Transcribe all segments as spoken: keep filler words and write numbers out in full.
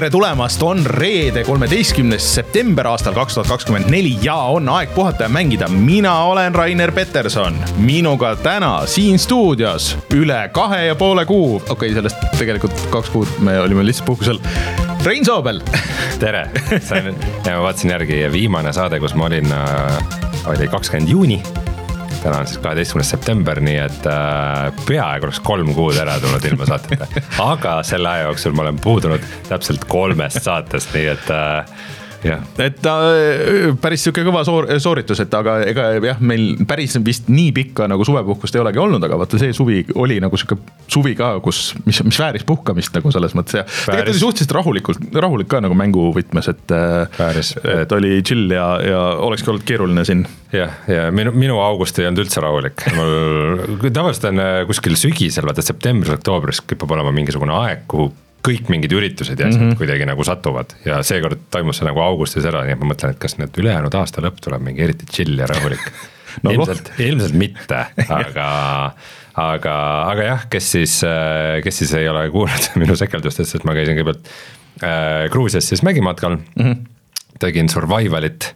tere tulemast, on reede kolmeteistkümnes september aastal kaks tuhat kakskümmend neli ja on aeg puhata ja mängida. Mina olen Rainer Peterson, minuga täna siin stuudios üle kahe ja poole kuu, okei okay, sellest tegelikult kaks kuud me olime lihtsalt puhkusel, Rein Soobel. Tere, Sain, ja ma vaatasin järgi viimane saade, kus ma olin, oli kakskümmend juuni. Täna on siis kaheteistkümnes september, nii et äh, peaaegu oleks kolm kuud ära tulnud ilma saateta. Aga selle aja jooksul ma olen puudunud täpselt kolmest saatest, nii et äh, jah. Et äh, päris siuke kõva soor, sooritus, et aga ega jah, meil päris vist nii pikka nagu suvepuhkust ei olegi olnud, aga vaata see suvi oli nagu siuke suvi ka, kus, mis, mis vääris puhkamist nagu selles mõttes. Ja tegelikult oli suhteliselt rahulikult, rahulik ka nagu mänguvõtmes, et, et oli chill ja, ja olekski olnud keeruline siin. Jah, ja minu, minu august ei olnud üldse rahulik. Mul tavaliselt on kuskil sügisel, vaata septembris, oktoobris kipub olema mingisugune aeg, kuhu kõik mingid üritused ja asjad mm -hmm. kuidagi nagu satuvad ja seekord toimus see nagu augustis ära, nii et ma mõtlen, et kas need ülejäänud aasta lõpp tuleb mingi eriti chill ja rahulik. No, ilmselt, ilmselt mitte, aga, aga, aga jah, kes siis, kes siis ei ole kuulnud minu sekeldustest, et ma käisin kõigepealt äh, Gruusias siis mägimatkal, mm -hmm. tegin survivalit,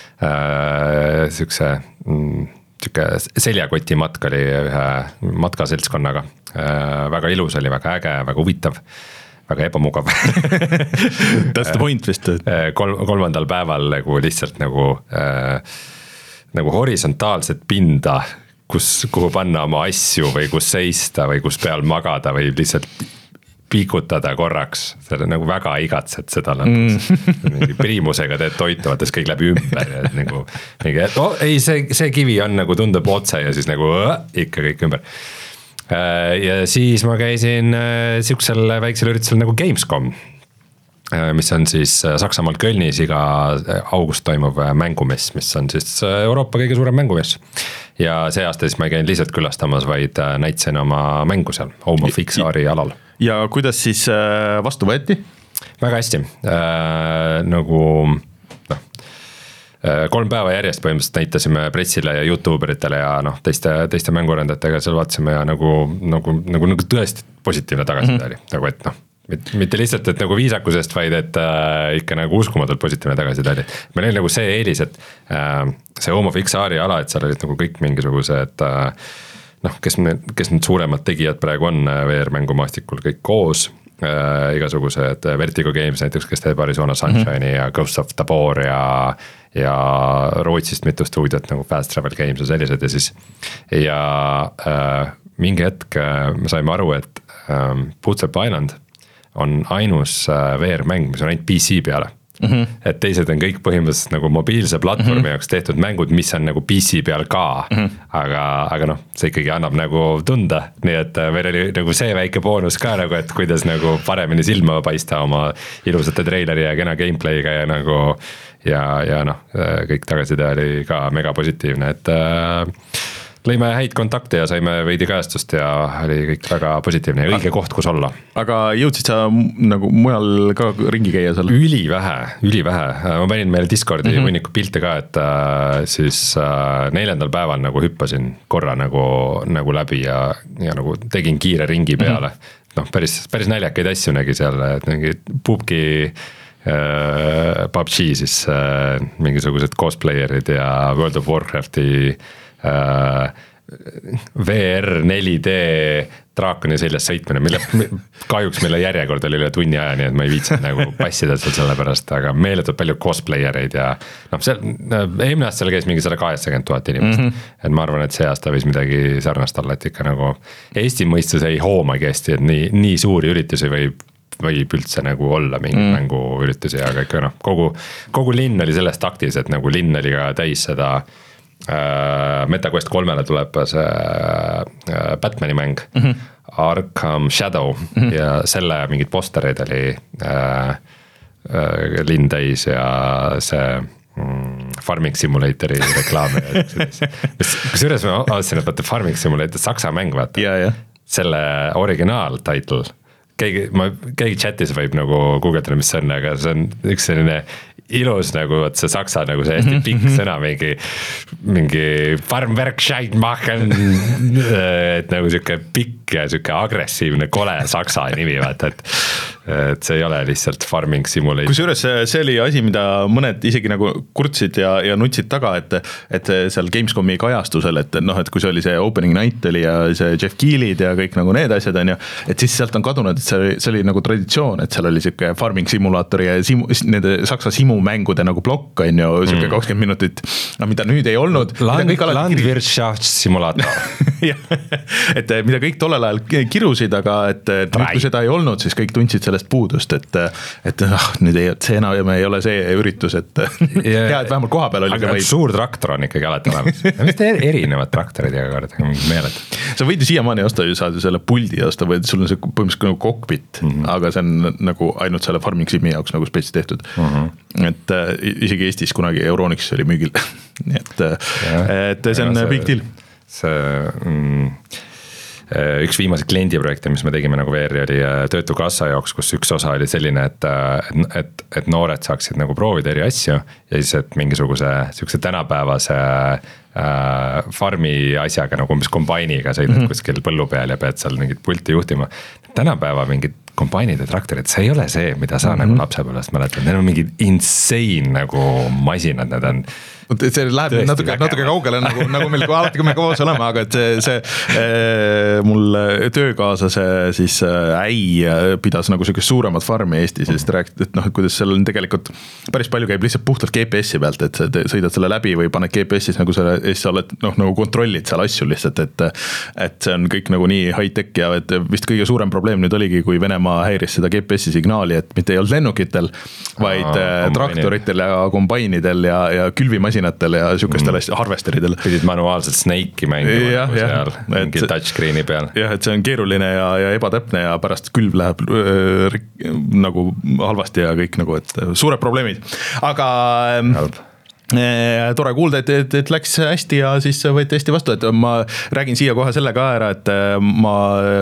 äh, siukse mm, siuke seljakoti matk oli ühe matkaseltskonnaga, äh, väga ilus oli, väga äge, väga huvitav, väga ebamugav. That's the point vist. Kol, kolmandal päeval nagu lihtsalt nagu, äh, nagu horisontaalset pinda, kus, kuhu panna oma asju või kus seista või kus peal magada või lihtsalt piikutada korraks. See on nagu väga igatsed seda lõpuks. Mm. Priimusega teed toitu, vaatas kõik läbi ümber. Ja nagu, et oh, ei, see, see kivi on nagu tundub otse ja siis nagu äh, ikka kõik ümber. Ja siis ma käisin siuksel väiksel üritusel nagu Gamescom, mis on siis Saksamaal Kölnis iga august toimuv mängumess, mis on siis Euroopa kõige suurem mängumess. Ja see aasta siis ma ei käinud lihtsalt külastamas, vaid näitasin oma mängu seal Home of X-Ari alal. Ja kuidas siis vastu võeti? Väga hästi, äh, nagu noh, kolm päeva järjest põhimõtteliselt näitasime pressile ja YouTuberitele ja noh, teiste, teiste mängurendajatega seal vaatasime ja nagu, nagu, nagu, nagu tõesti positiivne tagasiside mm-hmm. oli. Nagu et noh, mitte lihtsalt, et nagu viisakusest, vaid et äh, ikka nagu uskumatult positiivne tagasiside oli. Meil oli nagu see eelis, et äh, see Home of X-Ari ala, et seal olid nagu kõik mingisugused äh, noh, kes, kes nüüd suuremad tegijad praegu on V R-mängumaastikul kõik koos. Äh, igasugused Vertigo Games näiteks, kes teeb Arizona Sunshine'i mm-hmm. ja Ghost of Tabor ja, ja Rootsist mitu stuudiot nagu Fast Travel Games ja sellised ja siis ja äh, mingi hetk me saime aru, et äh, Bootstrap Island on ainus äh, V R-mäng, mis on ainult P C peale. Mm-hmm. Et teised on kõik põhimõtteliselt nagu mobiilse platvormi mm-hmm. jaoks tehtud mängud, mis on nagu P C peal ka, mm-hmm. aga, aga noh, see ikkagi annab nagu tunda, nii et meil oli nagu see väike boonus ka nagu, et kuidas nagu paremini silma paista oma ilusate treileri ja kena gameplay'ga ja nagu ja, ja noh, kõik tagasiside oli ka mega positiivne, et äh, lõime häid kontakte ja saime veidi kajastust ja oli kõik väga positiivne ja õige koht, kus olla. Aga jõudsid sa nagu mujal ka ringi käia seal? Üli vähe, üli vähe. Ma panin meile Discordi mm-hmm. mõniku pilte ka, et äh, siis äh, neljandal päeval nagu hüppasin korra nagu, nagu läbi ja, ja nagu tegin kiire ringi peale. Mm-hmm. Noh, päris, päris näljakaid asju nägi seal, et nägi pubki äh, P U B G siis äh, mingisugused cosplayerid ja World of Warcrafti Uh, V R neli D draakoni seljas sõitmine, mille kahjuks meile järjekord oli üle tunni aja, nii et ma ei viitsinud nagu passida seal selle pärast, aga meeletult palju cosplayereid ja noh, seal, eelmine aasta seal käis mingi sada kaheksakümmend tuhat inimest, mm -hmm. et ma arvan, et see aasta võis midagi sarnast olla, et ikka nagu Eesti mõistes ei hoomagi hästi, et nii, nii suuri üritusi võib võib üldse nagu olla mingi mm. mänguüritusi, aga ikka noh, kogu, kogu linn oli selles taktis, et nagu linn oli ka täis seda Uh, MetaQuest kolmele tuleb see uh, Batmani mäng mm-hmm. Arkham Shadow mm-hmm. ja selle mingid postereid oli uh, uh, linn täis ja see mm, Farming Simulatori reklaami kusjuures ma aastasin, et vaata Farming Simulator Saksa mäng vaata yeah, yeah. selle originaal title keegi, ma, keegi chatis võib nagu googletada, mis see on, aga see on üks selline ilus nagu võt see saksa nagu see hästi pikk sõna, mingi mingi Farmwerkscheid machen, et nagu siuke pikk ja siuke agressiivne kole saksa nimi, vaata, et et see ei ole lihtsalt farming simulator. Kusjuures see oli asi, mida mõned isegi nagu kurtsid ja, ja nutsid taga, et, et seal Gamescomi kajastusel, et noh, et kui see oli see opening night oli ja see Jeff Keelid ja kõik nagu need asjad on ju, et siis sealt on kadunud, et see oli, see oli nagu traditsioon, et seal oli siuke farming simulaatori ja simu, nende saksa simumängude nagu plokk on ju, siuke mm. kakskümmend minutit, no mida nüüd ei olnud. Land, Landwirtschaftssimulaator. et mida kõik tollel ajal kirusid, aga et nüüd, kui seda ei olnud, siis kõik tundsid sellest puudust, et, et ah, nüüd ei, see enam ei ole see üritus, et yeah. hea, et vähemalt koha peal oli. Aga suur traktor on ikkagi alati olemas. Mis te erinevad traktorid iga kord, aga mingid meeled? Sa võid ju siiamaani osta, saad ju selle puldi osta, või sul on see põhimõtteliselt nagu cockpit, mm -hmm. aga see on nagu ainult selle farming simi jaoks nagu spets tehtud. Mm -hmm. et äh, isegi Eestis kunagi Euronix oli müügil. nii et, yeah. et see on see, big deal. See mm, üks viimase kliendiprojekte, mis me tegime nagu V R-i oli Töötukassa jaoks, kus üks osa oli selline, et, et, et noored saaksid nagu proovida eri asju ja siis, et mingisuguse sihukese tänapäevase äh, farmi asjaga nagu umbes kombainiga sõidad mm -hmm. kuskil põllu peal ja pead seal mingit pulti juhtima. Tänapäeva mingid kombainid ja traktorid, see ei ole see, mida sa mm -hmm. nagu lapsepõlvest mäletad, need on mingid insane nagu masinad, need on see läheb natuke, natuke kaugele nagu, nagu meil alati, kui me koos oleme, aga et see, see äh, mul töökaaslase siis äh, äi pidas nagu sellist suuremat farmi Eestis ja siis ta rääkis, et noh, et kuidas seal on tegelikult päris palju käib lihtsalt puhtalt G P S-i pealt, et sõidad selle läbi või paned G P S-is nagu selle, ja siis sa oled noh, nagu kontrollid seal asju lihtsalt, et et see on kõik nagu nii high-tech ja et vist kõige suurem probleem nüüd oligi, kui Venemaa häiris seda G P S-i signaali, et mitte ei olnud lennukitel, vaid Aa, traktoritel ja kombainidel ja, ja külvimasinatel ja sihukestel mm. harvesteridel. Pidid manuaalselt Snake'i mängima ja, nagu seal, mingi touchscreen'i peal. Jah, et see on keeruline ja, ja ebatäpne ja pärast külv läheb äh, nagu halvasti ja kõik nagu, et suured probleemid. Aga Halb. tore kuulda, et, et, et läks hästi ja siis võeti hästi vastu, et ma räägin siia kohe selle ka ära, et ma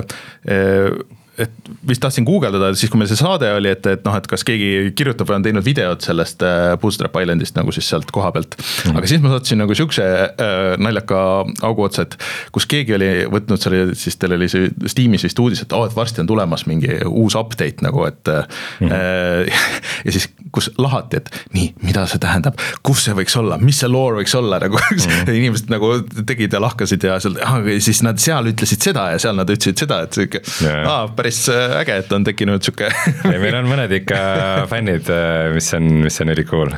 et vist tahtsin guugeldada, siis kui meil see saade oli, et, et noh, et kas keegi kirjutab või on teinud videot sellest Bootstrap Islandist nagu siis sealt koha pealt. Mm. aga siis ma saatsin nagu siukse äh, naljaka augu otsa, et kus keegi oli võtnud selle, siis teil oli see Steamis vist uudis, et oh, et varsti on tulemas mingi uus update nagu, et mm. äh, ja siis kus lahati, et nii, mida see tähendab, kus see võiks olla, mis see lore võiks olla, nagu mm. inimesed nagu tegid ja lahkasid ja seal, ah, siis nad seal ütlesid seda ja seal nad ütlesid seda, et siuke, yeah. ah, päris äge, et on tekkinud siuke. ei, meil on mõned ikka fännid, mis on, mis on üli cool.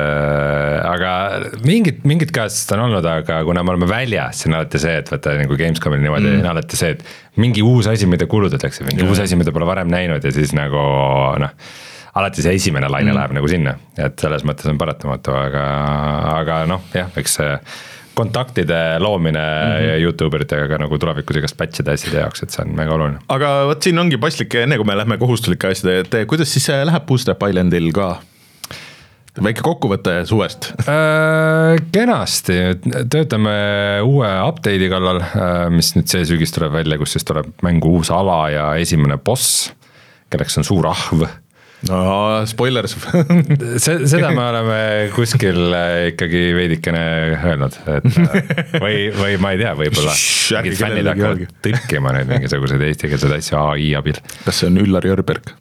aga mingid, mingid kaasast on olnud, aga kuna me oleme väljas, see on alati see, et võtta nagu Gamescomil niimoodi, mm. on alati see, et mingi uus asi, mida kulutatakse, mingi yeah. uus asi, mida pole varem näinud ja siis nagu noh, alati see esimene laine mm. läheb nagu sinna, et selles mõttes on paratamatu, aga, aga noh, jah, eks see kontaktide loomine mm-hmm. YouTuberitega ka nagu tulevikus igast patchide asjade jaoks, et see on mega oluline. Aga võt siin ongi paslik, enne kui me lähme kohustuslike asjade, et kuidas siis läheb Bootstrap Islandil ka? Väike kokkuvõte suvest. Äh, kenasti, töötame uue update'i kallal, mis nüüd see sügis tuleb välja, kus siis tuleb mängu uus ala ja esimene boss, kelleks on suur ahv. No spoilers. see, seda me oleme kuskil ikkagi veidikene öelnud, et või, või ma ei tea, võib-olla mingid fännid hakkavad tõlkima nüüd mingisuguseid eestikeelseid asju A I abil. Kas see on Üllar Jörberg?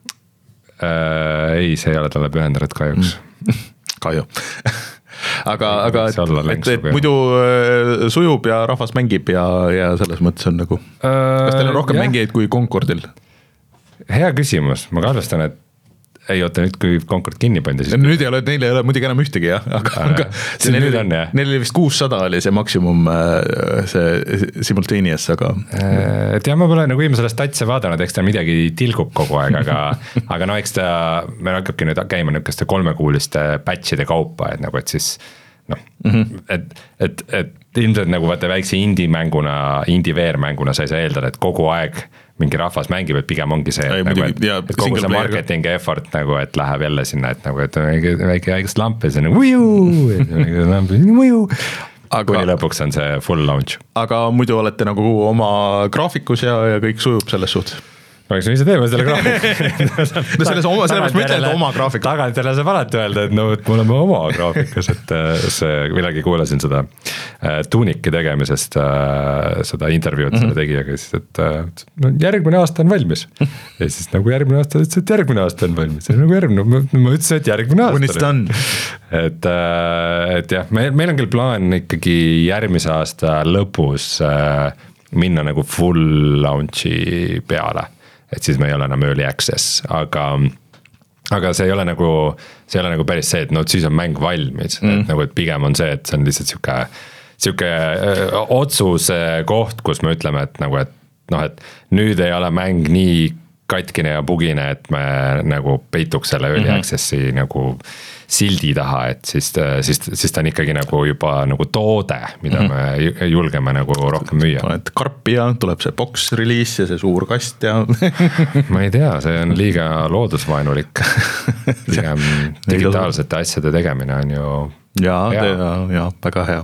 Äh, ei, see ei ole talle pühendatud kahjuks. Kahju. aga, aga et, et, et muidu sujub ja rahvas mängib ja, ja selles mõttes on nagu kas teil on rohkem äh, mängijaid kui Concordil? Hea küsimus, ma kahtlustan, et ei oota nüüd, kui Concord kinni pandi siis... Nüüd ei ole, neil ei ole muidugi enam ühtegi jah, aga, aga see neil, on, jah. Neil oli vist kuussada oli see maksimum see simultaneous, aga et jah, ma pole nagu viimasele statse vaadanud, eks ta midagi tilgub kogu aeg, aga aga no eks ta, meil hakkabki nüüd käima niisuguste kolmekuuliste patchide kaupa, et nagu, et siis noh, mm-hmm. et, et, et ilmselt nagu vaata väikse indie-mänguna, indie-V R-mänguna sa ei saa eeldada, et kogu aeg mingi rahvas mängib, et pigem ongi see, et, nagu, et, ja, et kogu see marketing effort nagu, et läheb jälle sinna, et nagu, et väike, väike väikest lampi, see on nagu vuju, kuni lõpuks on see full launch. Aga muidu olete nagu oma graafikus ja, ja kõik sujub selles suhtes? oleks me ise teeme selle graafika. no selles oma, selles ma ütlen, et oma graafika. Tagantjärele saab alati öelda, et no, et me oleme oma graafikas, et see, millalgi kuulasin seda Tuniki tegemisest, seda intervjuud mm-hmm. selle tegijaga, siis, et no, järgmine aasta on valmis. Ja siis nagu järgmine aasta ütles, et järgmine aasta on valmis. Ja nagu järgmine, ma, ma ütlesin, et järgmine aasta. Et, et jah, meil, meil on küll plaan ikkagi järgmise aasta lõpus minna nagu full launch'i peale. Et siis me ei ole enam early access, aga, aga see ei ole nagu, see ei ole nagu päris see, et no siis on mäng valmis, mm. et nagu, et pigem on see, et see on lihtsalt siuke, siuke otsuse koht, kus me ütleme, et nagu, et noh, et nüüd ei ole mäng nii katkine ja bugine, et me nagu peituks selle early mm-hmm. access'i nagu sildi taha, et siis, siis, siis ta on ikkagi nagu juba nagu toode, mida mm-hmm. me julgeme nagu rohkem müüa. Paned karpi ja tuleb see box release ja see suur kast ja ma ei tea, see on liiga loodusvaenulik. Pigem digitaalsete asjade tegemine on ju ja, ja, ja väga hea.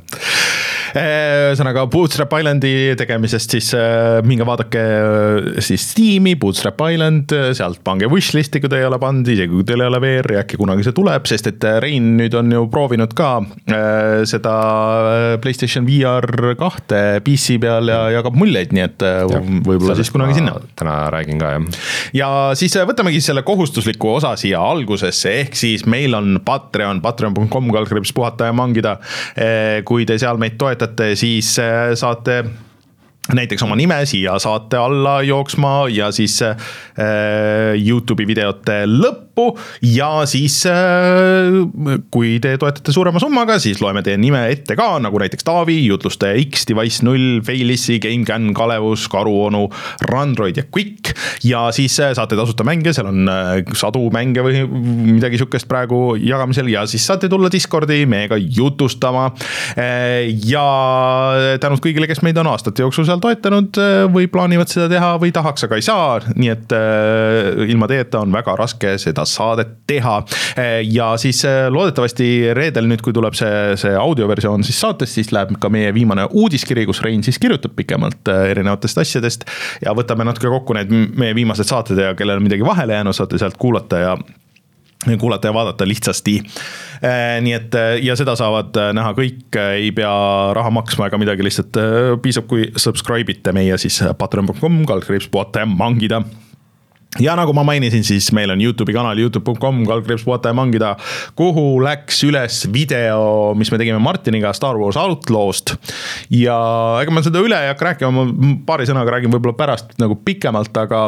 Sõnaga Bootstrap Islandi tegemisest siis minge vaadake siis Steam'i, Bootstrap Island, sealt pange wishlisti, kui te ei ole pannud, isegi kui teil ei ole V R-i, äkki kunagi see tuleb, sest et Rein nüüd on ju proovinud ka seda PlayStation V R kahte P C peal ja jagab muljeid, nii et ja, võib-olla siis kunagi sinna. Täna räägin ka, jah. Ja siis võtamegi selle kohustusliku osa siia algusesse, ehk siis meil on Patreon, patreon punkt com kaldkriips puhata ja mangida, kui te seal meid toetate, siis saate näiteks oma nime siia saate alla jooksma ja siis äh, YouTube'i videote lõppu ja siis äh, kui te toetate suurema summaga, siis loeme teie nime ette ka, nagu näiteks Taavi, Jutluste X, Device null, Failissi, GameCAN, Kalevus, Karuonu, Randroid ja Quick ja siis äh, saate tasuta mänge, seal on äh, sadu mänge või midagi sukest praegu jagamisel ja siis saate tulla Discordi meiega jutustama äh, ja tänud kõigile, kes meid on aastate jooksul toetanud või plaanivad seda teha või tahaks, aga ei saa, nii et äh, ilma teeta on väga raske seda saadet teha ja siis äh, loodetavasti reedel nüüd, kui tuleb see, see audioversioon siis saatest, siis läheb ka meie viimane uudiskiri, kus Rein siis kirjutab pikemalt äh, erinevatest asjadest ja võtame natuke kokku need meie viimased saated ja kellel midagi vahele jäänud, saate sealt kuulata ja kuulata ja vaadata lihtsasti. Nii et ja seda saavad näha kõik, ei pea raha maksma ega midagi, lihtsalt piisab, kui subscribe ite meie siis patreon punkt com kaldkriips puhata ja mangida. Ja nagu ma mainisin, siis meil on YouTube'i kanal youtube punkt com kaldkriips puhata ja mangida, kuhu läks üles video, mis me tegime Martiniga Star Wars Outlaw'st ja ega ma seda üle ei hakka rääkima, ma paari sõnaga räägin võib-olla pärast nagu pikemalt, aga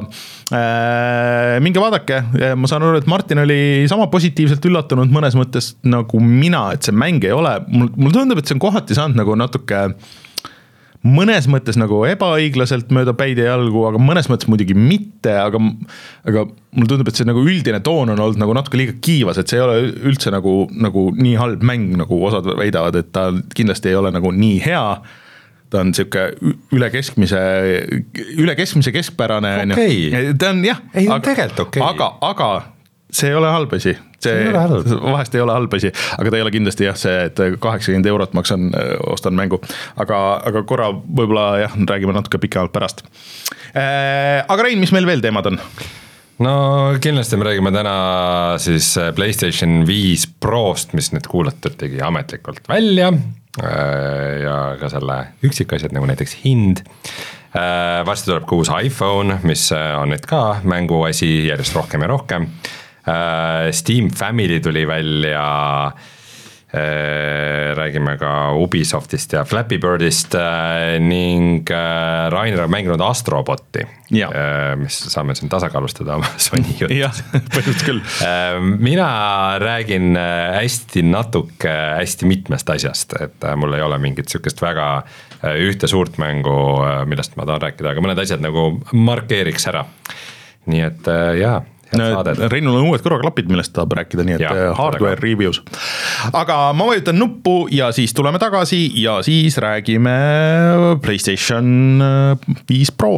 äh, minge vaadake, ma saan aru, et Martin oli sama positiivselt üllatunud mõnes mõttes nagu mina, et see mäng ei ole, mul, mul tundub, et see on kohati saanud nagu natuke mõnes mõttes nagu ebaõiglaselt mööda päid ja jalgu, aga mõnes mõttes muidugi mitte, aga, aga mul tundub, et see nagu üldine toon on olnud nagu natuke liiga kiivas, et see ei ole üldse nagu, nagu nii halb mäng, nagu osad väidavad, et ta kindlasti ei ole nagu nii hea. Ta on siuke üle keskmise, üle keskmise keskpärane. Okay. Ta on jah, ei, aga, tegelikult okay. aga, aga see ei ole halb asi. See, see ei ole halb. Vahest ei ole halb asi, aga ta ei ole kindlasti jah see, et kaheksakümmend eurot maksan, ostan mängu. Aga, aga korra võib-olla jah, räägime natuke pikemalt pärast. Aga Rein, mis meil veel teemad on? No kindlasti me räägime täna siis PlayStation viis Prost, mis nüüd kuulatud tegi ametlikult välja ja ka selle üksikasjad nagu näiteks hind. Varsti tuleb ka uus iPhone, mis on nüüd ka mänguasi järjest rohkem ja rohkem. Steam Family tuli välja, räägime ka Ubisoftist ja Flappy Birdist ning Rainer on mänginud Astroboti, ja. Mis saame siin tasakaalustada oma Sony juttu. Jah, põhjust küll. Mina räägin hästi natuke hästi mitmest asjast, et mul ei ole mingit sükest väga ühte suurt mängu, millest ma tahan rääkida, aga mõned asjad nagu markeeriks ära. Nii et jaa. Reinul on uued kõrvaklapid, millest tahab rääkida, nii et ja, hardware taga. Reviews. Aga ma vajutan nuppu ja siis tuleme tagasi ja siis räägime PlayStation viis Prost.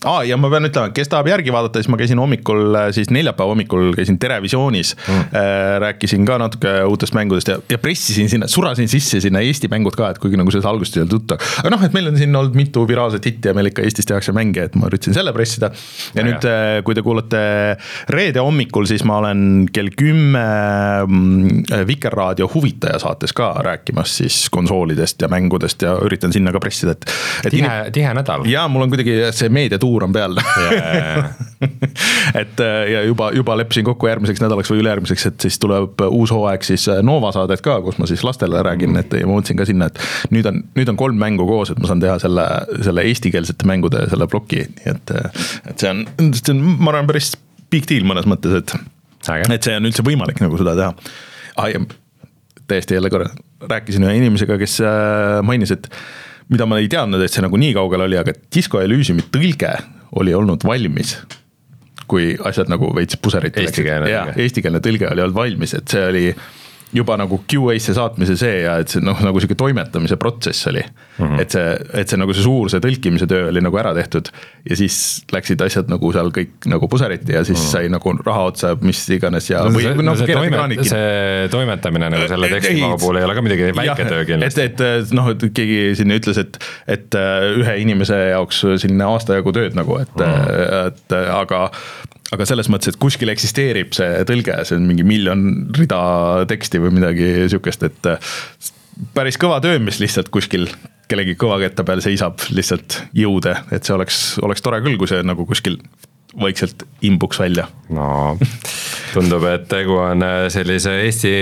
Aa, ja ma pean ütlema, kes tahab järgi vaadata, siis ma käisin hommikul, siis neljapäeva hommikul käisin Terevisioonis mm. äh, rääkisin ka natuke uutest mängudest ja, ja pressisin sinna, surasin sisse sinna Eesti mängud ka, et kuigi nagu sellest algust ei olnud juttu. Aga noh, et meil on siin olnud mitu viraalset hitti ja meil ikka Eestis tehakse mänge, et ma üritasin selle pressida. Ja, ja nüüd, äh, kui te kuulate reede hommikul, siis ma olen kell kümme Vikerraadio huvitaja saates ka rääkimas siis konsoolidest ja mängudest ja üritan sinna ka pressida. Et, et tihe, tihe nädal. Ja mul on kuidagi see meediatuur on peal yeah. et ja juba, juba leppisin kokku järgmiseks nädalaks või ülejärgmiseks, et siis tuleb uus hooaeg siis Nova saadet ka, kus ma siis lastele räägin, et ja ma mõtlesin ka sinna, et nüüd on, nüüd on kolm mängu koos, et ma saan teha selle, selle eestikeelsete mängude selle ploki, et, et see on, see on, ma arvan, päris big deal mõnes mõttes, et, et see on üldse võimalik nagu seda teha. Ah, ja, täiesti jälle korra rääkisin ühe inimesega, kes mainis, et mida ma ei teadnud, et see nagu nii kaugel oli, aga Disco Elysiumi tõlge oli olnud valmis, kui asjad nagu veits puserit. Eestikeelne tõlge. Eestikeelne tõlge oli olnud valmis, et see oli juba nagu Q A-sse saatmise see ja et see noh, nagu siuke toimetamise protsess oli. Mm-hmm. Et see, et see nagu see suur, see tõlkimise töö oli nagu ära tehtud ja siis läksid asjad nagu seal kõik nagu puseriti ja siis mm-hmm. sai nagu raha otsa, mis iganes ja no, või, see, no, see, toimet, see toimetamine nagu selle tekstimaga puhul ei ole ka midagi väike töö kindlasti. Et, et noh, et keegi sinna ütles, et, et ühe inimese jaoks sinna aasta jagu tööd nagu, et, mm-hmm. et aga aga selles mõttes, et kuskil eksisteerib see tõlge, see on mingi miljon rida teksti või midagi sükest, et päris kõva töö, mis lihtsalt kuskil kellegi kõvaketta peal seisab lihtsalt jõude, et see oleks, oleks tore küll, kui see nagu kuskil vaikselt imbuks välja. No tundub, et tegu on sellise Eesti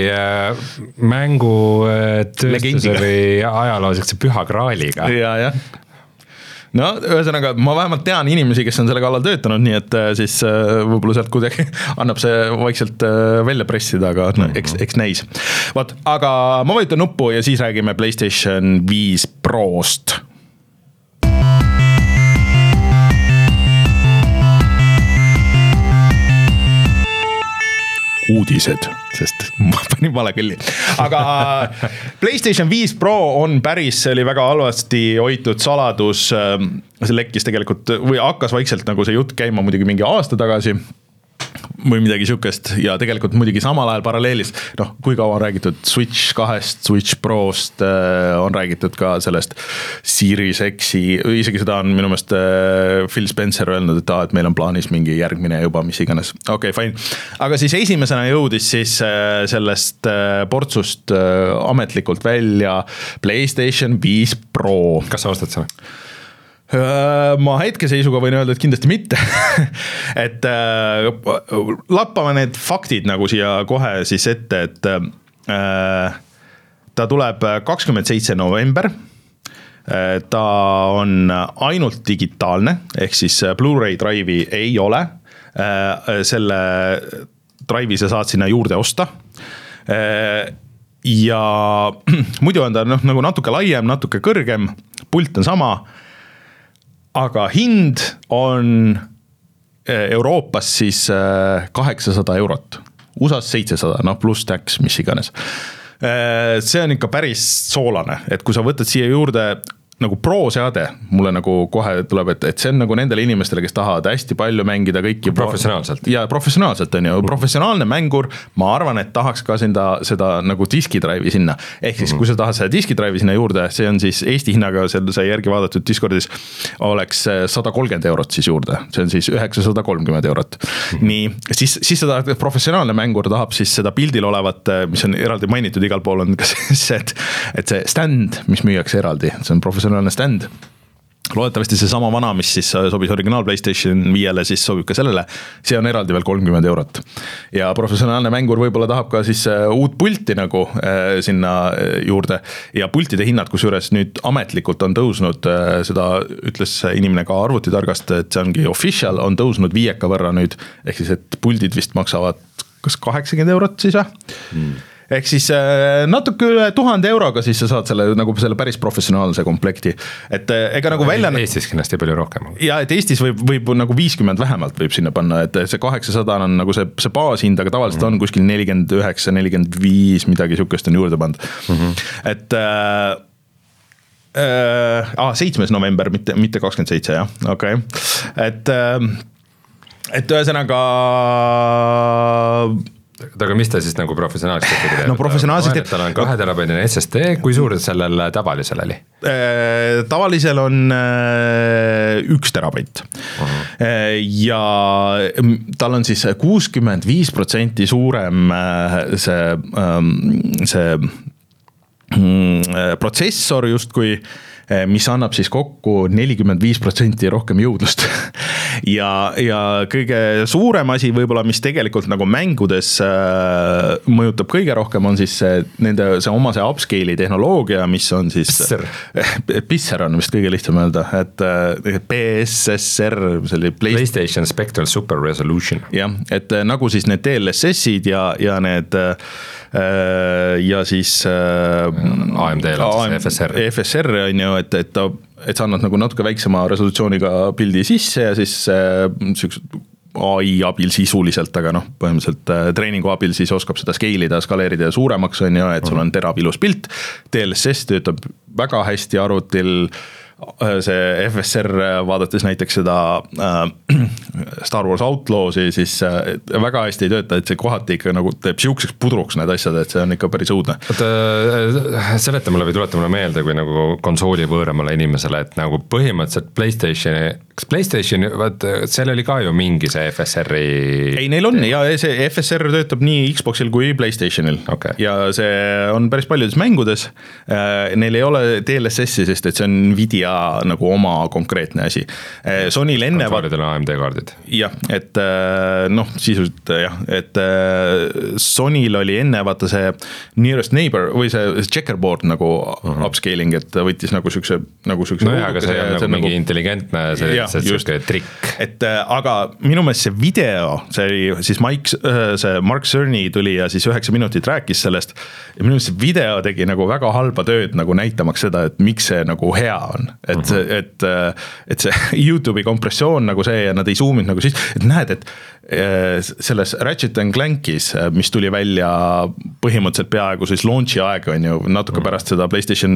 mängutööstuse või ajalooseks püha kraaliga. Ja, jah. No ühesõnaga, ma vähemalt tean inimesi, kes on selle kallal töötanud, nii et siis võib-olla sealt kuidagi annab see vaikselt välja pressida, aga no, eks, eks näis. Vaat, aga ma vajutan nuppu ja siis räägime PlayStation viis Prost. Uudised, sest ma panin vale kõlli. Aga PlayStation viis Pro on päris, see oli väga halvasti hoitud saladus, see lekkis tegelikult või hakkas vaikselt nagu see jutt käima muidugi mingi aasta tagasi või midagi sükest ja tegelikult muidugi samal ajal paralleelis, noh, kui kaua on räägitud Switch kahest, Switch Prost, on räägitud ka sellest Series X-i, isegi seda on minu meelest Phil Spencer öelnud, et, ah, et meil on plaanis mingi järgmine juba, mis iganes. Okei, okay, fine. Aga siis esimesena jõudis siis sellest portsust ametlikult välja PlayStation viis Pro. Kas sa ostad seda? Ma hetkeseisuga võin öelda, et kindlasti mitte. et äh, lappame need faktid nagu siia kohe siis ette, et äh, ta tuleb kakskümmend seitse november. Äh, ta on ainult digitaalne, ehk siis Blu-ray drive'i ei ole. Äh, selle drive'i sa saad sinna juurde osta. Äh, ja muidu on ta noh, nagu natuke laiem, natuke kõrgem, pult on sama. Aga hind on Euroopas siis kaheksasada eurot, U S A-s seitsesada, noh pluss tax, mis iganes. See on ikka päris soolane, et kui sa võtad siia juurde nagu pro-seade, mulle nagu kohe tuleb, et, et see on nagu nendele inimestele, kes tahavad hästi palju mängida kõiki. Professionaalselt. Ja professionaalselt on ju, professionaalne mängur, ma arvan, et tahaks ka seda, seda nagu diskidrive'i sinna. Ehk siis, kui sa tahad seda diskidrive'i sinna juurde, see on siis Eesti hinnaga, seal sai järgi vaadatud Discordis, oleks sada kolmkümmend eurot siis juurde. See on siis üheksasada kolmkümmend eurot. Mm-hmm. Nii, siis, siis seda professionaalne mängur tahab siis seda pildil olevat, mis on eraldi mainitud igal pool, on ka see, et, et see stand, mis müüakse eraldi, see on professionaalne stand. Loodetavasti see sama vana, mis siis sobis originaal PlayStation viiele, siis sobib ka sellele. See on eraldi veel kolmkümmend eurot. Ja professionaalne mängur võib-olla tahab ka siis uut pulti nagu sinna juurde. Ja pultide hinnad, kus juures nüüd ametlikult on tõusnud, seda ütles inimene ka arvutitargast, et see ongi official, on tõusnud viieka võrra nüüd. Ehk siis, et puldid vist maksavad kas kaheksakümmend eurot siis või? Hmm. Ehk siis natuke üle tuhande euroga siis sa saad selle, nagu selle päris professionaalse komplekti. Et ega nagu välja... Eestis kindlasti palju rohkem. Ja, et Eestis võib, võib nagu viiskümmend vähemalt võib sinna panna, et see kaheksasada on nagu see, see baashind, aga tavaliselt mm-hmm. on kuskil nelikümmend üheksa, nelikümmend viis, midagi sükest on juurde pandud. Mm-hmm. Et äh, ah, seitsmes november, mitte, mitte kakskümmend seitse, jah, okei okay., et äh, et ühesõnaga aga mis ta siis nagu professionaalselt teeb? No professionaalselt teeb. Tal on kahe terabaidine S S D, kui suur sellel tavalisel oli? Tavalisel on üks terabait uh-huh. ja tal on siis kuuskümmend viis protsenti suurem see, see protsessor justkui, mis annab siis kokku nelikümmend viis protsenti rohkem jõudlust ja, ja kõige suurem asi võib-olla, mis tegelikult nagu mängudes äh, mõjutab kõige rohkem, on siis see, nende see oma see upscale'i tehnoloogia, mis on siis Pisser, Pisser on vist kõige lihtsam öelda, et äh, P S S R Play... PlayStation Spectral Super Resolution. jah, et äh, nagu siis need D L S S-id ja, ja need äh, ja siis äh, A M D-l on siis F S R F S R on ju, et, et ta et sa annad nagu natuke väiksema resolutsiooniga pildi sisse ja siis äh, A I abil sisuliselt, aga noh, põhimõtteliselt äh, treeningu abil siis oskab seda scale ida, skaleerida ja suuremaks on ju, et sul on terav ilus pilt. D L S S töötab väga hästi arvutil, see F S R vaadates näiteks seda äh, Star Wars Outlawsi, siis äh, väga hästi ei tööta, et see kohati ikka nagu teeb siukseks pudruks need asjad, et see on ikka päris õudne. Seleta mulle või tuleta mulle meelde, kui nagu konsooli võõramale inimesele, et nagu põhimõtteliselt PlayStationi, kas PlayStationi, vaat seal oli ka ju mingi see F S R-i... ei, neil on ja see F S R töötab nii Xboxil kui PlayStationil okay. ja see on päris paljudes mängudes. Neil ei ole D L S S-i, sest et see on Nvidia nagu oma konkreetne asi. Sonyl enne... Konsoolidel on A M D kaardid. jah, et noh, sisuliselt jah, et Sonyl oli enne vaata see nearest neighbor või see checkerboard nagu uh-huh. upscaling, et võttis nagu sükse nagu sükse no jah, aga see on nagu mingi nagu... intelligentne see, ja, see just, trikk. Et aga minu meelest see video, see oli siis Mike, see Mark Cerny tuli ja siis üheksa minutit rääkis sellest ja minu meelest see video tegi nagu väga halba tööd nagu näitamaks seda, et miks see nagu hea on. Et, uh-huh. et, et see YouTube'i kompressioon nagu see ja nad ei zoomid nagu siis, et näed, et selles Ratchet and Clankis, mis tuli välja põhimõtteliselt peaaegu siis launchi aeg on ju, natuke uh-huh. pärast seda PlayStation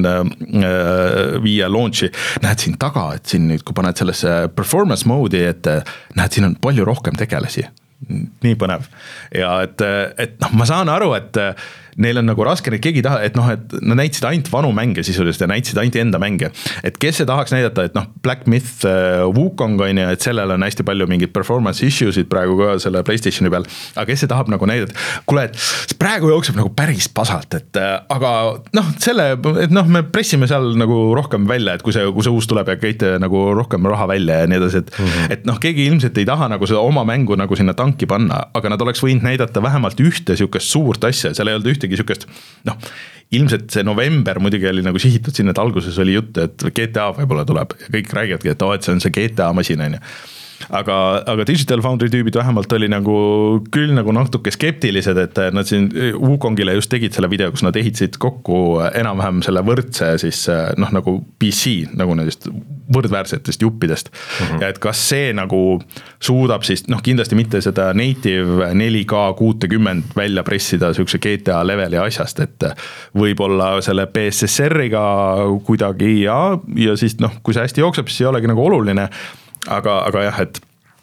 viie launchi, näed siin taga, et siin nüüd, kui paned sellesse performance mode'i, et näed, siin on palju rohkem tegelasi. Nii põnev. Ja et, et noh, ma saan aru, et neil on nagu raske, et keegi taha, et noh, et nad näitasid ainult vanu mänge sisuliselt ja näitasid ainult enda mänge. Et kes see tahaks näidata, et noh, Black Myth uh, Wukong on ja et sellel on hästi palju mingid performance issue'sid praegu ka selle PlayStationi peal, aga kes see tahab nagu näidata, kuule, et praegu jookseb nagu päris pasalt, et aga noh, selle, et noh, me pressime seal nagu rohkem välja, et kui see, kui see uus tuleb ja käite nagu rohkem raha välja ja nii edasi, et, mm-hmm. et noh, keegi ilmselt ei taha nagu seda oma mängu nagu sinna tanki panna, aga nad oleks võinud näidata vähemalt ühte siukest suurt asja, seal ei olnud ühtegi siukest, noh, ilmselt see november muidugi oli nagu sihitud sinna, et alguses oli jutt, et G T A võib-olla tuleb ja kõik räägivadki, et, oh, et see on see G T A masin, on ju. Aga, aga Digital Foundry tüübid vähemalt oli nagu küll nagu natuke skeptilised, et nad siin Wukongile just tegid selle video, kus nad ehitasid kokku enam-vähem selle võrdse siis noh, nagu P C, nagu nendest võrdväärsetest juppidest. Uh-huh. Ja et kas see nagu suudab siis, noh kindlasti mitte seda native neli K kuuskümmend välja pressida siukse G T A leveli asjast, et võib-olla selle P S S R-iga kuidagi ja, ja siis noh, kui see hästi jookseb, siis ei olegi nagu oluline. Aga, aga jah, et,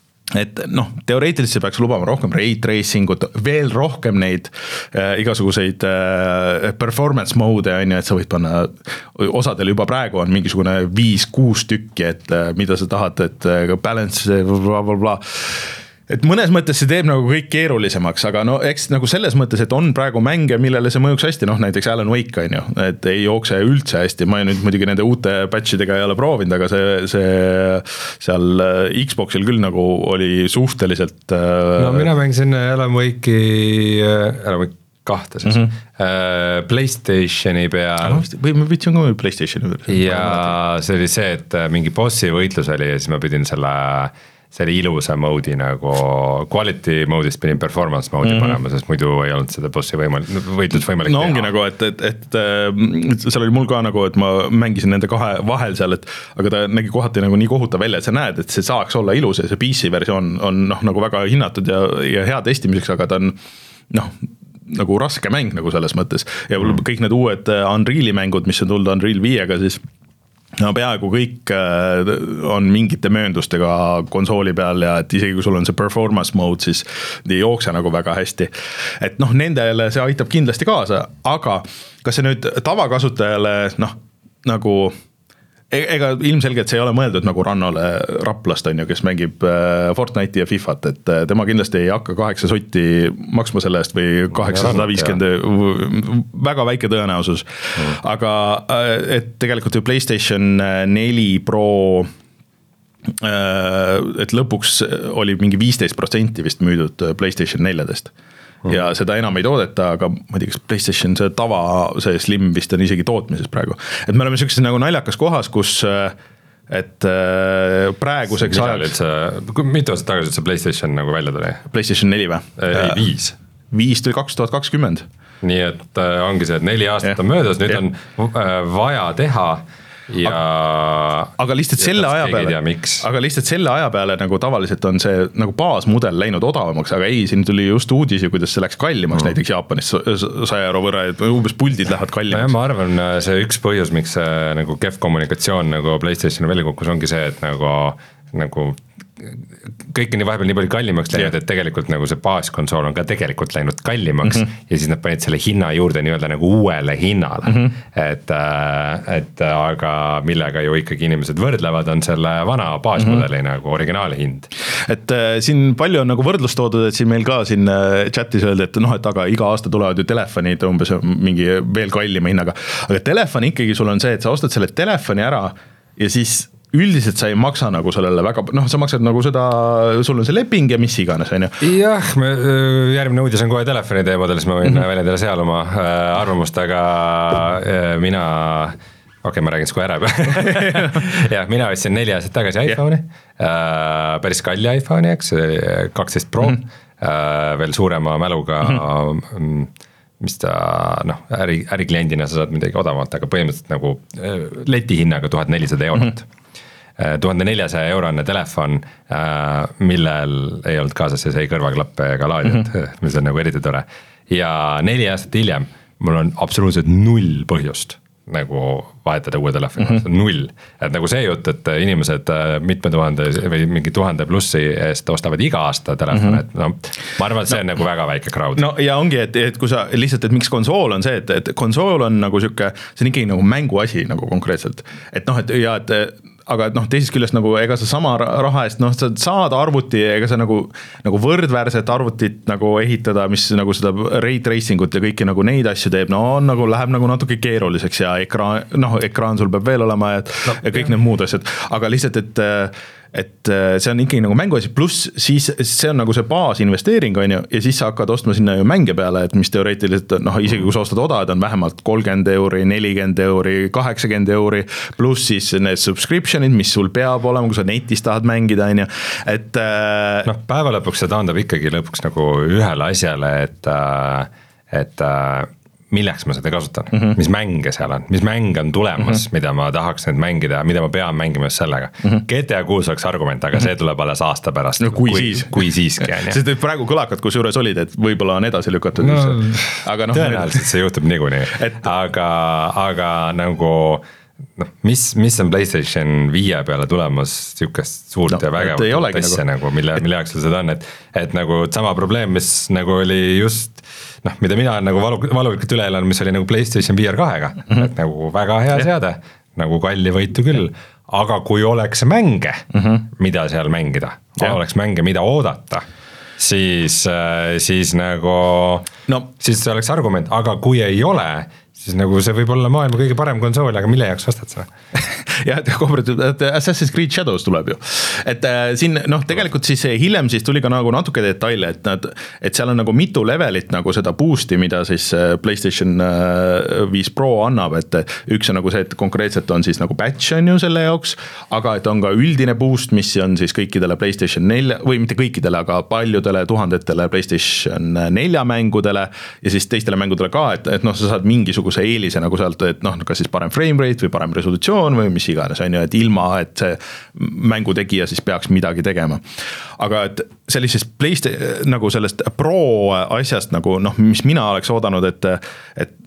et noh, teoreetiliselt peaks lubama rohkem ray tracingut, veel rohkem neid äh, igasuguseid äh, performance mode, on ju, et sa võid panna, osadel juba praegu on mingisugune viis kuus tükki, et äh, mida sa tahad, et äh, balance, bla, bla, bla. Et mõnes mõttes see teeb nagu kõik keerulisemaks, aga no eks nagu selles mõttes, et on praegu mänge, millele see mõjuks hästi, noh näiteks Alan Wake on ju, et ei jookse üldse hästi, ma nüüd muidugi nende uute patchidega ei ole proovinud, aga see, see seal Xboxil küll nagu oli suhteliselt no mina mängisin Alan Wake'i, Alan Wake kahte siis mm-hmm. PlayStationi peal või ma võtsin ka PlayStationi peal ja see oli see, et mingi bossi võitlus oli ja siis ma pidin selle see oli ilusa mode'i nagu quality mode'ist pidin performance mode'i mm-hmm. panema, sest muidu ei olnud seda bossi võimalik, võitlus võimalik no teha. Ongi nagu, et, et, et, et seal oli mul ka nagu, et ma mängisin nende kahe vahel seal, et aga ta nägi kohati nagu nii kohutav välja, et sa näed, et see saaks olla ilus ja see P C versioon on noh, nagu väga hinnatud ja, ja hea testimiseks, aga ta on noh, nagu raske mäng nagu selles mõttes ja mm. kõik need uued Unreal'i mängud, mis on tulnud Unreal viiega, siis no peaaegu kõik on mingite mööndustega konsooli peal ja et isegi kui sul on see performance mode, siis ei jookse nagu väga hästi. Et noh, nendele see aitab kindlasti kaasa, aga kas see nüüd tavakasutajale noh, nagu ega ilmselgelt see ei ole mõeldud nagu Rannole Raplast, on ju, kes mängib Fortnite'i ja Fifat, et tema kindlasti ei hakka kaheksa sotti maksma selle eest või kaheksasada viiskümmend, väga väike tõenäosus. Mm. Aga et tegelikult ju PlayStation neli Pro, et lõpuks oli mingi viisteist protsenti vist müüdud PlayStation neljadest. Ja seda enam ei toodeta, aga ma ei tea, kas PlayStation see tava, see Slim vist on isegi tootmises praegu. Et me oleme sellises nagu naljakas kohas, kus et praeguseks ajaks... Mitu aastat tagasi see PlayStation nagu välja tuli? PlayStation neli või? Ei, viis. Viis tuli kaks tuhat kakskümmend. Nii et ongi see, et neli aastat ja. On möödas, nüüd ja. On vaja teha ja aga, aga lihtsalt selle aja peale aga lihtsalt selle aja peale nagu tavaliselt on see nagu baasmudel läinud odavamaks, aga ei, siin tuli just uudis, kuidas see läks kallimaks mm. näiteks Jaapanis saja euro võrra, et umbes puldid lähevad kallimaks. No, ma arvan, see üks põhjus, miks see nagu kehv kommunikatsioon nagu PlayStation välja kukkus, ongi see, et nagu, nagu kõik on nii vahepeal nii palju kallimaks läinud, et tegelikult nagu see baaskonsool on ka tegelikult läinud kallimaks mm -hmm. ja siis nad panid selle hinna juurde nii-öelda nagu uuele hinnale mm. -hmm. Et, et aga millega ju ikkagi inimesed võrdlevad, on selle vana baasmudeli mm -hmm. nagu originaali hind. Et äh, siin palju on nagu võrdlust toodud, et siin meil ka siin chatis öeldi, et noh, et aga iga aasta tulevad ju telefonid umbes mingi veel kallima hinnaga. Aga telefon ikkagi sul on see, et sa ostad selle telefoni ära ja siis üldiselt sa ei maksa nagu sellele väga, noh, sa maksad nagu seda, sul on see leping ja mis iganes, on ju. Jah, me, järgmine uudis on kohe telefoni teemadel, siis ma võin mm -hmm. väljendada seal oma äh, arvamust, aga äh, mina, okei okay,, ma räägin siis kohe ära jah, mina võtsin neli aastat tagasi iPhone'i yeah. äh, päris kalli iPhone'i, eks, kaksteist Pro mm -hmm. äh, veel suurema mäluga mm -hmm. mis ta, noh, äri, ärikliendina sa saad midagi odavamalt, aga põhimõtteliselt nagu leti hinnaga tuhat nelisada eurot mm. -hmm. tuhande neljasaja eurone telefon, millel ei olnud kaasas ei kõrvaklappe ega laadijat mm, -hmm. mis on nagu eriti tore. Ja neli aastat hiljem mul on absoluutselt null põhjust nagu vahetada uue telefoni, mm -hmm. null. Et nagu see jutt, et inimesed mitme tuhande või mingi tuhande plussi eest ostavad iga aasta telefon, mm -hmm. et no, ma arvan, et see on no, nagu väga väike crowd. No ja ongi, et, et kui sa lihtsalt, et miks konsool on see, et, et konsool on nagu siuke, see on ikkagi nagu mänguasi nagu konkreetselt. Et noh, et ja, et aga noh, teisest küljest nagu ega sa sama raha eest, noh, sa saad arvuti, ega sa nagu, nagu võrdväärset arvutit nagu ehitada, mis nagu seda ray tracing ut ja kõiki nagu neid asju teeb, no nagu läheb nagu natuke keeruliseks ja ekraan, noh, ekraan sul peab veel olema ja, no, ja kõik jah. Need muud asjad, aga lihtsalt, et et see on ikkagi nagu mänguasi, pluss siis see on nagu see baasinvesteering, on ju, ja siis sa hakkad ostma sinna ju mänge peale, et mis teoreetiliselt, noh, isegi kui sa ostad odavad, on vähemalt kolmkümmend euri, nelikümmend euri, kaheksakümmend euri, pluss siis need subscriptionid, mis sul peab olema, kui sa netis tahad mängida, on ju, et noh, päeva lõpuks see taandab ikkagi lõpuks nagu ühele asjale, et et milleks ma seda kasutan, mm -hmm. mis mänge seal on, mis mänge on tulemas, mm -hmm. mida ma tahaks nüüd mängida, mida ma pean mängima sellega. Mm -hmm. G T A kuus oleks argument, aga mm -hmm. see tuleb alles aasta pärast. No kui, kui siis. Kui siiski. Sest praegu kõlakad, kus juures olid, et võib-olla on edasi lükatud. No, aga noh, tõenäoliselt see juhtub niikuinii, et... aga, aga nagu noh, mis, mis on PlayStation viie peale tulemas siukest suurt no, ja vägevat asja nagu, mille, mille jaoks seda on, et, et nagu sama probleem, mis nagu oli just noh, mida mina nagu valu, valulikult üle elan, mis oli nagu PlayStation V R kahega, mm -hmm. et nagu väga hea yeah. seade, nagu kalli võitu küll, yeah. aga kui oleks mänge, mm -hmm. mida seal mängida, yeah. oleks mänge, mida oodata, siis, siis nagu no., siis see oleks argument, aga kui ei ole, siis nagu see võib olla maailma kõige parem konsool, aga mille jaoks vastad sa? jah, et Assassin's Creed Shadows tuleb ju. Et äh, siin noh, tegelikult siis hiljem siis tuli ka nagu natuke detaile, et nad, et seal on nagu mitu levelit nagu seda boost'i, mida siis PlayStation viis Pro annab, et üks on nagu see, et konkreetselt on siis nagu patch on ju selle jaoks, aga et on ka üldine boost, mis on siis kõikidele PlayStation nelja, või mitte kõikidele, aga paljudele tuhandetele PlayStation nelja mängudele ja siis teistele mängudele ka, et, et noh, sa saad mingisuguse eelise nagu sealt, et noh, kas siis parem frame rate või parem resolutsioon või mis iganes, on ju, et ilma, et see mängutegija siis peaks midagi tegema. Aga et sellisest PlayStation nagu sellest Pro asjast nagu noh, mis mina oleks oodanud, et, et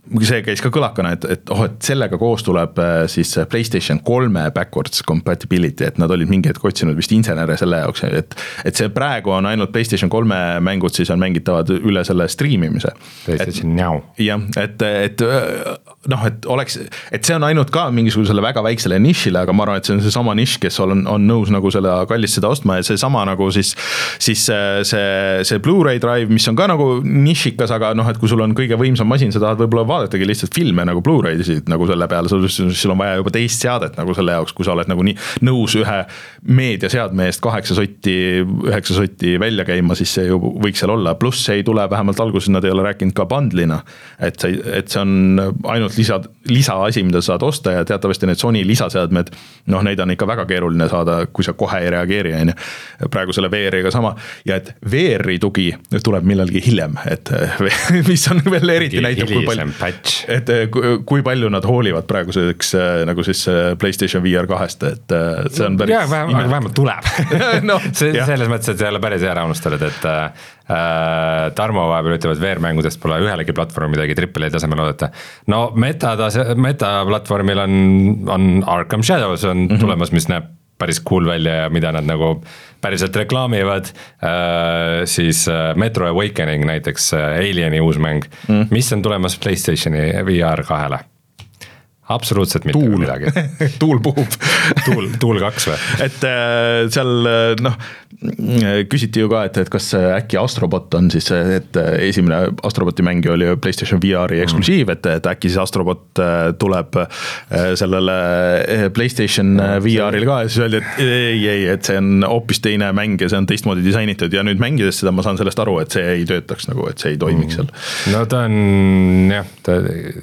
see käis ka kõlakana, et, et oh, et sellega koos tuleb siis PlayStation kolme backwards compatibility, et nad olid mingi hetk otsinud vist insenere selle jaoks, et, et see praegu on ainult PlayStation kolme mängud, siis on mängitavad üle selle streamimise. PlayStation Now. jah, et, et noh, et oleks, et see on ainult ka mingisugusele väga väiksele nišile, aga ma arvan, et see on see sama niš, kes on, on nõus nagu selle kallist seda ostma ja see sama nagu siis, siis see, see Blu-ray drive, mis on ka nagu nišikas, aga noh, et kui sul on kõige võimsam masin, sa tahad võib-olla vaadatagi lihtsalt filme nagu Blu-raysid nagu selle peale, sul on vaja juba teist seadet nagu selle jaoks, kui sa oled nagu nii nõus ühe meediaseadme eest kaheksa sotti, üheksa sotti välja käima, siis see ju võiks seal olla, pluss see ei tule vähemalt alguses, nad ei ole rääkinud ka bundlina, et see, et see on ainult lisa, lisa asi, mida sa saad osta ja teatavasti need Sony lisaseadmed, noh, neid on ikka väga keeruline saada, kui sa kohe ei reageeri, on ju, praegu selle V R-iga sama ja et V R-i tugi tuleb millalgi hiljem, et mis on veel eriti näitab, kui palju, et kui palju nad hoolivad praeguseks nagu siis PlayStation V R kahest, et see on päris ja, vähemalt, vähemalt tuleb no, see, selles mõttes, et see ei ole päris ära unustatud, et äh, Tarmo vahepeal ütlevad V R-mängudest pole ühelegi platvormi midagi triple A tasemel oodata. No meta, meta platvormil on, on Arkham Shadows on mm-hmm. tulemas, mis näeb päris cool välja ja mida nad nagu päriselt reklaamivad, äh, siis Metro Awakening näiteks Alieni uus mäng, mm. mis on tulemas PlayStationi V R kahele. Absoluutselt mitte tuul. midagi. tuul puhub. tuul, tuul kaks või? Et seal noh, küsiti ju ka, et, et kas äkki Astrobot on siis, et esimene Astroboti mäng oli PlayStation V R-i eksklusiiv, et, et äkki siis Astrobot tuleb sellele PlayStation no, V R-il ka ja siis öeldi, et ei, ei, et see on hoopis teine mäng ja see on teistmoodi disainitud ja nüüd mängides seda ma saan sellest aru, et see ei töötaks nagu, et see ei toimiks seal. No ta on jah, ta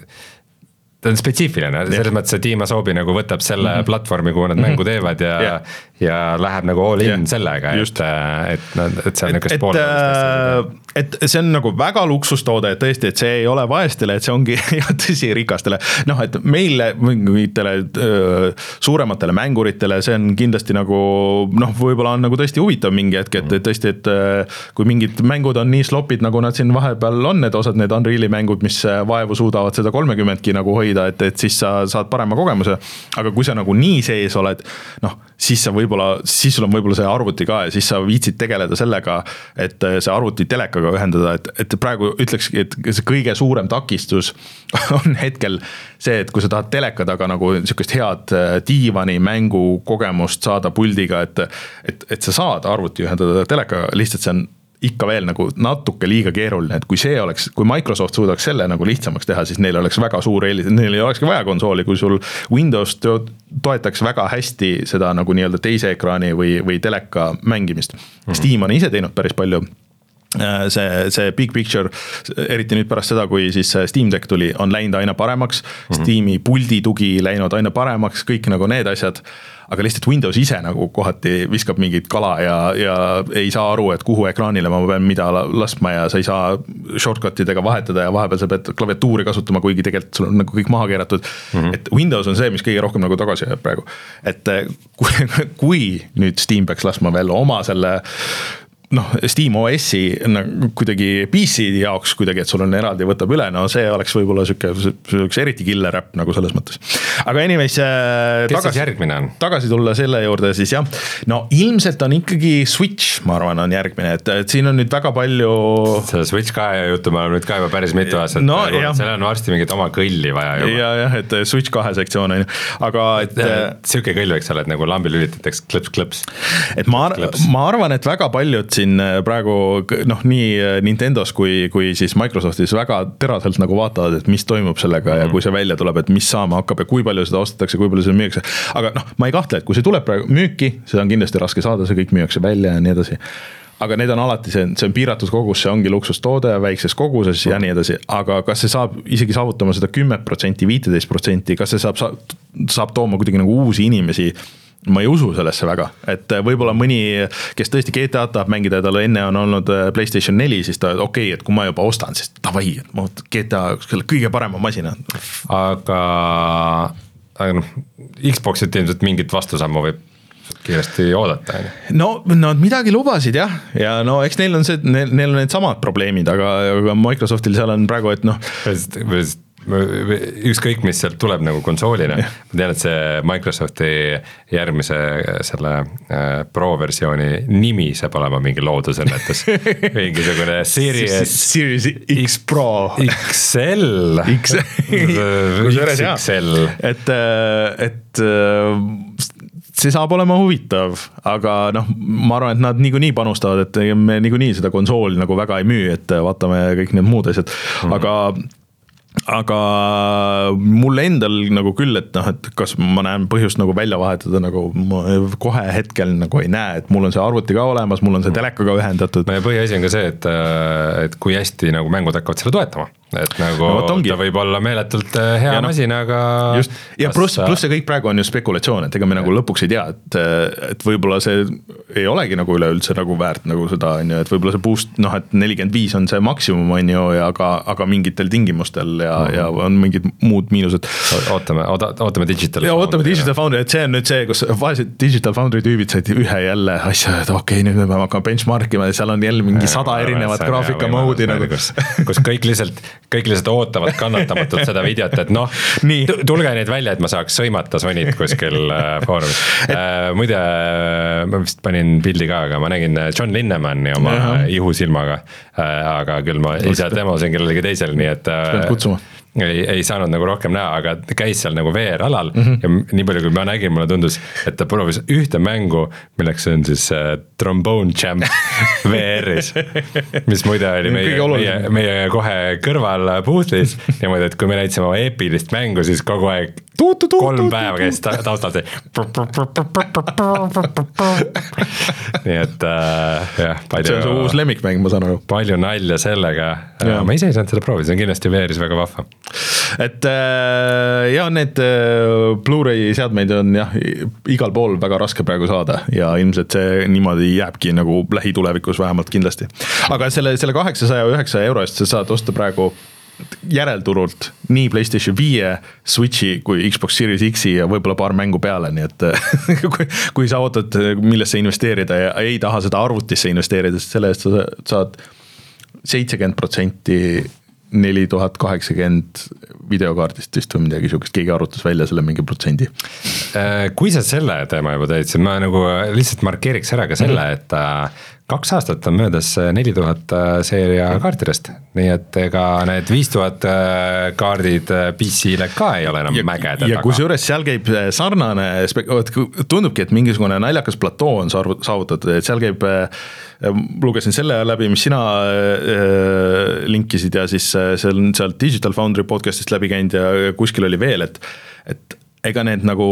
ta on spetsiifiline, selles mõttes, et Dima Soobi nagu võtab selle mm-hmm. platvormi, kuhu nad mängu teevad ja, yeah. ja läheb nagu all in yeah. sellega, et, et, et see on niukest pool. Et see on nagu väga luksustoode, et tõesti, et see ei ole vaestele, et see ongi ja tõsi rikastele. Noh, et meile mingitele suurematele mänguritele, see on kindlasti nagu, noh, võib-olla on nagu tõesti huvitav mingi hetk, et tõesti, et kui mingid mängud on nii slopid, nagu nad siin vahepeal on, need osad, need Unreali mängud, mis vaevu suudavad seda kolmekümnedki nagu hoida, et, et siis sa saad parema kogemuse, aga kui sa nagu nii sees oled, noh, siis sa võib-olla, siis sul on võib-olla see arvuti ka ja siis sa viitsid tegeleda sellega, et see arvuti telekaga ühendada, et, et praegu ütlekski, et see kõige suurem takistus on hetkel see, et kui sa tahad teleka taga nagu niisugust head diivani mängu kogemust saada puldiga, et, et, et sa saad arvuti ühendada telekaga, lihtsalt see on ikka veel nagu natuke liiga keeruline, et kui see oleks, kui Microsoft suudaks selle nagu lihtsamaks teha, siis neil oleks väga suur eelis, neil ei olekski vaja konsooli, kui sul Windows toetaks väga hästi seda nagu nii-öelda teise ekraani või, või teleka mängimist. Mm-hmm. Steam on ise teinud päris palju. See, see big picture, eriti nüüd pärast seda, kui siis Steam Deck tuli, on läinud aina paremaks, mm-hmm. Steam'i puldi tugi läinud aina paremaks, kõik nagu need asjad, aga lihtsalt Windows ise nagu kohati viskab mingit kala ja, ja ei saa aru, et kuhu ekraanile ma pean mida laskma ja sa ei saa shortcutidega vahetada ja vahepeal sa pead klaviatuuri kasutama, kuigi tegelikult sul on nagu kõik maha keeratud. Mm-hmm. Et Windows on see, mis kõige rohkem nagu tagasi jääb praegu. Et kui, kui nüüd Steam peaks laskma veel oma selle noh, Steam O S-i kuidagi P C jaoks kuidagi, et sul on eraldi võtab üle, no see oleks võib-olla siuke, siuke eriti killer äpp nagu selles mõttes. Aga anyways, tagasi, tagasi tulla selle juurde siis jah, no ilmselt on ikkagi Switch, ma arvan, on järgmine, et, et siin on nüüd väga palju selle Switch kahe juttu me oleme nüüd ka juba päris mitu aastat, no, seal on varsti mingit oma kõlli vaja juba. Ja, jah, et Switch kahe sektsioon on, aga et, et siuke kõll võiks olla, et nagu lambi lülitatakse klõps-klõps. Et ma, ma arvan, et väga paljud praegu noh, nii Nintendos kui, kui siis Microsoftis väga teraselt nagu vaatavad, et mis toimub sellega mm-hmm. ja kui see välja tuleb, et mis saama hakkab ja kui palju seda ostetakse, kui palju seda müüakse. Aga noh, ma ei kahtle, et kui see tuleb praegu müüki, seda on kindlasti raske saada, see kõik müüakse välja ja nii edasi. Aga need on alati, see, see on piiratud kogus, see ongi luksustoode väikses koguses mm-hmm. ja nii edasi. Aga kas see saab isegi saavutama seda kümme protsenti, viisteist protsenti, kas see saab, saab tooma kuidagi nagu uusi inimesi, ma ei usu sellesse väga, et võib-olla mõni, kes tõesti G T A tahab mängida ja tal enne on olnud PlayStation neli, siis ta okei, okay, et kui ma juba ostan, siis davai, et ma G T A selle kõige parema masina. Aga, aga noh, Xboxit ilmselt mingit vastusammu võib kiiresti oodata. No nad midagi lubasid jah, ja no eks neil on see, neil, neil on need samad probleemid, aga, aga Microsoftil seal on praegu, et noh ükskõik, mis sealt tuleb nagu konsoolina, ma tean, et see Microsofti järgmise selle Pro versiooni nimi saab olema mingi loodusõnnetus, mingisugune Series, Series X Pro X L X, X L, et, et see saab olema huvitav, aga noh, ma arvan, et nad niikuinii panustavad, et me niikuinii seda konsooli nagu väga ei müü, et vaatame kõik need muud asjad, mm-hmm. aga aga mulle endal nagu küll, et noh, et kas ma näen põhjust nagu välja vahetada, nagu ma kohe hetkel nagu ei näe, et mul on see arvuti ka olemas, mul on see telekaga ühendatud. Meie põhiasi on ka see, et, et kui hästi nagu mängud hakkavad selle toetama, et nagu no, ta võib olla meeletult hea no, masin, aga just, ja pluss sa... plus see kõik praegu on ju spekulatsioon, et ega me nagu lõpuks ei tea, et, et võib-olla see ei olegi nagu üleüldse nagu väärt nagu seda, on ju, et võib-olla see boost, noh, et nelikümmend viis on see maksimum, on ju, ja aga, aga mingitel tingimustel ja, mm. ja on mingid muud miinused. Ootame, ootame Digital ja, ootame Digital Foundry, et see on nüüd see, kus vaesed Digital Foundry tüübid said ühe jälle asja, et okei, okay, nüüd me peame hakkama benchmarkima ja seal on jälle mingi sada ja, erinevat graafika moodi nagu. Kus, kus kõik lihtsalt, kõik lihtsalt ootavad kannatamatult seda videot, et noh, tulge neid välja, et ma saaks sõimata Sonit kuskil foorumis. Et... Muide, ma vist panin pildi ka, aga ma nägin John Linnemanni oma Jaha. ihusilmaga, aga küll ma ei saa demosin kellelegi teisel, nii et ei, ei saanud nagu rohkem näha, aga käis seal nagu V R-alal mm-hmm. ja nii palju, kui ma nägin, mulle tundus, et ta proovis ühte mängu, milleks on siis uh, Trombone Champ V R-is, mis muide oli meie, meie, meie kohe kõrval puuthlis, niimoodi, et kui me näitasime oma eepilist mängu, siis kogu aeg kolm päeva käis taustalt nii et uh, jah, palju, see on su uus lemmikmäng, ma saan aru. Palju nalja sellega, ja. ma ise ei saanud seda proovi, see on kindlasti V R-is väga vahva. Et ja need Blu-ray seadmeid on jah, igal pool väga raske praegu saada ja ilmselt see niimoodi jääbki nagu lähitulevikus vähemalt kindlasti. Aga selle, selle kaheksasaja üheksa euro eest sa saad osta praegu järelturult nii PlayStation viie, Switchi kui Xbox Series X-i ja võib-olla paar mängu peale, nii et kui, kui sa ootad millesse investeerida ja ei taha seda arvutisse investeerida, sest selle eest sa saad seitsekümmend protsenti neli tuhat kaheksakümmend videokaardist vist või midagi sihukest, keegi arvutas välja selle mingi protsendi. Kui sa selle teema juba teed, siis ma nagu lihtsalt markeeriks ära ka selle, et kaks aastat on möödas neli tuhat seeria kaartidest, nii et ega need viis tuhat kaardid P C-le ka ei ole enam ja, mägede ja taga. Kus juures seal käib sarnane, tundubki, et mingisugune naljakas platoo on saavutatud, et seal käib, lugesin selle läbi, mis sina linkisid ja siis seal, seal Digital Foundry podcastist läbi käinud ja kuskil oli veel, et, et ega need nagu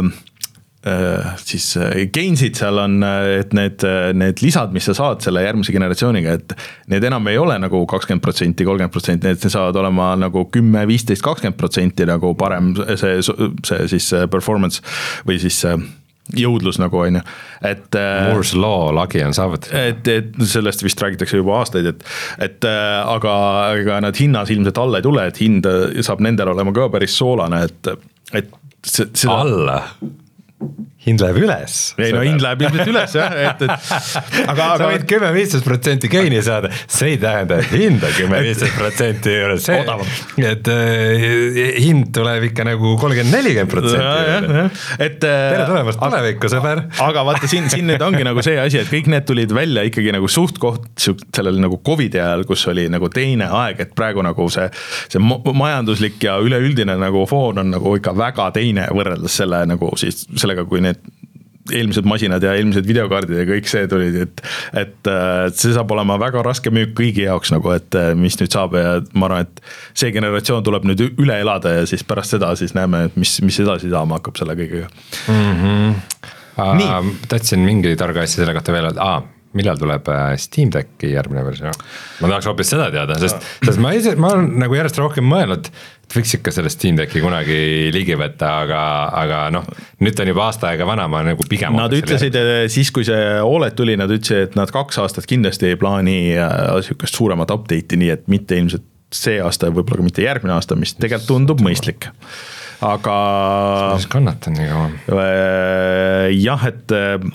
siis gainsid seal on, et need, need lisad, mis sa saad selle järgmise generatsiooniga, et need enam ei ole nagu kakskümmend protsenti, kolmkümmend protsenti, need saavad olema nagu kümme, viisteist, kakskümmend protsenti nagu parem see, see siis performance või siis jõudlus nagu on ju, et Moore's Law lagi on saavutatud. Et, et sellest vist räägitakse juba aastaid, et, et aga, aga nad hinnas ilmselt alla ei tule, et hind saab nendel olema ka päris soolane, et, et seda... alla? Hind läheb üles. Ei no hind läheb ilmselt üles jah, et, et aga, sa võid kümme viisteist protsenti geini saada, see ei tähenda, et hind on kümme viisteist protsenti juures, see, et uh, hind tuleb ikka nagu kolmkümmend nelikümmend protsenti. Tere tulemast tulevikku, sõber. Aga vaata, siin, siin nüüd ongi nagu see asi, et kõik need tulid välja ikkagi nagu suht koht sellel nagu Covidi ajal, kus oli nagu teine aeg, et praegu nagu see, see majanduslik ja üleüldine nagu foon on nagu ikka väga teine võrreldes selle nagu siis sellega, kui need eelmised masinad ja eelmised videokaardid ja kõik see tulid, et, et see saab olema väga raske müük kõigi jaoks nagu, et mis nüüd saab ja ma arvan, et see generatsioon tuleb nüüd üle elada ja siis pärast seda siis näeme, et mis, mis edasi saama hakkab selle kõigega. Mm-hmm. Uh, tahtsin mingi targa asja selle kohta veel, et aa, millal tuleb Steam Decki järgmine versioon? Ma tahaks hoopis seda teada, sest, sest ma, ise, ma olen nagu järjest rohkem mõelnud, et võiks ikka selle Steam Decki kunagi ligi võtta, aga, aga noh, nüüd on juba aasta aega vana, ma nagu pigem... Nad ütlesid, siis kui see O L E D tuli, nad ütlesid, et nad kaks aastat kindlasti ei plaani sihukest suuremat update'i, nii et mitte ilmselt see aasta ja võib-olla ka mitte järgmine aasta, mis tegelikult tundub mõistlik. Aga... Siis kannatan nii kaua. Jah, et...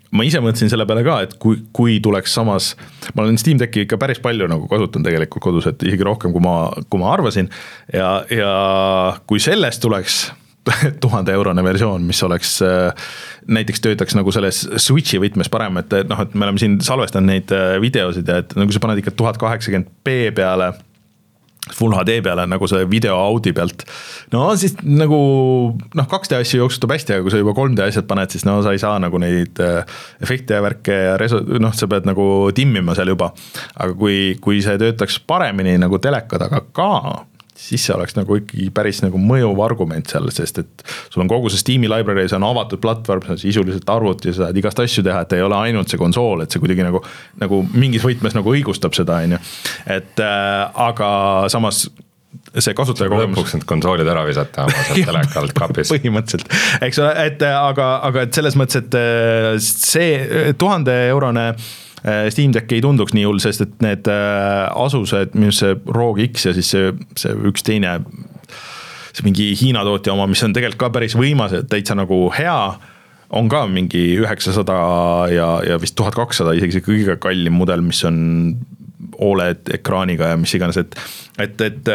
ma ise mõtlesin selle peale ka, et kui, kui tuleks samas, ma olen Steam Decki ikka päris palju nagu kasutan tegelikult kodus, et isegi rohkem kui ma, kui ma arvasin ja, ja kui sellest tuleks tuhande eurone versioon, mis oleks näiteks töötaks nagu selles Switchi võtmes parem, et noh, et me oleme siin salvestanud neid videosid ja et nagu sa paned ikka tuhat kaheksakümmend p peale Full H D peale nagu see video Audi pealt. No siis nagu noh, kaks D asju jooksutab hästi, aga kui sa juba kolm D asjad paned, siis no sa ei saa nagu neid efekte ja värke ja reso-, noh, sa pead nagu timmima seal juba. Aga kui, kui see töötaks paremini nagu telekad, aga ka, siis see oleks nagu ikkagi päris nagu mõjuv argument seal, sest et sul on kogu see Steam'i library, see on avatud platvorm, see on sisuliselt arvuti ja sa saad igast asju teha, et ei ole ainult see konsool, et see kuidagi nagu, nagu mingis võtmes nagu õigustab seda, on ju. Et äh, aga samas see kasutaja kogemus. Lõpuks need konsoolid ära visata oma sealt telekalt kapis. Põhimõtteliselt, eks ole, et aga, aga et selles mõttes, et see tuhande eurone Steam Deck ei tunduks nii hull, sest et need asused, mis see R O G X ja siis see, see üks teine, see mingi Hiina tootja oma, mis on tegelikult ka päris võimas, et täitsa nagu hea, on ka mingi üheksasada ja, ja vist tuhat kakssada, isegi see kõige kallim mudel, mis on O L E D ekraaniga ja mis iganes, et, et, et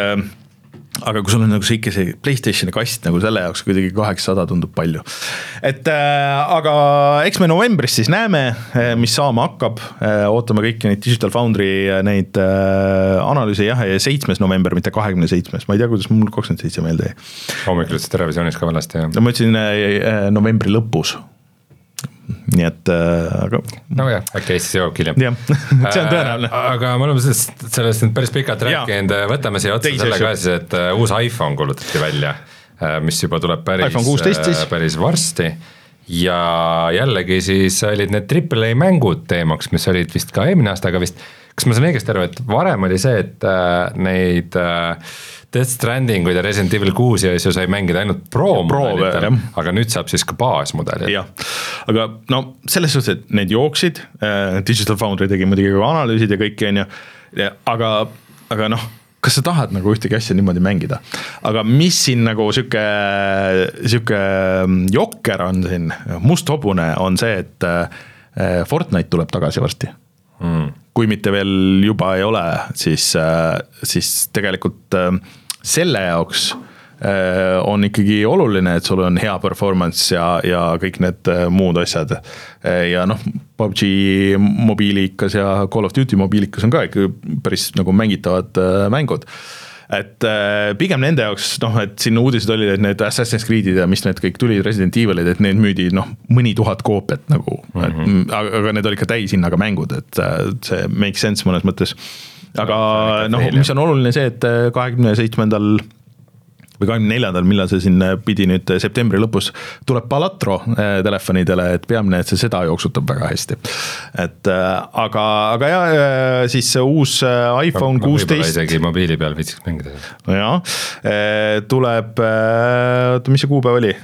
aga kui sul on nagu see ikka see PlayStationi kast nagu selle jaoks kuidagi kaheksasada tundub palju. Et äh, aga eks me novembris siis näeme, mis saama hakkab, ootame kõiki neid Digital Foundry neid äh, analüüse jah, ja seitsmes november, mitte kahekümne seitsmes, ma ei tea, kuidas mul kakskümmend seitse meelde jäi. Hommikul ütlesid televisioonis ka valasti, jah? No ma ütlesin äh, novembri lõpus. Nii et aga no jah, äkki Eestis jõuab hiljem. Jah, see on tõenäoline. Aga me oleme sellest, sellest nüüd päris pikalt rääkinud, võtame siia otsa selle ka siis, et uus iPhone kuulutati välja, mis juba tuleb päris, päris varsti ja jällegi siis olid need triple A mängud teemaks, mis olid vist ka eelmine aasta, aga vist, kas ma saan õigesti aru, et varem oli see, et neid Death Strandinguid ja Resident Evil kuus ja asju sai mängida ainult pro-mudelitel, aga nüüd saab siis ka baasmudelid. Jah, aga no selles suhtes, et need jooksid, Digital Foundry tegi muidugi ka analüüsid ja kõik, aga, aga noh, kas sa tahad nagu ühtegi asja niimoodi mängida? Aga mis siin nagu süke, süke jokker on siin, must hobune on see, et Fortnite tuleb tagasi varsti. Mm. Kui mitte veel juba ei ole, siis, siis tegelikult selle jaoks on ikkagi oluline, et sul on hea performance ja, ja kõik need muud asjad. Ja noh, P U B G mobiilikas ja Call of Duty mobiilikas on ka ikka päris nagu mängitavad mängud. Et pigem nende jaoks, noh, et sinna uudised olid, et need Assassin's Creed'id ja mis need kõik tulid, Resident Evil'id, et need müüdi noh, mõni tuhat koopiat nagu, mm-hmm. et, aga need olid ka täishinnaga mängud, et see makes sense mõnes mõttes. Aga noh, mis on oluline see, et kahekümne seitsmendal või kahekümne neljandal, millal see siin pidi nüüd septembri lõpus tuleb Palatro telefonidele, et peamine, et see seda jooksutab väga hästi. Et aga, aga ja siis see uus iPhone ma, ma kuusteist. Võib-olla isegi mobiili peal viitsiks mängida. No jah, tuleb, oota, mis see kuupäev oli?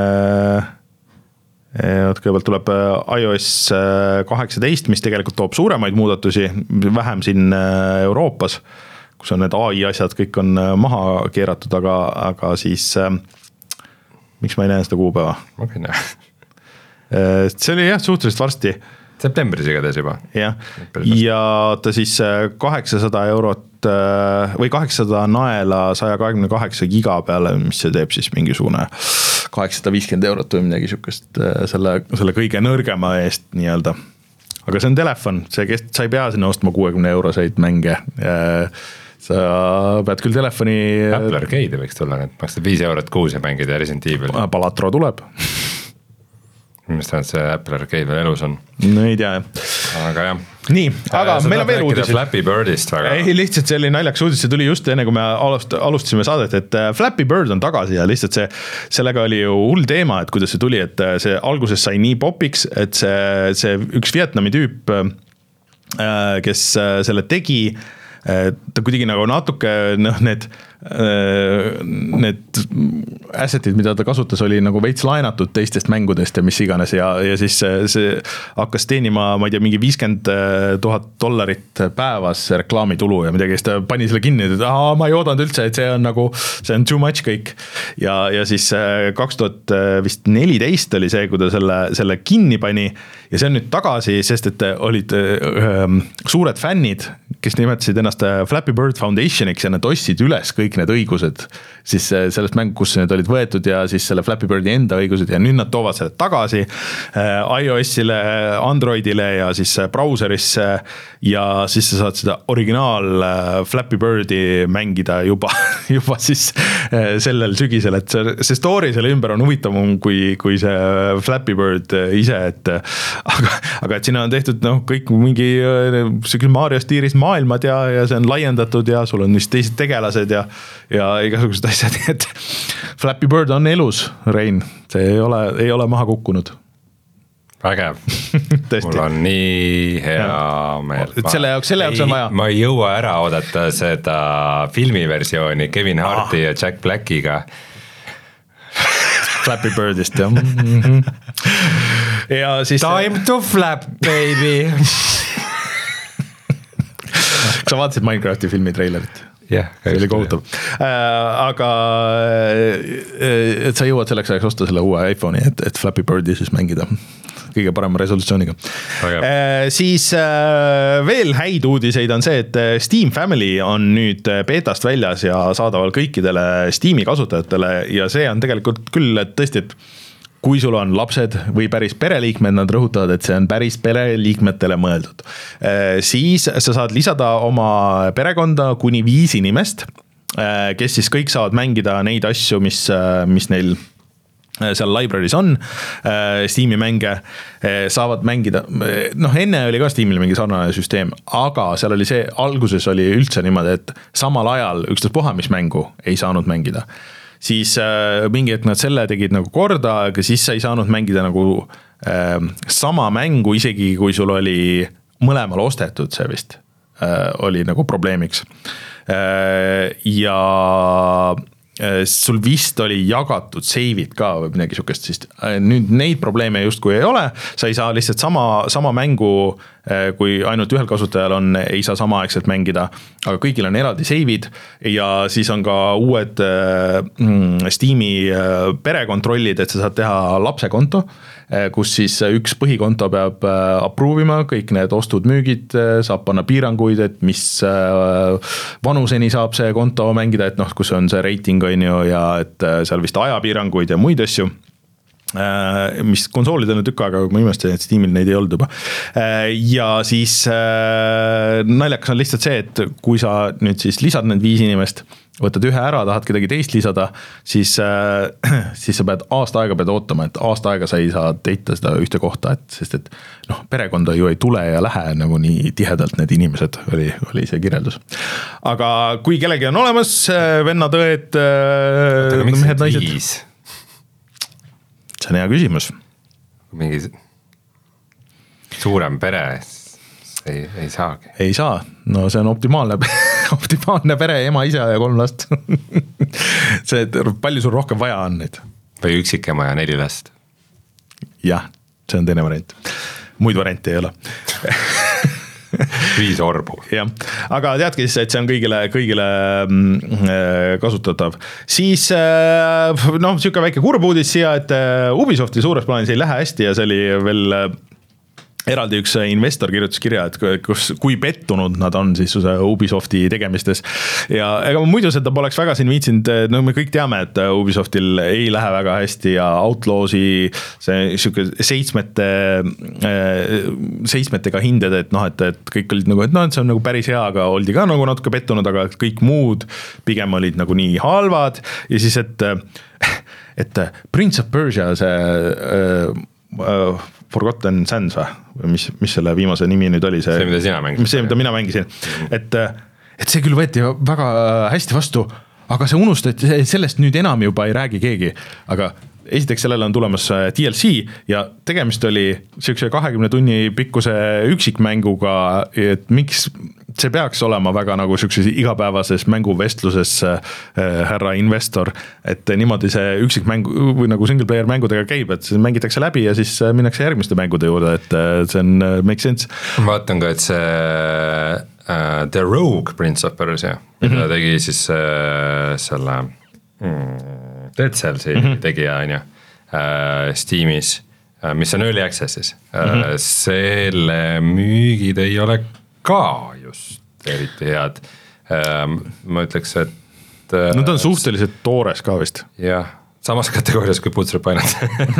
Kõigepealt tuleb iOS kaheksateist, mis tegelikult toob suuremaid muudatusi, vähem siin Euroopas, kus on need A I asjad, kõik on maha keeratud, aga, aga siis äh, miks ma ei näe seda kuupäeva? Ma ei näe. See oli jah, suhteliselt varsti. Septembris igatahes juba. Jah, ja ta siis kaheksasada eurot või kaheksasada naela saja kahekümne kaheksa giga peale, mis see teeb siis mingisugune kaheksasada viiskümmend eurot või midagi sükest selle, selle kõige nõrgema eest nii-öelda. Aga see on telefon, see kest, sa ei pea sinna ostma kuuekümne euroseid mänge. Sa pead küll telefoni... Apple Arcade'i võiks tulla, et maksad viis eurot kuus ja mängida Resident Evil. Palatro tuleb. Mis tähendab, see Apple Arcade veel elus on? No ei tea, jah. Aga jah. Nii, aga sa meil on veel uudised. Flappy Birdist väga. Ei, lihtsalt see oli naljaks uudis, see tuli just enne, kui me alust, alustasime saadet, et Flappy Bird on tagasi ja lihtsalt see, sellega oli ju hull teema, et kuidas see tuli, et see alguses sai nii popiks, et see, see üks Vietnami tüüp, kes selle tegi, ta kuidagi nagu natuke, noh, need need asset'id, mida ta kasutas, oli nagu veits laenatud teistest mängudest ja mis iganes ja, ja siis see, see hakkas teenima, ma ei tea, mingi viiskümmend tuhat dollarit päevas reklaamitulu ja midagi, siis ta pani selle kinni, et aa, ma ei oodanud üldse, et see on nagu, see on too much kõik. Ja, ja siis kaks tuhat neliteist oli see, kui ta selle, selle kinni pani ja see on nüüd tagasi, sest et olid öö, suured fännid, kes nimetasid ennast Flappy Bird Foundationiks ja nad ostsid üles kõik need õigused siis sellest mängu, kus need olid võetud ja siis selle Flappy Birdi enda õigused ja nüüd nad toovad selle tagasi iOS-ile, Androidile ja siis brauserisse ja siis sa saad seda originaal Flappy Birdi mängida juba, juba siis sellel sügisel, et see, see story selle ümber on huvitavam kui, kui see Flappy Bird ise, et aga, aga et sinna on tehtud no, kõik mingi Mario stiiris maailmad ja, ja see on laiendatud ja sul on vist teised tegelased ja, ja igasugused asjad, et Flappy Bird on elus, Rein, see ei ole, ei ole maha kukkunud. Vägev. Mul on nii hea ja. Meel. Selle jaoks, selle jaoks on vaja. Ma ei jõua ära oodata seda filmiversiooni Kevin Harti ah. ja Jack Blackiga. Flappy Birdist, jah. Mm-hmm. Ja siis... Time to flap, baby! Sa vaatasid Minecrafti filmi treilerit? jah, see oli kohutav. Äh, aga et sa jõuad selleks ajaks osta selle uue iPhone'i, et, et Flappy Birdi siis mängida kõige parema resolutsiooniga. Äh, siis äh, veel häid uudiseid on see, et Steam Family on nüüd beetast väljas ja saadaval kõikidele Steam'i kasutajatele ja see on tegelikult küll, et tõesti, et kui sul on lapsed või päris pereliikmed, nad rõhutavad, et see on päris pereliikmetele mõeldud. Siis sa saad lisada oma perekonda kuni viis inimest, kes siis kõik saavad mängida neid asju, mis, mis neil seal library's on, Steam'i mänge saavad mängida, noh enne oli ka Steam'il mingi sarnane süsteem, aga seal oli see, alguses oli üldse niimoodi, et samal ajal ükstaspuha mis mängu ei saanud mängida. Siis äh, mingi hetk nad selle tegid nagu korda, aga siis sa ei saanud mängida nagu äh, sama mängu, isegi kui sul oli mõlemal ostetud see vist, äh, oli nagu probleemiks. Äh, ja äh, sul vist oli jagatud save'id ka või midagi sukest, siis äh, nüüd neid probleeme justkui ei ole, sa ei saa lihtsalt sama, sama mängu, äh, kui ainult ühel kasutajal on, ei saa samaaegselt mängida, aga kõigil on eraldi save'id ja siis on ka uued äh, Steam'i äh, perekontrollid, et sa saad teha lapsekonto, äh, kus siis üks põhikonto peab äh, approve ima, kõik need ostud, müügid, äh, saab panna piiranguid, et mis äh, vanuseni saab see konto mängida, et noh, kus on see rating on ju ja et äh, seal vist ajapiiranguid ja muid asju. Mis konsoolidel on tükk aega, ma imestasin, et Steamil neid ei olnud juba. Ja siis naljakas on lihtsalt see, et kui sa nüüd siis lisad need viis inimest, võtad ühe ära, tahad kedagi teist lisada, siis, siis sa pead aasta aega pead ootama, et aasta aega sa ei saa teita seda ühte kohta, et, sest et noh, perekonda ju ei tule ja lähe nagu nii tihedalt need inimesed, oli, oli see kirjeldus. Aga kui kellegi on olemas, vennad, õed, mehed, naised... See on hea küsimus. Mingi suurem pere ei, ei saagi. Ei saa, no see on optimaalne, optimaalne pere, ema, isa ja kolm last. See, et palju sul rohkem vaja on neid. Või üksikema ja neli last. Jah, see on teine variant. Muid variante ei ole. Viis orbu. Ja, aga teadki siis, et see on kõigile, kõigile kasutatav. Siis noh, siuke väike kurb uudis siia, et Ubisofti suures plaanis ei lähe hästi ja see oli veel eraldi üks investor kirjutas kirja, et kus, kui pettunud nad on siis Ubisofti tegemistes. Ja ega muidu seda poleks väga siin viitsinud, no me kõik teame, et Ubisoftil ei lähe väga hästi ja Outlawsi see siuke seitsmete, seitsmetega hinded, et noh, et, et kõik olid nagu, et noh, et see on nagu päris hea, aga oldi ka nagu natuke pettunud, aga kõik muud pigem olid nagu nii halvad ja siis, et, et Prince of Persia see uh, Forgotten Sands või mis, mis selle viimase nimi nüüd oli see, see mida sina mängisid see, mida mina mängisin et, et see küll võeti väga hästi vastu, aga see unustati, sellest nüüd enam juba ei räägi keegi, aga esiteks sellele on tulemas D L C ja tegemist oli siukse kahekümne tunni pikkuse üksikmänguga, et miks see peaks olema väga nagu siukses igapäevases mänguvestluses äh, härra investor, et niimoodi see üksik mäng või nagu single player mängudega käib, et mängitakse läbi ja siis minnakse järgmiste mängude juurde, et see on make sense. Ma vaatan ka, et see uh, The Rogue Prince of Persia, mida mm -hmm. tegi siis uh, selle mm, Dead Cellsi mm -hmm. tegija on ju uh, Steamis, uh, mis on early access'is uh, mm, -hmm. selle müügid ei ole ka just eriti head. Ma ütleks, et no ta on suhteliselt toores ka vist. Jah, samas kategoorias kui Putsrip ainult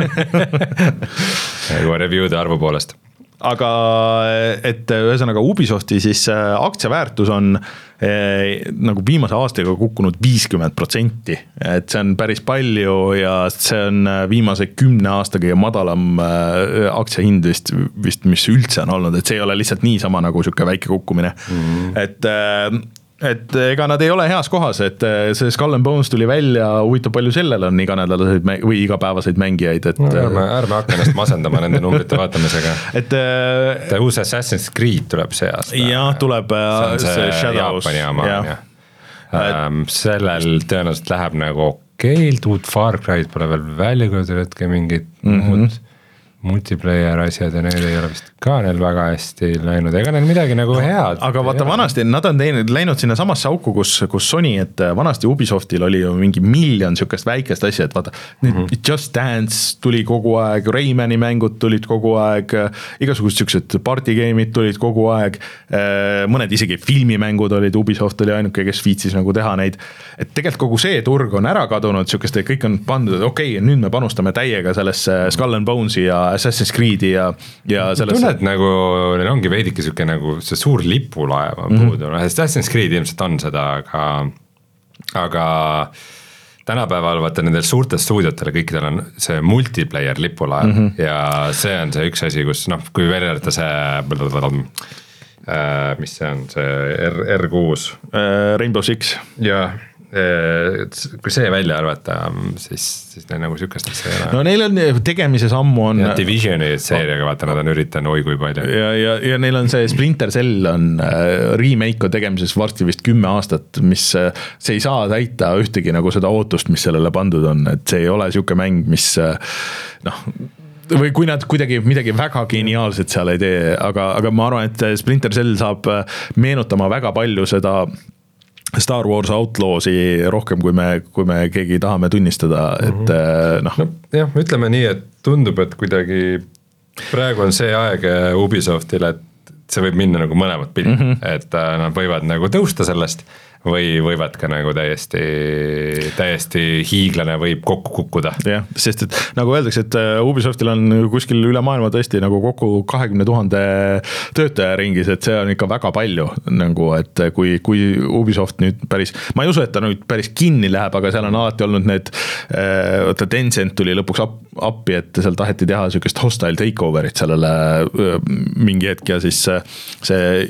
review'de arvu poolest. Aga et ühesõnaga Ubisofti siis aktsiaväärtus on eh, nagu viimase aastaga kukkunud viiskümmend protsenti, et see on päris palju ja see on viimase kümne aastaga ja madalam aktsiahind vist, vist, mis üldse on olnud, et see ei ole lihtsalt niisama nagu siuke väike kukkumine, mm-hmm. et et ega nad ei ole heas kohas, et see Skull and Bones tuli välja, huvitav palju sellel on iganädalaseid või igapäevaseid mängijaid, et no, ärme, ärme hakka ennast masendama nende numbrite vaatamisega. Et ta uus Assassin's Creed tuleb see aasta. Jah, tuleb see, see Shadows. Jaapani oma, ja. Ähm, sellel tõenäoliselt läheb nagu okeilt, uut Far Cry'd pole veel välja kujutavadki mingid mm -hmm. muud multiplayer asjad ja need ei ole vist ka neil väga hästi läinud, ega neil midagi nagu head. Aga vaata vanasti, nad on teinud, läinud sinna samasse auku, kus, kus Sony, et vanasti Ubisoftil oli ju mingi miljon siukest väikest asja, et vaata, mm -hmm. Just Dance tuli kogu aeg, Raymani mängud tulid kogu aeg, igasugused siuksed party game'id tulid kogu aeg, mõned isegi filmimängud olid, Ubisoft oli ainuke, kes viitsis nagu teha neid, et tegelikult kogu see turg on ära kadunud, siukest, et kõik on pandud, et okei okay,, nüüd me panustame täiega sellesse Skull and Bonesi ja Assassin's Creed'i ja, ja sellest... Tunned nagu, neil ongi veidike siuke nagu see suur lipulaev on mm-hmm. puudu, Assassin's Creed ilmselt on seda, aga aga tänapäeval vaata nendel suurtel stuudiotel kõikidel on see multiplayer lipulaev mm -hmm. ja see on see üks asi, kus noh, kui veel jätta see äh, mis see on, see R, R kuus äh, Rainbow Six ja kui see välja arvata, siis, siis neil nagu sükast asja ei ole. No neil on tegemises ammu on ja Divisioni seeriaga vaata, nad on üritanud oi kui palju. Ja, ja, ja neil on see Splinter Cell on remake on tegemises varsti vist kümme aastat, mis see ei saa täita ühtegi nagu seda ootust, mis sellele pandud on, et see ei ole siuke mäng, mis noh, või kui nad kuidagi midagi väga geniaalset seal ei tee, aga, aga ma arvan, et Splinter Cell saab meenutama väga palju seda Star Wars Outlawsi rohkem, kui me, kui me keegi tahame tunnistada, et mm-hmm. noh no,. jah, ütleme nii, et tundub, et kuidagi praegu on see aeg Ubisoftil, et see võib minna nagu mõlemat pilti, mm-hmm. et nad võivad nagu tõusta sellest või võivad ka nagu täiesti, täiesti hiiglane võib kokku kukkuda. Jah, sest et nagu öeldakse, et Ubisoftil on kuskil üle maailma tõesti nagu kokku kahekümne tuhande töötaja ringis, et see on ikka väga palju nagu, et kui, kui Ubisoft nüüd päris, ma ei usu, et ta nüüd päris kinni läheb, aga seal on alati olnud need, oota Tencent tuli lõpuks appi, et seal taheti teha siukest hostile takeoverit sellele mingi hetk ja siis see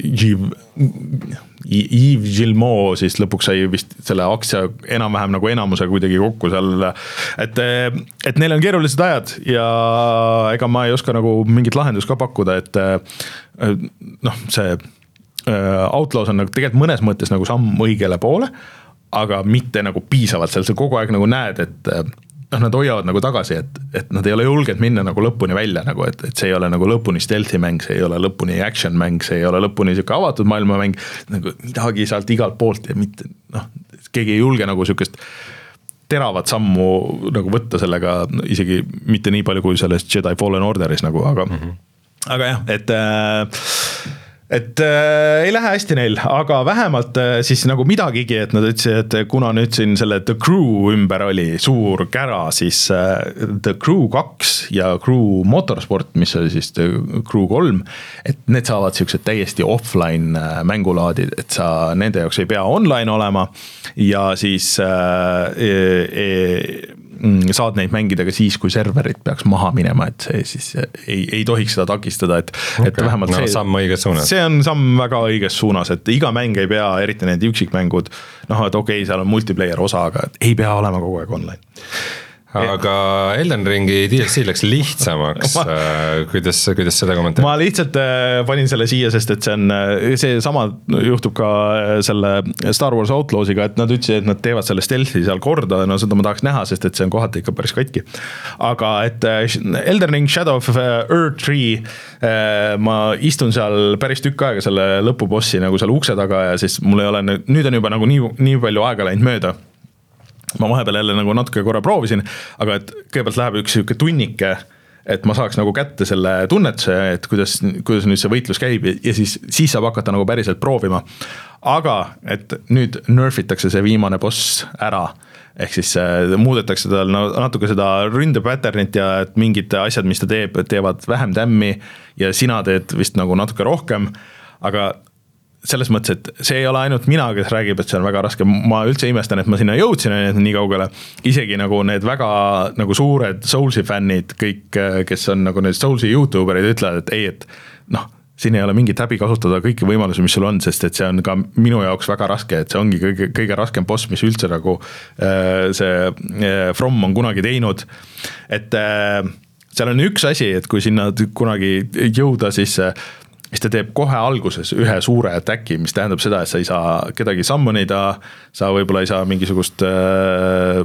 Yves Gilmour siis lõpuks sai vist selle aktsia enam-vähem nagu enamusega kuidagi kokku seal, et, et neil on keerulised ajad ja ega ma ei oska nagu mingit lahendust ka pakkuda, et noh, see Outlaws on nagu tegelikult mõnes mõttes nagu samm õigele poole, aga mitte nagu piisavalt seal, sa kogu aeg nagu näed, et noh, nad hoiavad nagu tagasi, et, et nad ei ole julgenud minna nagu lõpuni välja, nagu, et, et see ei ole nagu lõpuni stealthi mäng, see ei ole lõpuni action mäng, see ei ole lõpuni siuke avatud maailma mäng, nagu midagi sealt igalt poolt ja mitte, noh, keegi ei julge nagu siukest teravat sammu nagu võtta sellega, isegi mitte nii palju kui selles Jedi Fallen Orderis nagu, aga mm, -hmm. aga jah, et äh, et äh, ei lähe hästi neil, aga vähemalt äh, siis nagu midagigi, et nad ütlesid, et kuna nüüd siin selle The Crew ümber oli suur kära, siis äh, The Crew kaks ja Crew Motorsport, mis oli siis The Crew kolm, et need saavad siuksed täiesti offline äh, mängulaadid, et sa nende jaoks ei pea online olema ja siis äh, e, e, saad neid mängida ka siis, kui serverid peaks maha minema, et see siis ei, ei tohiks seda takistada, et, okay. et vähemalt no, see, samm õiges suunas. See on samm väga õiges suunas, et iga mäng ei pea, eriti need üksikmängud, noh, et okei okay,, seal on multiplayer osa, aga ei pea olema kogu aeg online. aga Elden Ringi D L C läks lihtsamaks ma... kuidas, kuidas seda kommenteerida? Ma lihtsalt panin selle siia, sest et see on, see sama juhtub ka selle Star Wars Outlawsiga, et nad ütlesid, et nad teevad selle stealthi seal korda, no seda ma tahaks näha, sest et see on kohati ikka päris katki. Aga et Elden Ring Shadow of Earth three, ma istun seal päris tükk aega selle lõpubossi nagu seal ukse taga ja siis mul ei ole, nüüd on juba nagu nii, nii palju aega läinud mööda. Ma vahepeal jälle nagu natuke korra proovisin, aga et kõigepealt läheb üks siuke tunnike, et ma saaks nagu kätte selle tunnetuse, et kuidas, kuidas nüüd see võitlus käib ja siis, siis saab hakata nagu päriselt proovima. Aga et nüüd nerfitakse see viimane boss ära, ehk siis muudetakse tal natuke seda ründe patternit ja et mingid asjad, mis ta teeb, teevad vähem tämmi ja sina teed vist nagu natuke rohkem, aga selles mõttes, et see ei ole ainult mina, kes räägib, et see on väga raske, ma üldse imestan, et ma sinna jõudsin nii kaugele, isegi nagu need väga nagu suured Soulsi fännid, kõik, kes on nagu need Soulsi YouTuberid ütlevad, et ei, et noh, siin ei ole mingit häbi kasutada kõiki võimalusi, mis sul on, sest et see on ka minu jaoks väga raske, et see ongi kõige, kõige raskem boss, mis üldse nagu see From on kunagi teinud, et seal on üks asi, et kui sinna kunagi jõuda, siis siis ta teeb kohe alguses ühe suure attacki, mis tähendab seda, et sa ei saa kedagi summonida, sa võib-olla ei saa mingisugust äh,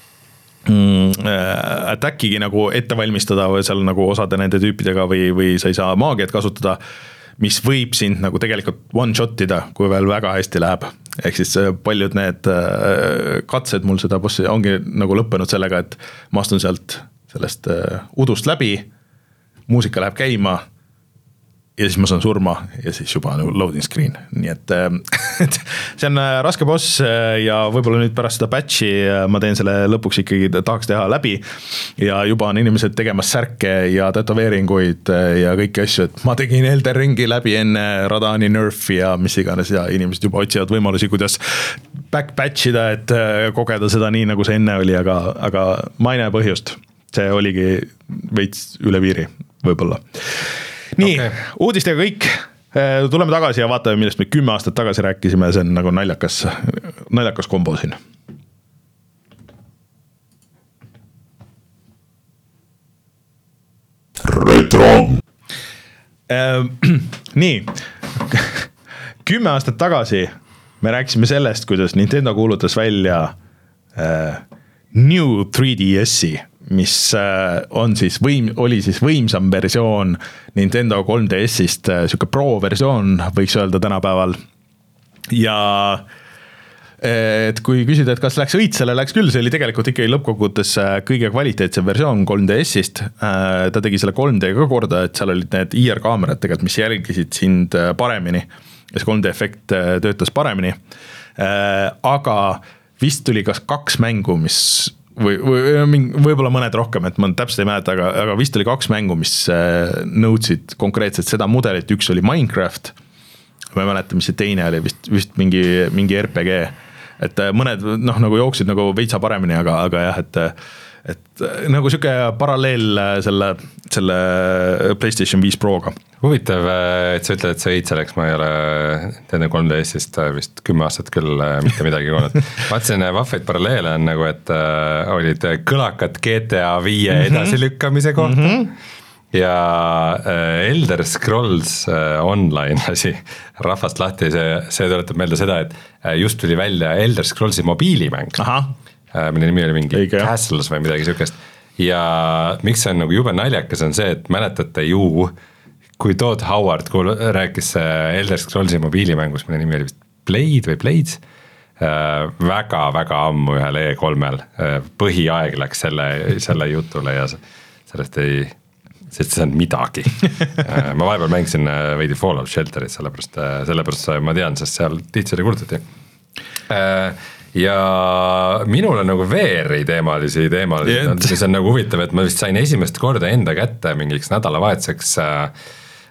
äh, attackigi nagu ette valmistada või seal nagu osade nende tüüpidega või, või sa ei saa maagiat kasutada, mis võib sind nagu tegelikult one-shotida, kui veel väga hästi läheb. Ehk siis paljud need äh, katsed mul seda bossi ongi nagu lõppenud sellega, et ma astun sealt sellest äh, udust läbi, muusika läheb käima, ja siis ma saan surma ja siis juba nagu loading screen, nii et, et see on raske boss ja võib-olla nüüd pärast seda patchi ma teen selle lõpuks ikkagi tahaks teha läbi ja juba on inimesed tegemas särke ja tätoveeringuid ja kõiki asju, et ma tegin Elden Ringi läbi enne Radani nerfi ja mis iganes ja inimesed juba otsivad võimalusi, kuidas back patchida, et kogeda seda nii, nagu see enne oli, aga, aga ma ei näe põhjust, see oligi veits üle piiri võib-olla. Nii, okay. Uudistega kõik, tuleme tagasi ja vaatame, millest me kümme aastat tagasi rääkisime, see on nagu naljakas, naljakas kombo siin. Retro. Äh, nii, kümme aastat tagasi me rääkisime sellest, kuidas Nintendo kuulutas välja äh, New three D S-i, mis on siis võim, oli siis võimsam versioon Nintendo kolm D S-ist, siuke pro versioon võiks öelda tänapäeval. Ja et kui küsida, et kas läks õitsele, läks küll, see oli tegelikult ikkagi lõppkokkuvõttes kõige kvaliteetsem versioon kolm D S-ist. Ta tegi selle kolm D ka korda, et seal olid need I R kaamerad tegelikult, mis jälgisid sind paremini. Ja see kolm D efekt töötas paremini. Aga vist tuli kas kaks mängu, mis või, või võib-olla mõned rohkem, et ma täpselt ei mäleta, aga, aga vist oli kaks mängu, mis nõudsid konkreetselt seda mudelit, üks oli Minecraft, ma ei mäleta, mis see teine oli, vist, vist mingi, mingi R P G, et mõned noh, nagu jooksid nagu veitsa paremini, aga, aga jah, et et nagu siuke paralleel selle, selle PlayStation viis Proga. Huvitav, et sa ütled, et see õitse läks, ma ei ole teine kolm D S-ist vist kümme aastat küll mitte midagi kuulnud. Vaatsin, vahvaid paralleele on nagu, et olid kõlakad G T A viie edasilükkamise kohta mm -hmm. ja Elder Scrolls Online asi rahvast lahti, see, see tuletab meelde seda, et just tuli välja Elder Scrollsi mobiilimäng. Aha. Mille nimi oli mingi Õige. Castles või midagi sükest. Ja miks see on nagu jube naljakas on see, et mäletate ju, kui Todd Howard kuul, rääkis Elder Scrollsi mobiilimängus, mille nimi oli vist Blade või Blades, väga-väga ammu ühel E kolmel. Põhiaeg läks selle, selle jutule ja sellest ei, sest see on midagi. Ma vahepeal mängisin veidi Fallout Shelterit, sellepärast, sellepärast ma tean, sest seal tihti kulutati. Ja minul on nagu V R-i teemalisi teemalisi, mis on nagu huvitav, et ma vist sain esimest korda enda kätte mingiks nädalavahetuseks äh,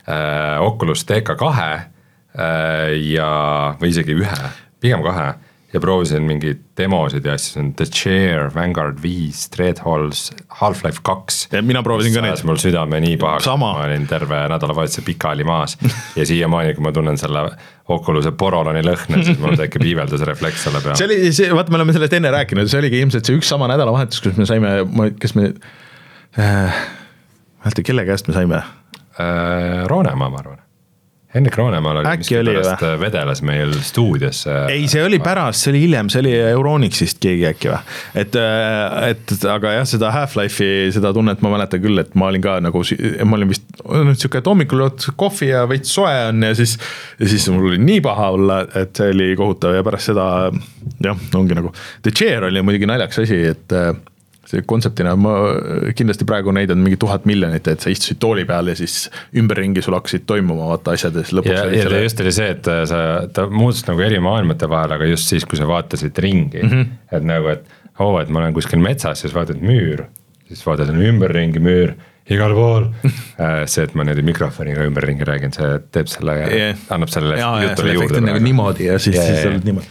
Oculus D K kahe äh, ja, või isegi ühe, pigem kahe. ja proovisin mingeid demosid ja asju, The Chair, Vanguard viis, Dreadhalls, Half-Life kaks. Ja mina proovisin ka neid. Mul südame nii pahaks, ma olin terve nädalavahetuse pikali maas ja siiamaani, kui ma tunnen selle Oculus'e porolani lõhne, siis mul tekib iiveldus refleks selle peale. See oli, see, vaata, me oleme sellest enne rääkinud, see oligi ilmselt see üks sama nädalavahetus, kus me saime, kes me äh,, mäleta, kelle käest me saime? Äh, Roonemaa, ma arvan. Henrik Roonemaal oli miski pärast vedeles meil stuudios. Ei, see oli pärast, see oli hiljem, see oli Euronixist keegi äkki või. Et, et aga jah, seda Half-Life'i, seda tunnet ma mäletan küll, et ma olin ka nagu, ma olin vist nüüd siuke, et hommikul kohvi ja veits soe on ja siis, ja siis mul oli nii paha olla, et see oli kohutav ja pärast seda, jah, ongi nagu, The Chair oli muidugi naljaks asi, et see kontseptina, ma kindlasti praegu neid on mingi tuhat miljonit, et sa istusid tooli peal ja siis ümberringi sul hakkasid toimuma vaata asjad ja siis lõpuks. Ja, ja selle... just oli see, et sa, ta muutus nagu eri maailmate vahel, aga just siis, kui sa vaatasid ringi, mm -hmm. et nagu, et oo, et ma olen kuskil metsas, siis vaatad müür, siis vaatad ümberringi müür, igal pool. See, et ma nüüd mikrofoniga ümberringi räägin, see teeb selle ja yeah. annab selle ja, jutule juurde. Nagu niimoodi ja siis, yeah, siis oled niimoodi.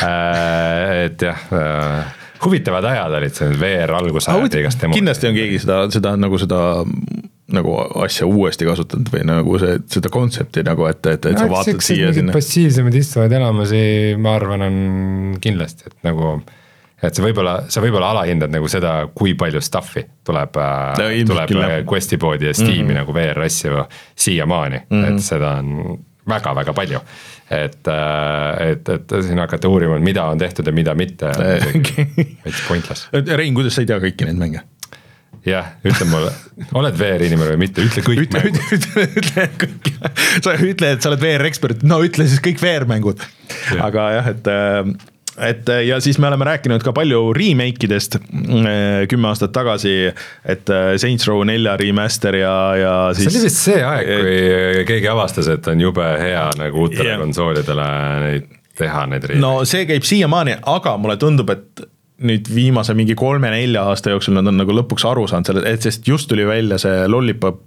Et jah, huvitavad ajad olid see V R algusajad igast demo. Kindlasti on keegi seda, seda nagu seda nagu asja uuesti kasutanud või nagu see, seda kontsepti nagu, et, et, et sa vaatad siia sinna. Passiivsemad istuvad elamusi, ma arvan, on kindlasti, et nagu, et sa võib-olla, sa võib-olla alahindad nagu seda, kui palju stuffi tuleb, no, tuleb Questi poodi ja Steam'i mm-hmm. nagu V R asju siiamaani, mm-hmm. et seda on väga-väga palju. Et, et, et siin hakata uurima, mida on tehtud ja mida mitte. Veits pointless. Rein, kuidas sa ei tea kõiki neid mänge? Jah, ütle mulle, oled V R-inimene või mitte, ütle kõik ütle, mängud. Ütle, ütle kõik, sa ütle, et sa oled V R-ekspert, no ütle siis kõik V R-mängud. Ja. Aga jah, et, et ja siis me oleme rääkinud ka palju remake-idest kümme aastat tagasi, et Saints Row nelja remaster ja, ja siis... See oli vist see aeg, kui keegi avastas, et on jube hea nagu uutele yeah. konsoolidele neid teha neid remake. No see käib siiamaani, aga mulle tundub, et nüüd viimase mingi kolme-nelja aasta jooksul nad on nagu lõpuks aru saanud selle, et sest just tuli välja see Lollipop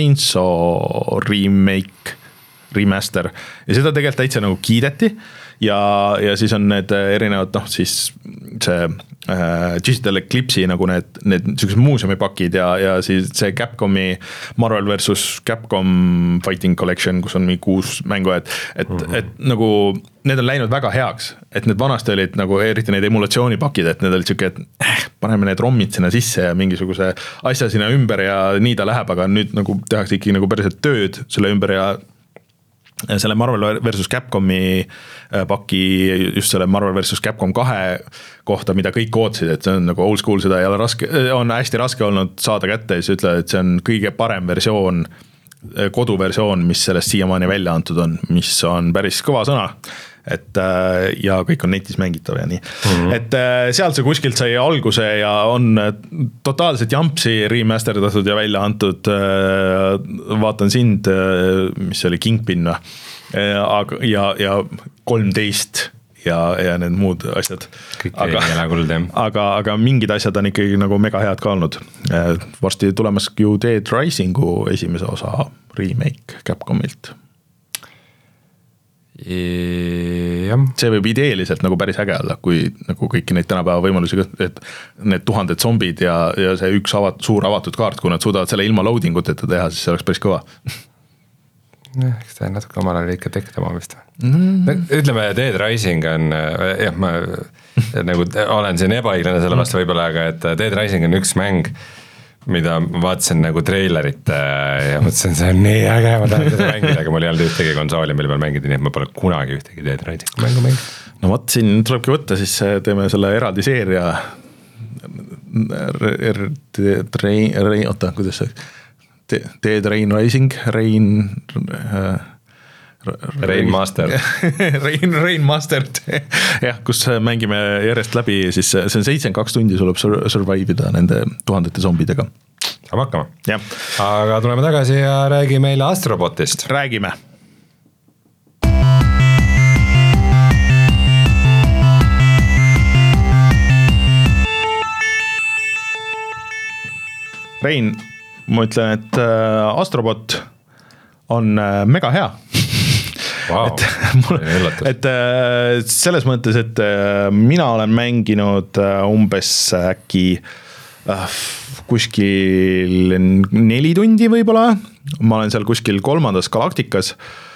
Chainsaw remake, remaster ja seda tegelikult täitsa nagu kiideti ja, ja siis on need erinevad, noh siis see äh, Digital Eclipse'i nagu need, need sellised muuseumipakid ja, ja siis see Capcomi Marvel versus Capcom Fighting Collection, kus on mingi kuus mängu, et, et, mm-hmm. et nagu need on läinud väga heaks, et need vanasti olid nagu eriti need emulatsioonipakid, et need olid siuke, et eh, paneme need rommid sinna sisse ja mingisuguse asja sinna ümber ja nii ta läheb, aga nüüd nagu tehakse ikkagi nagu päriselt tööd selle ümber ja selle Marvel versus Capcomi paki, just selle Marvel versus Capcom kahe kohta, mida kõik ootsid, et see on nagu old school, seda ei ole raske, on hästi raske olnud saada kätte ja siis ütled, et see on kõige parem versioon, koduversioon, mis sellest siiamaani välja antud on, mis on päris kõva sõna. Et, ja kõik on netis mängitav ja nii mm-hmm. et sealt see kuskilt sai alguse ja on totaalselt jampsi remasterdatud ja välja antud, vaatan sind, mis oli Kingpin ja, ja kolmteist ja, ja need muud asjad aga, aga, aga mingid asjad on ikkagi nagu mega head ka olnud. Varsti tulemas ju Dead Risingu esimese osa remake Capcomilt. Ja. See võib ideeliselt nagu päris äge olla, kui nagu kõiki neid tänapäeva võimalusi, et need tuhanded zombid ja, ja see üks avat, suur avatud kaart, kui nad suudavad selle ilma loading uteta teha, siis see oleks päris kõva. Eks ta natuke omal oli ikka tektama vist. Mm. Ütleme, Dead Rising on, jah, ma nagu olen siin ebaõiglane selle vastu võib-olla, aga et Dead Rising on üks mäng, mida ma vaatasin nagu treilerit ja mõtlesin, see on nii äge, ma tahan seda mängida, aga mul ei olnud ühtegi konsooli, mille peal mängida, nii et ma pole kunagi ühtegi Dead Rising mängu mängida. No vaat siin tulebki võtta, siis teeme selle eraldi seeria oota, kuidas see Dead Rain Rising Rain Rain Master Rain, Rain Master jah, kus mängime järjest läbi, siis see on seitsekümmend kaks tundi sul tuleb survive ida nende tuhandete zombidega. Saab hakkama. Ja. Aga tuleme tagasi ja räägi meile Astrobotist. Räägime. Rein, ma ütlen, et Astrobot on mega hea. wow, et, mul, et selles mõttes, et mina olen mänginud umbes äkki kuskil neli tundi võib-olla, ma olen seal kuskil kolmandas galaktikas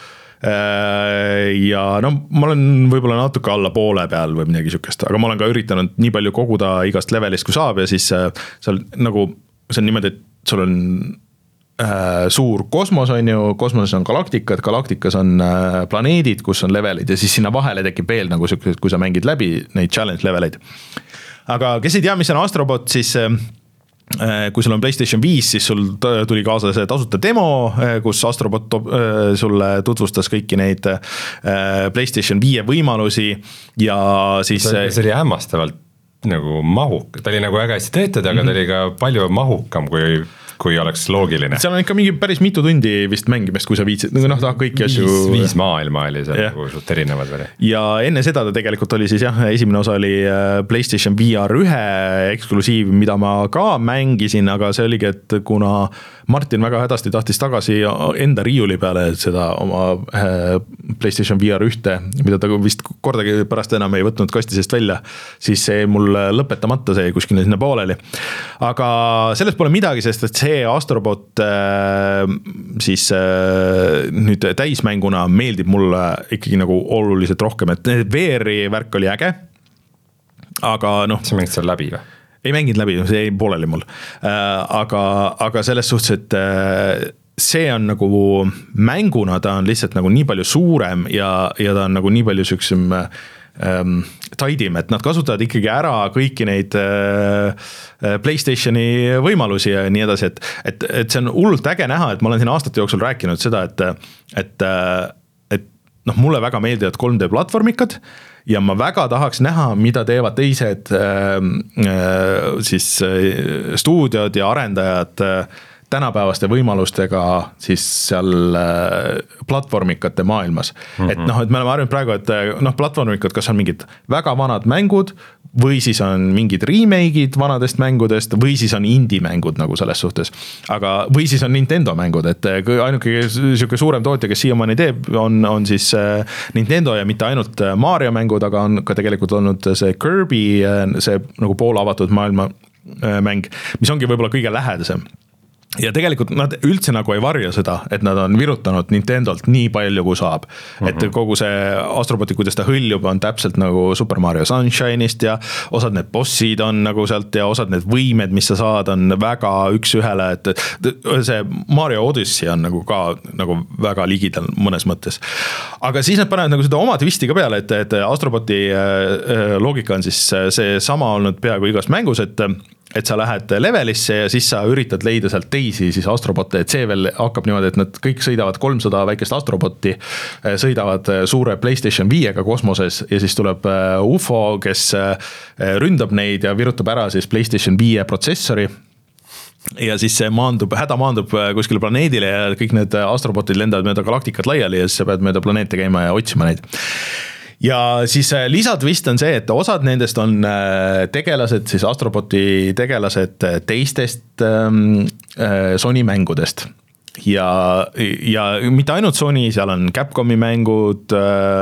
ja no ma olen võib-olla natuke alla poole peal või midagi sükest, aga ma olen ka üritanud nii palju koguda igast levelist kui saab ja siis seal nagu see on niimoodi, et sul on äh, suur kosmos on ju, kosmoses on galaktikad, galaktikas on äh, planeedid, kus on levelid ja siis sinna vahele tekib veel nagu sükest, kui sa mängid läbi neid challenge leveleid. Aga kes ei tea, mis on Astrobot, siis äh, kui sul on PlayStation viis, siis sul tuli kaasa see tasuta demo, kus Astrobot sulle tutvustas kõiki neid PlayStation viie võimalusi ja siis see, see oli hämmastavalt nagu mahuk, ta oli nagu väga hästi tehtud, aga mm-hmm. ta oli ka palju mahukam kui kui oleks loogiline. Seal on ikka mingi päris mitu tundi vist mängimist, kui sa viitsid, noh ta kõiki asju. Viis, viis maailma oli seal nagu suht erinevad veel. Ja enne seda ta tegelikult oli siis jah, esimene osa oli PlayStation V R üks eksklusiiv, mida ma ka mängisin, aga see oligi, et kuna Martin väga hädasti tahtis tagasi enda riiuli peale seda oma PlayStation V R üks, mida ta vist kordagi pärast enam ei võtnud kastisest välja, siis see mul lõpetamata see kuskil sinna pooleli. Aga sellest pole midagi, sest et see Astrobot siis nüüd täismänguna meeldib mulle ikkagi nagu oluliselt rohkem, et V R-i värk oli äge, aga noh. Sa mängid seal läbi või? Ei mänginud läbi, see ei pooleli mul, aga, aga selles suhtes, et see on nagu mänguna, ta on lihtsalt nagu nii palju suurem ja, ja ta on nagu nii palju süksem ähm, taidim, et nad kasutavad ikkagi ära kõiki neid äh, PlayStationi võimalusi ja nii edasi, et, et, et see on hullult äge näha, et ma olen siin aastate jooksul rääkinud seda, et, et, et noh, mulle väga meeldivad kolm D platvormikad ja ma väga tahaks näha, mida teevad teised äh, siis stuudiod ja arendajad äh, tänapäevaste võimalustega siis seal platvormikate maailmas. Mm-hmm. Et noh, et me oleme arvanud praegu, et noh, platvormikad, kas on mingid väga vanad mängud või siis on mingid remake'id vanadest mängudest või siis on indie mängud nagu selles suhtes. Aga, või siis on Nintendo mängud, et ainuke siuke suurem tootja, kes siiamaani teeb, on, on siis Nintendo ja mitte ainult Mario mängud, aga on ka tegelikult olnud see Kirby, see nagu poolavatud maailma mäng, mis ongi võib-olla kõige lähedasem. Ja tegelikult nad üldse nagu ei varja seda, et nad on virutanud Nintendolt nii palju kui saab. Mm-hmm. Et kogu see Astroboti, kuidas ta hõljub, on täpselt nagu Super Mario Sunshine'ist ja osad need bossid on nagu sealt ja osad need võimed, mis sa saad, on väga üks ühele, et see Mario Odyssey on nagu ka nagu väga ligidal mõnes mõttes. Aga siis nad panevad nagu seda oma twisti ka peale, et, et Astroboti loogika on siis see sama olnud peaaegu igas mängus, et et sa lähed levelisse ja siis sa üritad leida sealt teisi siis astrobotte, et see veel hakkab niimoodi, et nad kõik sõidavad kolmsada väikest astrobotti, sõidavad suure PlayStation viiega kosmoses ja siis tuleb U F O, kes ründab neid ja virutab ära siis PlayStation viie protsessori ja siis see maandub, häda maandub kuskil planeedile ja kõik need astrobotid lendavad mööda galaktikat laiali ja siis sa pead mööda planeete käima ja otsima neid. Ja siis lisatvist on see, et osad nendest on tegelased, siis Astroboti tegelased teistest Sony mängudest. Ja, ja mitte ainult Sony, seal on Capcomi mängud,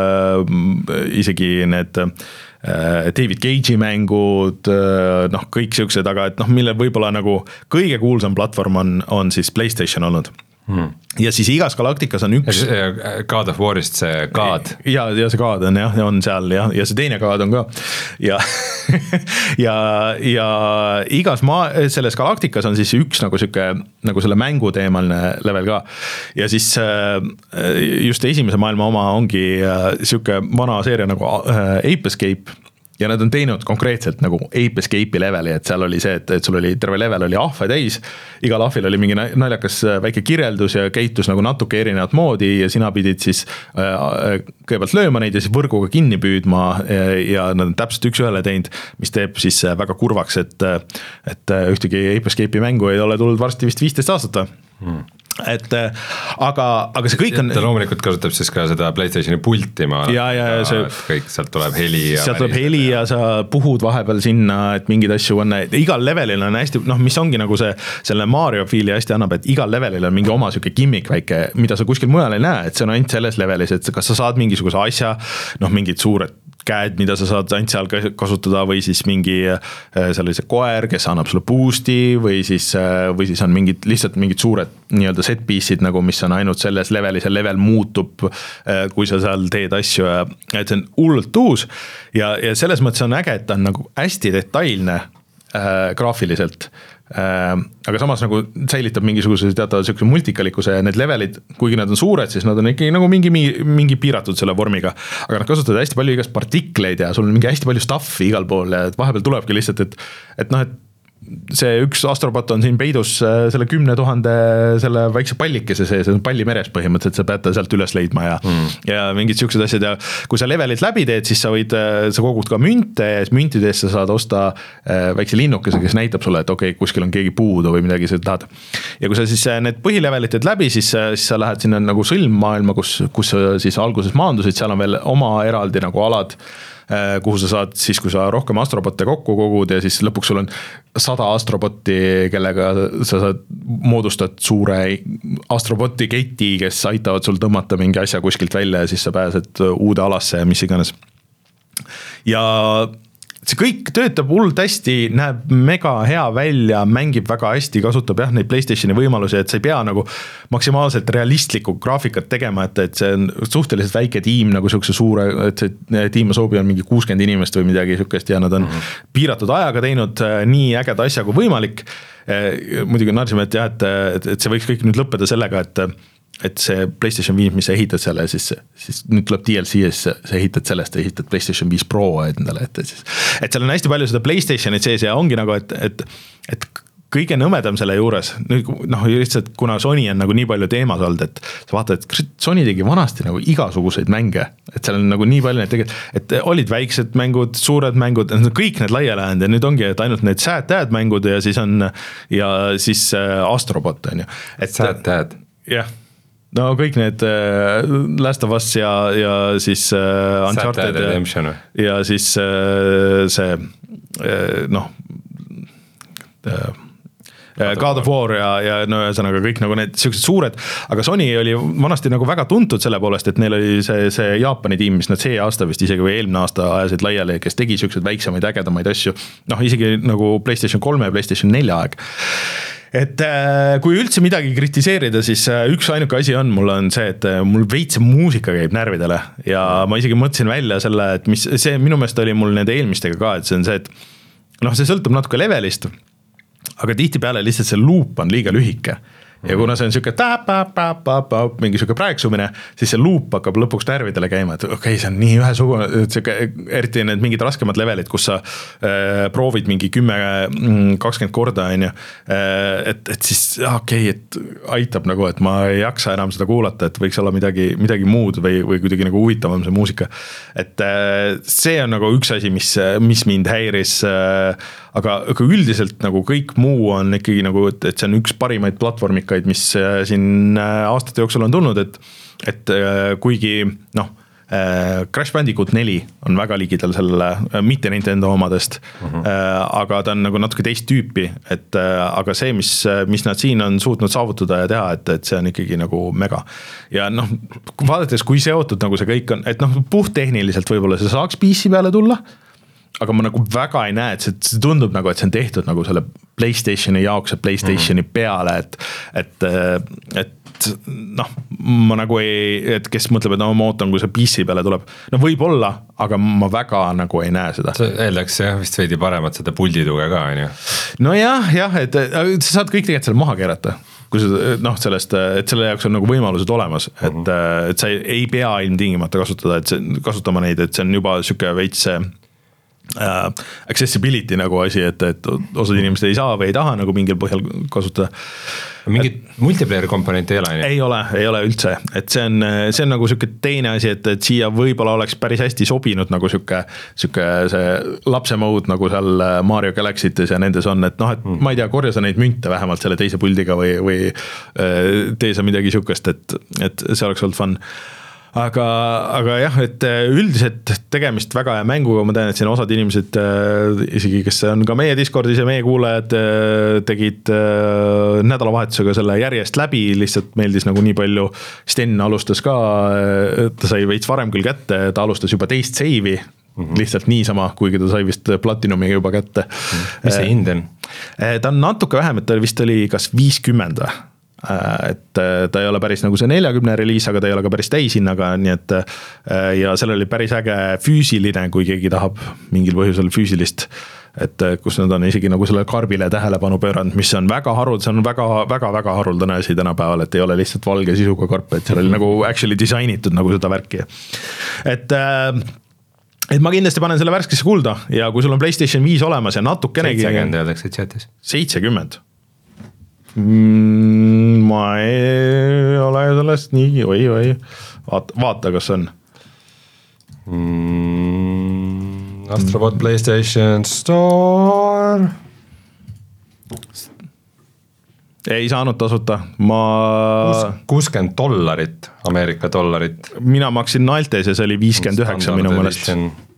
isegi need David Cage'i mängud, noh kõik siuksed, aga et noh, mille võib-olla nagu kõige kuulsam platvorm on, on siis PlayStation olnud. Hmm. Ja siis igas galaktikas on üks God of War'ist see God ja, ja see God on jah, on seal ja, ja see teine God on ka ja, ja, ja igas maa, selles galaktikas on siis üks nagu siuke nagu selle mängu teemaline level ka ja siis just esimese maailma oma ongi siuke vana seeria nagu Ape Escape ja nad on teinud konkreetselt nagu Ape Escape'i leveli, et seal oli see, et, et sul oli terve level oli ahve täis, igal ahvil oli mingi naljakas väike kirjeldus ja käitus nagu natuke erinevat moodi ja sina pidid siis äh, kõigepealt lööma neid ja siis võrguga kinni püüdma ja, ja nad on täpselt üks ühele teinud, mis teeb siis väga kurvaks, et, et ühtegi Ape Escape'i mängu ei ole tulnud varsti vist viisteist aastat. Hmm. et aga, aga see kõik on. ta loomulikult kasutab siis ka seda PlayStationi pulti ma. ja, ja, ja see. kõik sealt tuleb heli. sealt tuleb heli ja sa puhud vahepeal sinna, et mingeid asju on, igal levelil on hästi, noh, mis ongi nagu see, selle Mario fiili hästi annab, et igal levelil on mingi oma siuke gimmick väike, mida sa kuskil mujal ei näe, et see on ainult selles levelis, et kas sa saad mingisuguse asja, noh, mingid suured käed, mida sa saad ainult seal kasutada või siis mingi sellise koer, kes annab sulle boost'i või siis, või siis on mingid, lihtsalt mingid suured nii-öelda set piece'id nagu, mis on ainult selles levelis ja level muutub, kui sa seal teed asju ja et see on hullult uus ja, ja selles mõttes on äge, et ta on nagu hästi detailne äh, graafiliselt äh,, aga samas nagu säilitab mingisuguse teatava siukse multikalikkuse ja need levelid, kuigi nad on suured, siis nad on ikkagi nagu mingi, mingi piiratud selle vormiga, aga nad kasutavad hästi palju igast partikleid ja sul on mingi hästi palju stuff'i igal pool ja vahepeal tulebki lihtsalt, et, et noh, et see üks astrobot on siin peidus selle kümne tuhande selle väikse pallikese sees, see on palli meres põhimõtteliselt, sa pead ta sealt üles leidma ja, mm. ja mingid siuksed asjad ja kui sa levelit läbi teed, siis sa võid, sa kogud ka münte ja siis müntidest sa saad osta väikse linnukese, kes näitab sulle, et okei, okay, kuskil on keegi puudu või midagi sa tahad. Ja kui sa siis need põhilevelit teed läbi, siis, siis sa lähed sinna nagu sõlmmaailma, kus, kus sa siis alguses maandusid, seal on veel oma eraldi nagu alad, kuhu sa saad siis, kui sa rohkem astrobotte kokku kogud ja siis lõpuks sul on sada astrobotti, kellega sa saad, moodustad suure astroboti keti, kes aitavad sul tõmmata mingi asja kuskilt välja ja siis sa pääsed uude alasse ja mis iganes. Ja see kõik töötab hullult hästi, näeb mega hea välja, mängib väga hästi, kasutab jah neid PlayStationi võimalusi, et sa ei pea nagu maksimaalselt realistlikku graafikat tegema, et, et see on suhteliselt väike tiim nagu siukse suure, et see tiim Asobi on mingi kuuskümmend inimest või midagi siukest ja nad on mm-hmm. piiratud ajaga teinud nii ägeda asja kui võimalik. Muidugi naersime, et jah, et, et see võiks kõik nüüd lõppeda sellega, et et see PlayStation viis, mis sa ehitad selle, siis, siis nüüd tuleb D L C ja siis sa ehitad sellest, ehitad PlayStation viis Pro endale, et, siis, et seal on hästi palju seda PlayStationit sees ja ongi nagu, et, et, et kõige nõmedam selle juures, noh, lihtsalt kuna Sony on nagu nii palju teemas olnud, et sa vaatad, et Sony tegi vanasti nagu igasuguseid mänge, et seal on nagu nii palju need tegelikult, et olid väiksed mängud, suured mängud, kõik need laia lähenud ja nüüd ongi, et ainult need sad-dad mängud ja siis on ja siis Astrobot on ju. Sad-dad? Jah. No kõik need äh, Last of Us ja, ja siis äh, Uncharted ja, ja siis äh, see äh, noh äh, God of War ja, ja no ühesõnaga kõik nagu need siuksed suured, aga Sony oli vanasti nagu väga tuntud selle poolest, et neil oli see, see Jaapani tiim, mis nad see aasta vist isegi või eelmine aasta ajasid laiali, kes tegi siuksed väiksemaid ägedamaid asju, noh isegi nagu PlayStation kolme ja PlayStation nelja aeg. Et kui üldse midagi kritiseerida, siis üks ainuke asi on, mul on see, et mul veits muusika käib närvidele ja ma isegi mõtlesin välja selle, et mis see minu meelest oli mul nende eelmistega ka, et see on see, et noh, see sõltub natuke levelist, aga tihtipeale lihtsalt see loop on liiga lühike. Ja kuna see on siuke tap-tap-tap-tap, mingi siuke praeksumine, siis see loop hakkab lõpuks närvidele käima, et okei, okay, see on nii ühesugune, siuke, eriti need mingid raskemad levelid, kus sa äh, proovid mingi kümme, kakskümmend korda, on ju, et, et siis okei, okay, et aitab nagu, et ma ei jaksa enam seda kuulata, et võiks olla midagi, midagi muud või, või kuidagi nagu huvitavam see muusika. Et äh, see on nagu üks asi, mis, mis mind häiris, äh, aga, aga üldiselt nagu kõik muu on ikkagi nagu, et, et see on üks parimaid platvormikaid, mis siin aastate jooksul on tulnud, et, et kuigi noh, Crash Bandicoot neli on väga ligidal sellele, mitte Nintendo omadest, uh-huh. aga ta on nagu natuke teist tüüpi, et aga see, mis, mis nad siin on suutnud saavutada ja teha, et, et see on ikkagi nagu mega. Ja noh, vaadates, kui seotud nagu see kõik on, et noh, puhttehniliselt võib-olla see saaks P C peale tulla, aga ma nagu väga ei näe, et see, see tundub nagu, et see on tehtud nagu selle PlayStationi jaoks ja PlayStationi mm-hmm. peale, et, et, et noh, ma nagu ei, et kes mõtleb, et no ma ootan, kui see P C peale tuleb, no võib-olla, aga ma väga nagu ei näe seda. See eeldaks jah, vist veidi paremat seda puldituge ka, on ju? No jah, jah, et sa saad kõik tegelikult selle maha keerata, kui sa noh, sellest, et selle jaoks on nagu võimalused olemas, et, mm-hmm. et sa ei, ei pea ilmtingimata kasutada, et see, kasutama neid, et see on juba siuke veits Uh, accessibility nagu asi, et, et osad inimesed ei saa või ei taha nagu mingil põhjal kasutada. mingit multiplayer komponenti ei ole? ei ole, ei ole üldse, et see on, see on nagu sihuke teine asi, et, et siia võib-olla oleks päris hästi sobinud nagu sihuke, sihuke see lapse mode nagu seal Mario Galaxy'tes ja nendes on, et noh, et mm. ma ei tea, korja sa neid münte vähemalt selle teise puldiga või, või tee sa midagi sihukest, et, et see oleks olnud fun. Aga, aga jah, et üldiselt tegemist väga hea mänguga, ma tean, et siin osad inimesed isegi, kes on ka meie Discordis ja meie kuulajad, tegid nädalavahetusega selle järjest läbi, lihtsalt meeldis nagu nii palju. Sten alustas ka, ta sai veits varem küll kätte, ta alustas juba teist seivi, mm-hmm. lihtsalt niisama, kuigi ta sai vist Platinumiga juba kätte. Mis see hind on? Ta on natuke vähem, et ta vist oli kas viiskümmend või? Et ta ei ole päris nagu see neljakümne reliis, aga ta ei ole ka päris täishinnaga, nii et ja sellel oli päris äge füüsiline, kui keegi tahab mingil põhjusel füüsilist, et kus nad on isegi nagu selle karbile tähelepanu pööranud, mis on väga haruld, see on väga, väga, väga haruldane asi tänapäeval, et ei ole lihtsalt valge sisuga karp, et seal oli nagu actually disainitud nagu seda värki. Et et ma kindlasti panen selle värskesse kulda ja kui sul on PlayStation viis olemas ja natukenegi seitsekümmend öeldakse chatis. seitsekümmend Mm, ma ei ole sellest nii, oi, oi, vaata, vaata kas on. Mm, Astrobot PlayStation Store. Ei saanud tasuta, ma... kuuskümmend dollarit, Ameerika dollarit. Mina maksin Naltes ja see oli viiskümmend üheksa minu mõelest.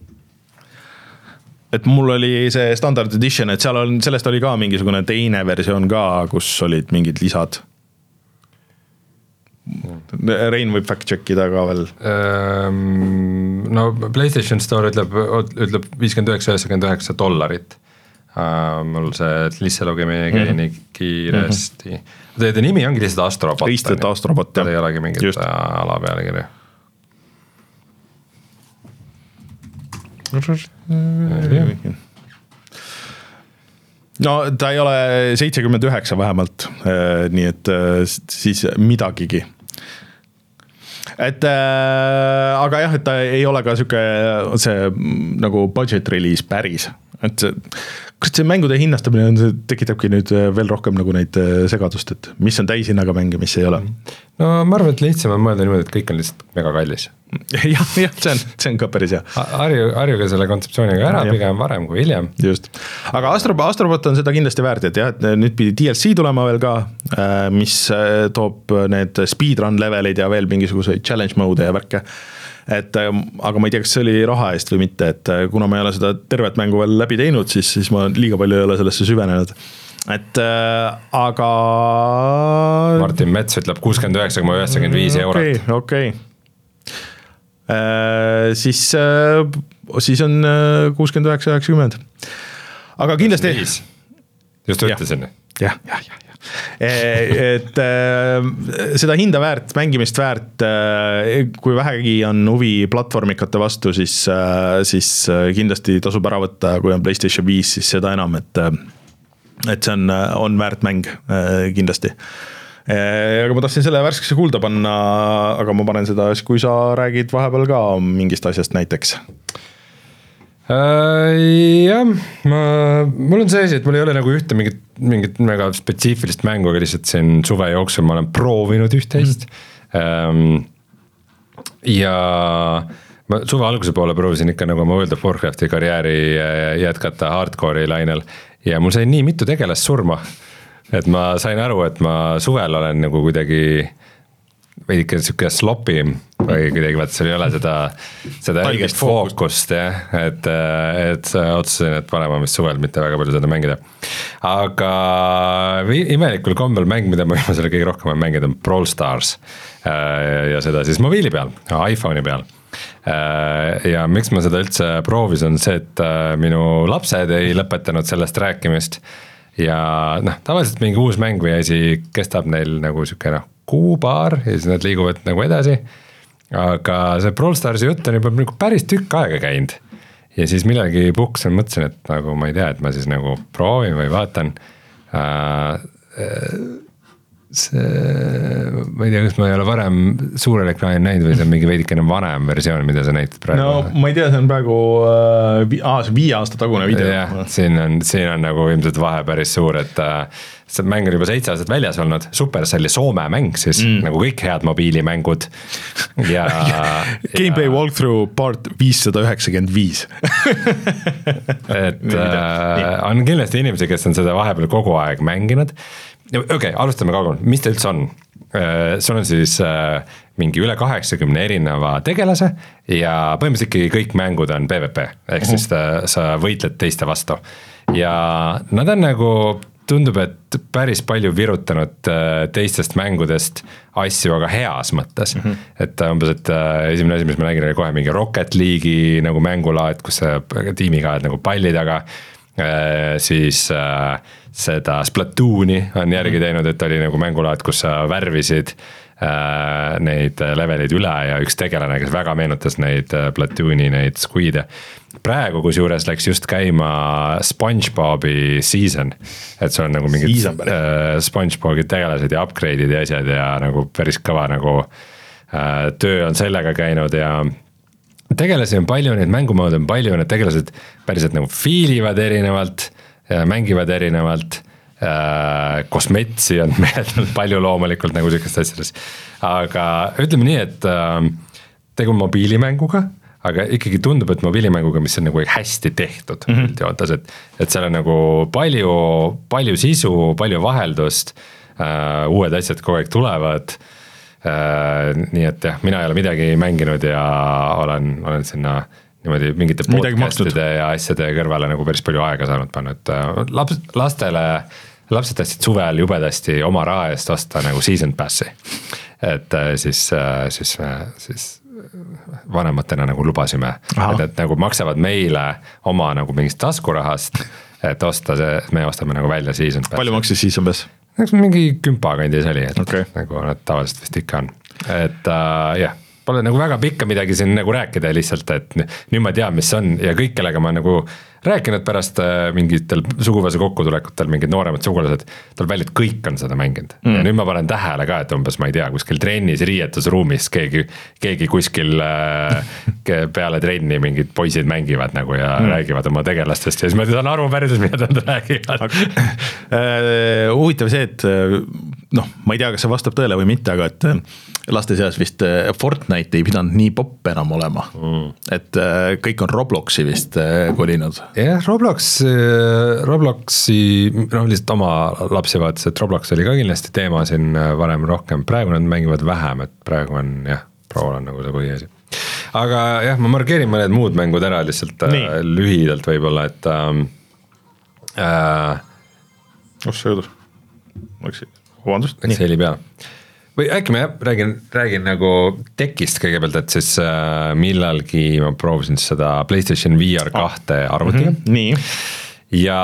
Et mul oli see standard edition, et seal on, sellest oli ka mingisugune teine versioon ka, kus olid mingid lisad. Rein võib fact checkida ka veel. No PlayStation Store ütleb, ütleb viiskümmend üheksa üheksakümmend üheksa dollarit. Mul see lisse logemine käi nii kiiresti. Teie nimi ongi lihtsalt Astrobot. Lihtsalt Astrobot, jah. Ei olegi mingit Just. ala peale kirja. No ta ei ole seitsekümmend üheksa vähemalt, nii et siis midagigi. Et aga jah, et ta ei ole ka siuke see nagu budget release päris, et see, kas see mängude hinnastamine on, see tekitabki nüüd veel rohkem nagu neid segadust, et mis on täishinnaga mäng ja mis ei ole. No ma arvan, et lihtsam on mõelda niimoodi, et kõik on lihtsalt mega kallis. jah, jah, see on, see on ka päris hea. Harju, harjuge selle kontseptsiooniga ära, pigem varem kui hiljem. Just. Aga Astrobot, Astrobot on seda kindlasti väärt, et jah, et nüüd pidi D L C tulema veel ka, mis toob need speedrun levelid ja veel mingisuguseid challenge mode ja värke. Et, aga ma ei tea, kas see oli raha eest või mitte, et kuna ma ei ole seda tervet mängu veel läbi teinud, siis, siis ma liiga palju ei ole sellesse süvenenud. Et aga... Martin Mets ütleb kuuskümmend üheksa koma üheksakümmend viis eurot. Okei, okay, okei. Okay. Siis, siis on kuuskümmend üheksa üheksakümmend. Aga kindlasti... Just ütlesin. Jah, jah, jah. Et seda hinda väärt, mängimist väärt, kui vähegi on huvi platvormikate vastu, siis, siis kindlasti tasub ära võtta, kui on PlayStation viis, siis seda enam, et, et see on, on väärt mäng kindlasti. Aga ma tahtsin selle värskesse kuulda panna, aga ma panen seda, kui sa räägid vahepeal ka mingist asjast näiteks. Uh, jah, ma, mul on see asi, et mul ei ole nagu ühte mingit, mingit väga spetsiifilist mängu, aga lihtsalt siin suve jooksul ma olen proovinud üht-teist mm. um, ja ma suve alguse poole proovisin ikka nagu ma World of Warcrafti karjääri jätkata hardcore'i lainel ja mul sai nii mitu tegelast surma, et ma sain aru, et ma suvel olen nagu kuidagi või ikka siuke slopim või kuidagi vaata, seal ei ole seda, seda õigest fookust, jah, et, et otsusin, et panema mis suvel mitte väga palju seda mängida. Aga imelikul kombel mäng, mida ma selle kõige rohkem olen mänginud, on Brawl Stars ja seda siis mobiili peal, iPhone'i peal. Ja miks ma seda üldse proovis on see, et minu lapsed ei lõpetanud sellest rääkimist ja noh, tavaliselt mingi uus mäng või asi kestab neil nagu siuke noh, kuupaar ja siis nad liiguvad nagu edasi, aga see Brawl Starsi jutt on juba nagu päris tükk aega käinud ja siis millegi puhkusin, mõtlesin, et nagu ma ei tea, et ma siis nagu proovin või vaatan. see, ma ei tea, kas ma ei ole varem suurel ekraanil näinud või see on mingi veidikene vanem versioon, mida sa näitad praegu. No ma ei tea, see on praegu äh, vi, ah, viie aasta tagune video. jah, siin on, siin on nagu ilmselt vahe päris suur, et äh, see mäng on juba seitse aastat väljas olnud, Supercelli Soome mäng siis mm., nagu kõik head mobiilimängud ja Gameplay ja... walkthrough part viissada üheksakümmend viis et äh, on kindlasti inimesi, kes on seda vahepeal kogu aeg mänginud. Okei, okay, alustame kaugel, mis ta üldse on? Sul on siis mingi üle kaheksakümne erineva tegelase ja põhimõtteliselt ikkagi kõik mängud on PvP, ehk siis ta, sa võitled teiste vastu ja nad on nagu tundub, et päris palju virutanud teistest mängudest asju, aga heas mõttes. Mm -hmm. et umbes, et esimene asi, mis ma nägin, oli kohe mingi Rocket League'i nagu mängulaad, kus sa tiimiga oled nagu palli taga, siis seda Splatooni on järgi teinud, et oli nagu mängulaad, kus sa värvisid neid leveleid üle ja üks tegelane, kes väga meenutas neid Splatooni, neid squid'e. Praegu kusjuures läks just käima SpongeBobi season, et see on nagu mingid äh, SpongeBobi tegelased ja upgrade'id ja asjad ja nagu päris kõva nagu äh, töö on sellega käinud ja tegelasi on palju, neid mängumoode on palju, need tegelased päriselt nagu fiilivad erinevalt, mängivad erinevalt, äh, kosmetsi on meeldanud palju loomulikult nagu sellist asjades, aga ütleme nii, et äh, tegu mobiilimänguga, aga ikkagi tundub, et mobiilimänguga, mis on nagu hästi tehtud mm, -hmm. et, et seal on nagu palju, palju sisu, palju vaheldust, uh, uued asjad kogu aeg tulevad, uh, nii et jah, mina ei ole midagi mänginud ja olen, olen sinna niimoodi mingite podcastide ja asjade kõrvale nagu päris palju aega saanud panna, et uh, laps, lastele, lapsed tahtsid suvel jubedasti oma raha eest osta nagu season passi, et uh, siis, uh, siis, uh, siis vanematena nagu lubasime, et nad nagu maksavad meile oma nagu mingist taskurahast, et osta see, me ostame nagu välja season pass. Palju maksis season pass? Mingi kümpa kandis oli, et okay. nagu nad tavaliselt vist ikka on. Et uh, jah, pole nagu väga pikka midagi siin nagu rääkida lihtsalt, et nüüd ma tean, mis on ja kõik, kellega ma nagu rääkinud pärast mingitel suguvõsa kokkutulekutel, mingid nooremad sugulased, tal välja, et kõik on seda mänginud. Mm. Ja nüüd ma panen tähele ka, et umbes, ma ei tea, kuskil trennis, riietusruumis keegi, keegi kuskil peale trenni mingid poisid mängivad nagu ja mm. räägivad oma tegelastest ja siis ma saan aru päriselt, mida nad räägivad. Huvitav see, et noh, ma ei tea, kas see vastab tõele või mitte, aga et laste seas vist Fortnite ei pidanud nii popp enam olema, mm. et kõik on Robloxi vist kolinud. jah, Roblox, Robloxi, noh lihtsalt oma lapsi vaatas, et Roblox oli ka kindlasti teema siin varem rohkem, praegu nad mängivad vähem, et praegu on jah, Prool on nagu see põhiasi. Aga jah, ma markeerin mõned muud mängud ära lihtsalt nii. Lühidalt võib-olla, et äh, kus see jõudus? Läks, vabandust? Läks heli peale. Või äkki ma jah, räägin, räägin nagu tekist kõigepealt, et siis äh, millalgi ma proovisin seda PlayStation V R kahte arvutiga. Mm-hmm. Nii. Ja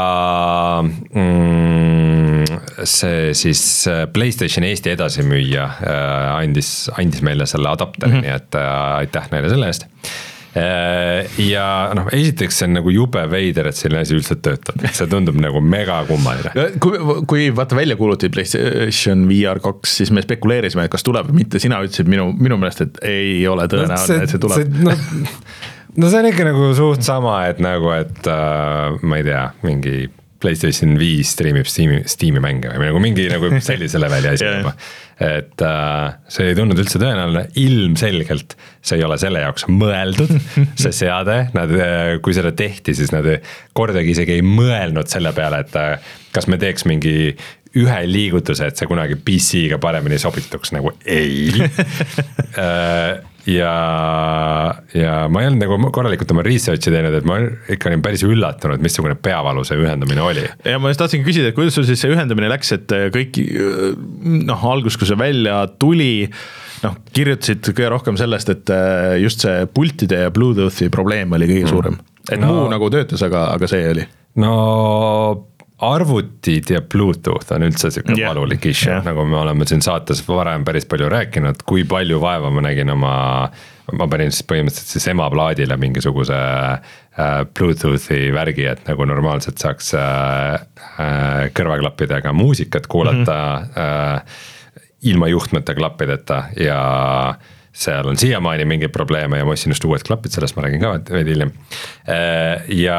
mm, see siis PlayStation Eesti edasimüüja äh, andis, andis meile selle adapteri, mm-hmm. nii et äh, aitäh neile selle eest. Ja noh, esiteks see on nagu jube veider, et selline asi üldse töötab, see tundub nagu mega kummaline. Kui, kui vaata välja kuuluti PlayStation V R kaks, siis me spekuleerisime, et kas tuleb või mitte, sina ütlesid minu, minu meelest, et ei ole tõenäoline, et see tuleb. See, no, no see on ikka nagu suht sama, et nagu, et uh, ma ei tea, mingi PlayStation viis streamib Steam'i, Steam'i mänge või nagu mingi nagu sellise leveli asi juba. Et uh, see ei tunnud üldse tõenäoline, ilmselgelt see ei ole selle jaoks mõeldud, see seade, nad, kui seda tehti, siis nad kordagi isegi ei mõelnud selle peale, et uh, kas me teeks mingi ühe liigutuse, et see kunagi P C-ga paremini sobituks, nagu ei uh, ja, ja ma ei olnud nagu korralikult oma research'i teinud, et ma ikka olin päris üllatunud, missugune peavalu see ühendamine oli. Ja ma just tahtsin küsida, et kuidas sul siis see ühendamine läks, et kõik noh, algus, kui see välja tuli, noh, kirjutasid kõige rohkem sellest, et just see pultide ja Bluetoothi probleem oli kõige suurem. Et no, muu nagu töötas, aga, aga see oli. No arvutid ja Bluetooth on üldse siuke yeah. valulik issue, yeah. nagu me oleme siin saates varem päris palju rääkinud, kui palju vaeva ma nägin oma, ma panin siis põhimõtteliselt siis ema plaadile mingisuguse äh, Bluetoothi värgi, et nagu normaalselt saaks äh, äh, kõrvaklappidega muusikat kuulata mm -hmm. äh, ilma juhtmete klappideta ja seal on siiamaani mingeid probleeme ja ma ostsin just uued klapid, sellest ma räägin ka veidi hiljem. Ja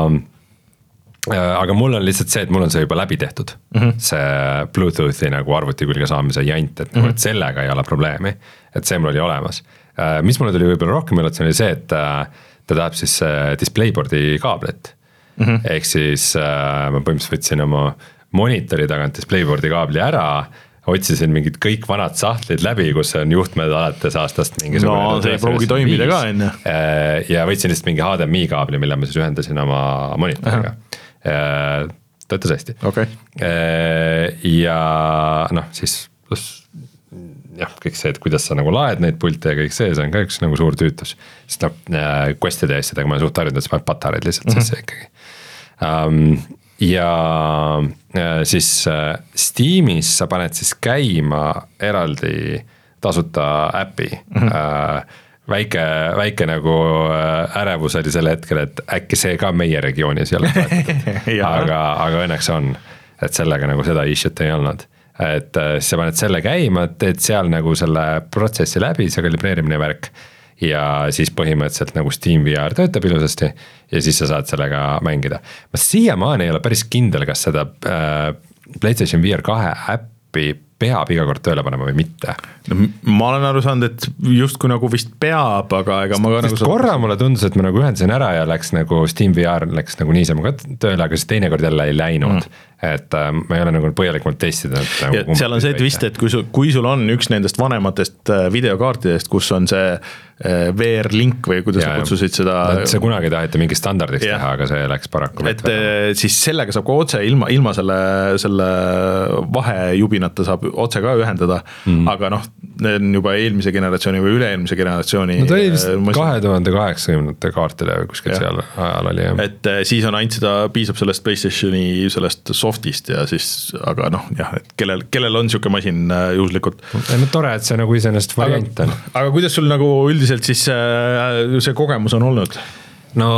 aga mul on lihtsalt see, et mul on see juba läbi tehtud, mm-hmm. see Bluetoothi nagu arvuti külge saamise jant, et, mm-hmm. et sellega ei ole probleemi, et see mul oli olemas. Mis mulle tuli võib-olla rohkem üllatus oli see, et ta tahab siis displayboardi kaablit, mm-hmm. ehk siis ma põhimõtteliselt võtsin oma monitori tagant displayboardi kaabli ära, otsisin mingid kõik vanad sahtlid läbi, kus on juhtmed alates aastast mingisugune. No see ei pruugi toimida ka enne. Ja võtsin lihtsalt mingi H D M I kaabli, mille ma siis ühendasin oma monitoriga. Töötas hästi. Okay. Ja noh, siis jah, kõik see, et kuidas sa nagu laed neid pilte ja kõik see, see on ka üks nagu suur tüütus. Sest noh, questide asjadega ma olen suht harjunud, et sa paned patareid lihtsalt mm-hmm. sisse ikkagi. Um, ja siis Steamis sa paned siis käima eraldi tasuta äpi. Mm-hmm. Väike, väike nagu ärevus oli selle hetkel, et äkki see ka meie regioonis ei ole aga, aga õnneks on, et sellega nagu seda issue't ei olnud. Et siis sa paned selle käima, et seal nagu selle protsessi läbi, see kalibreerimine värk ja siis põhimõtteliselt nagu Steam V R töötab ilusasti ja siis sa saad sellega mängida. Ma siiamaani ei ole päris kindel, kas seda äh, PlayStation V R kahe äppi peab iga kord tööle panema või mitte. No, ma olen aru saanud, et just kui nagu vist peab, aga ega ma ka nagu... korra mulle tundus, et ma nagu ühendasin ära ja läks nagu Steam V R läks nagu niisama ka tööle, aga siis teine kord jälle ei läinud. Mm. Et äh, ma ei ole nagu põhjalikumalt testida. Nagu seal on see, et vist, et kui sul, kui sul on üks nendest vanematest videokaartidest, kus on see V R-link või kuidas ja, sa kutsusid seda... See kunagi taheti mingi standardiks ja. Teha, aga see läks paraku. Et või. Siis sellega saab ka otse ilma, ilma selle, selle vahejubinata saab otse ka ühendada, mm. aga noh, need on juba eelmise generatsiooni või üle-eelmise generatsiooni... No ta oli vist kahe tuhande kaheksakümnendate kaartile kuskil ja. Seal ajal oli. Ja. Et siis on ainult seda, piisab sellest PlayStationi sellest softist ja siis, aga noh, jah, et kellel, kellel on siuke masin juhuslikult. No tore, et see nagu iseenesest variant on. Aga, aga kuidas sul nagu üldiselt siis see kogemus on olnud? No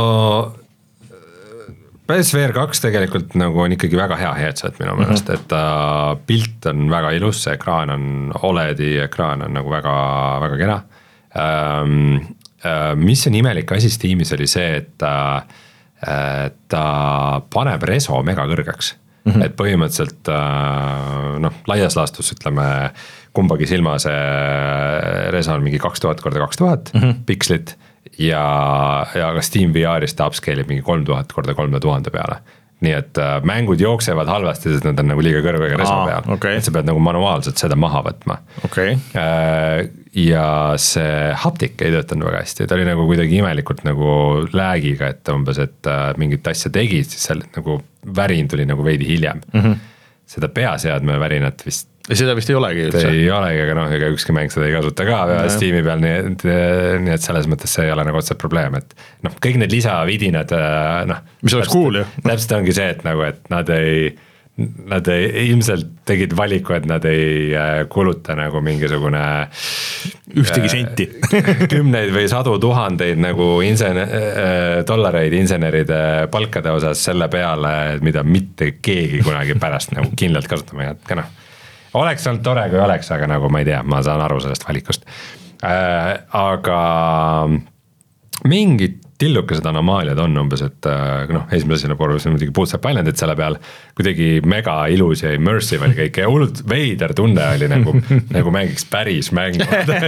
P S V R kaks tegelikult nagu on ikkagi väga hea headset minu meelest, mm-hmm. et ta pilt on väga ilus, see ekraan on O L E D-i ekraan on nagu väga, väga kena. Ähm, äh, mis on imelik asi Steamis oli see, et ta, äh, ta paneb reso mega kõrgeks. Mm-hmm. Et põhimõtteliselt noh, laias laastus ütleme kumbagi silma see reso on mingi kaks tuhat korda kaks tuhat mm-hmm. pikslit ja, ja ka Steam V R-ist ta upscale'ib mingi kolm tuhat korda kolme tuhande peale. Nii et mängud jooksevad halvasti, sest nad on nagu liiga kõrgega reso Aa, peal. Okay. Et sa pead nagu manuaalselt seda maha võtma. Okay. Ja see haptik ei töötanud väga hästi, ta oli nagu kuidagi imelikult nagu läägiga, et umbes, et mingit asja tegid, siis seal nagu värin tuli nagu veidi hiljem. Mm-hmm. Seda peaseadme värinat vist ja seda vist ei olegi üldse? Ei olegi, aga noh, ega ükski mäng seda ei kasuta ka ja. Steam'i peal, nii et, nii et selles mõttes see ei ole nagu otseselt probleem, et noh, kõik need lisavidinad noh, mis oleks cool ju. Täpselt ongi see, et nagu, et nad ei nad ei, ilmselt tegid valiku, et nad ei kuluta nagu mingisugune ühtegi senti kümneid või sadu tuhandeid nagu insen- dollareid inseneride palkade osas selle peale, mida mitte keegi kunagi pärast nagu kindlalt kasutama ei jätka, noh oleks olnud tore, kui oleks, aga nagu ma ei tea, ma saan aru sellest valikust. Äh, aga mingid tillukesed anomaaliad on umbes, et noh, esimesena porus on muidugi bootstrap islandid selle peal, kuidagi mega ilus ja immersive oli kõik ja hullult veider tunne oli nagu, nagu mängiks päris mängu.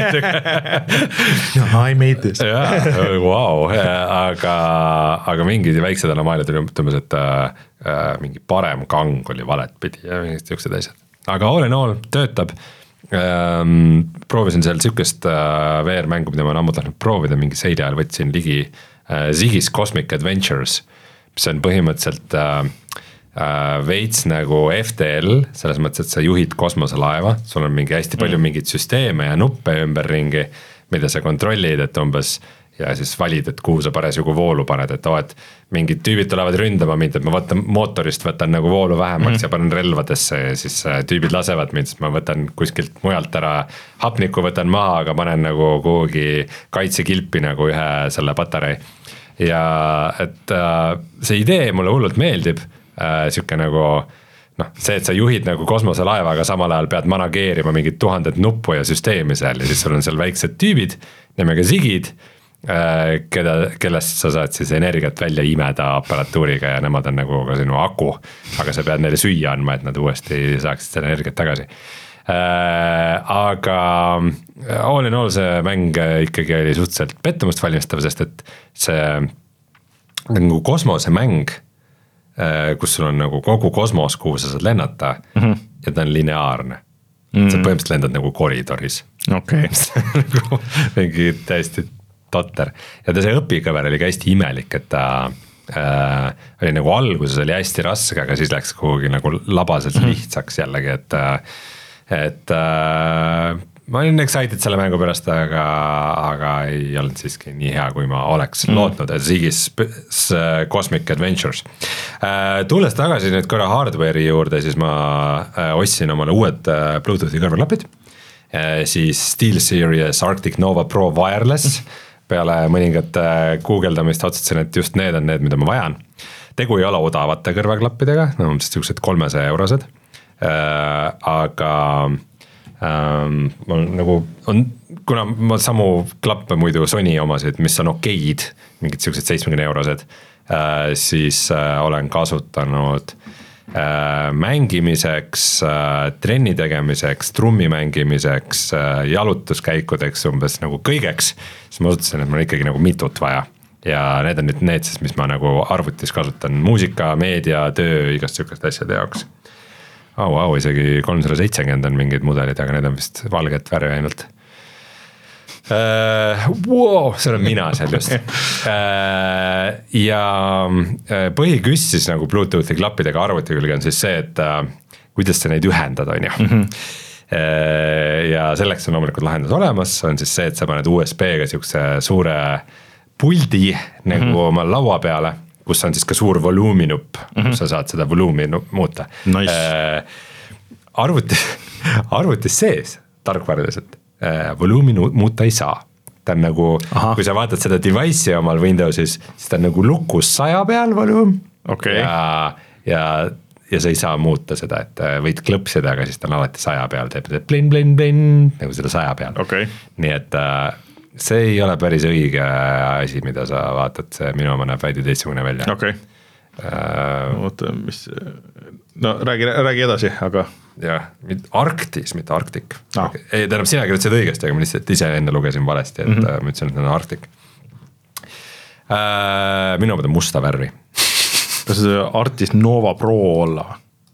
No, I made this. Ja, wow, aga, aga mingid väiksed anomaaliad oli umbes, et äh, mingi parem kang oli valet pidi ja mingid siuksed asjad. Aga all in all töötab, ähm, proovisin seal sükest äh, V R-mängu, mida ma olen ammu tahtnud proovida, mingi seide ajal võtsin ligi äh, Ziggy's Cosmic Adventures, mis on põhimõtteliselt äh, äh, veits nagu F T L, selles mõttes, et sa juhid kosmoselaeva, sul on mingi hästi palju mm. mingid süsteeme ja nuppe ümberringi, mida sa kontrollid, et umbes ja siis valid, et kuhu sa parasjagu voolu paned, et oo, et mingid tüübid tulevad ründama mind, et ma võtan mootorist, võtan nagu voolu vähemaks mm. ja panen relvadesse ja siis tüübid lasevad mind, siis ma võtan kuskilt mujalt ära hapniku, võtan maha, aga panen nagu kuhugi kaitsekilpi nagu ühe selle patarei. Ja et äh, see idee mulle hullult meeldib, äh, siuke nagu noh, see, et sa juhid nagu kosmoselaeva, aga samal ajal pead manageerima mingit tuhandet nuppu ja süsteemi seal ja siis sul on seal väiksed tüübid, nimega sigid, keda, kellest sa saad siis energiat välja imeda aparatuuriga ja nemad on nagu ka sinu aku, aga sa pead neile süüa andma, et nad uuesti saaksid selle energiat tagasi. Aga all in all see mäng ikkagi oli suhteliselt pettumust valmistav, sest et see nagu kosmosemäng, kus sul on nagu kogu kosmos, kuhu sa saad lennata mm -hmm. ja ta on lineaarne mm. sa põhimõtteliselt lendad nagu koridoris okay. mingi täiesti totter ja ta see õpikõver oli ka hästi imelik, et ta äh, oli nagu alguses oli hästi raske, aga siis läks kuhugi nagu labaselt mm -hmm. lihtsaks jällegi, et et äh, ma olin excited selle mängu pärast, aga, aga ei olnud siiski nii hea, kui ma oleks mm. lootnud, et Sigis Cosmic Adventures. Tulles tagasi nüüd korra hardware'i juurde, siis ma ostsin omale uued Bluetoothi kõrvaklapid, siis SteelSeries Arctic Nova Pro Wireless, peale mõningat guugeldamist otsustasin, et just need on need, mida ma vajan. Tegu ei ole odavate kõrvaklappidega, no on sellised kolmesaja eurosed, aga Um, mul nagu on, kuna ma samu klappe muidu Sony omasid, mis on okeid, mingid sellised seitsmekümne eurosed, äh, siis äh, olen kasutanud äh, mängimiseks, äh, trenni tegemiseks, trummi mängimiseks, äh, jalutuskäikudeks umbes nagu kõigeks, siis ma otsustasin, et mul on ikkagi nagu mitut vaja. Ja need on nüüd need siis, mis ma nagu arvutis kasutan muusika, meedia, töö, igast sihukest asjade jaoks. Au, au, isegi kolmsada seitsekümmend on mingid mudelid, aga need on vist valget värvi ainult. Uh, wow, see on mina seal just. Uh, ja põhiküss siis nagu Bluetoothi klappidega arvuti külge on siis see, et uh, kuidas sa neid ühendad, on ju. Mm-hmm. Uh, ja selleks on loomulikult lahendus olemas, on siis see, et sa paned U S B-ga sihukese suure puldi nagu mm-hmm. oma laua peale, kus on siis ka suur voluuminupp, mm-hmm. kus sa saad seda voluumi muuta. Nice. Äh, arvutis, arvutis sees, tarkvaraliselt, äh, voluumi muuta ei saa. Ta on nagu, Aha. kui sa vaatad seda device'i omal Windowsis, siis ta on nagu lukus saja peal voluum okay. ja, ja, ja sa ei saa muuta seda, et võid klõpsida, aga siis ta on alati saja peal, teeb blin, blin, blin, nagu seda saja peal. Okay. Nii et äh, see ei ole päris õige asi, mida sa vaatad, see minu oma näeb väidi teistsugune välja. Okei. Okay. Uh, Oota, mis, no räägi, räägi edasi, aga. Jah, Arktis, mitte Arktik. No. Ei, tähendab, sina kirjutasid õigesti, aga ma lihtsalt ise enne lugesin valesti, et mm-hmm. ma ütlesin, et on Arktik. Uh, minu omad on musta värvi. Kas see Arctis Nova Pro olla?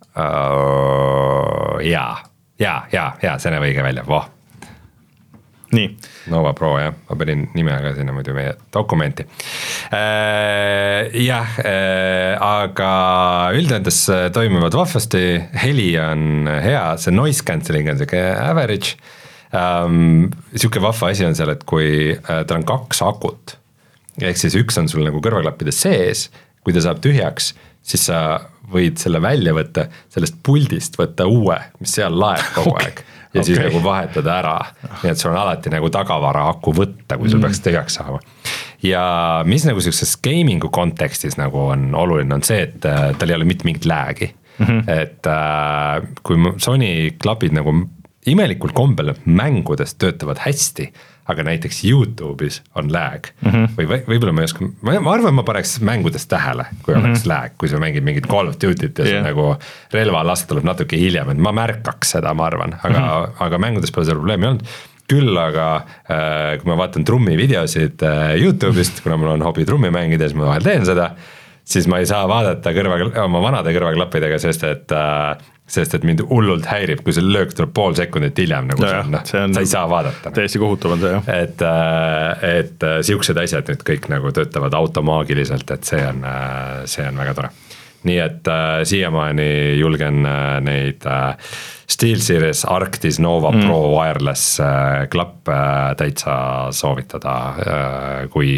Uh, jaa, jaa, jaa, jaa, see näeb õige välja, voh. Nii. Nova Pro, jah, ma pärin nime ka sinna muidu meie dokumenti. Äh, jah, äh, aga üldendus toimivad vahvasti, heli on hea, see noise cancelling on siuke average. Ähm, siuke vahva asi on seal, et kui äh, ta on kaks akut, ehk siis üks on sul nagu kõrvaklappide sees, kui ta saab tühjaks, siis sa võid selle välja võtta, sellest puldist võtta uue, mis seal laeb kogu okay. aeg. Ja okay. siis nagu vahetada ära, nii et sul on alati nagu tagavara aku võtta, kui sul mm. peaks tegaks saama. Ja mis nagu sellises gamingu kontekstis nagu on oluline, on see, et äh, tal ei ole mitte mingit lag'i. Mm-hmm. Et äh, kui Sony klapid nagu imelikul kombel mängudes töötavad hästi, aga näiteks YouTube'is on lag mm-hmm. või võib-olla ma ei oska, ma arvan, ma paneks mängudes tähele, kui mm-hmm. oleks lag, kui sa mängid mingit Call of Duty't ja yeah. nagu relva last tuleb natuke hiljem, et ma märkaks seda, ma arvan, aga, mm-hmm. aga mängudes pole seda probleemi olnud. Küll aga äh, kui ma vaatan trummi videosid äh, YouTube'ist, kuna mul on hobi trummi mängides, ma vahel teen seda, siis ma ei saa vaadata kõrva, oma vanade kõrvaklappidega, sest et äh, sest et mind hullult häirib, kui see löök tuleb pool sekundit hiljem, nagu ja, see, no, see on, sa ei saa vaadata. Täiesti kohutav on see, jah. Et, et siuksed asjad nüüd kõik nagu töötavad automaagiliselt, et see on, see on väga tore. Nii et äh, siiamaani julgen äh, neid äh, SteelSeries Arctis Nova mm. Pro Wireless äh, klapp äh, täitsa soovitada, äh, kui,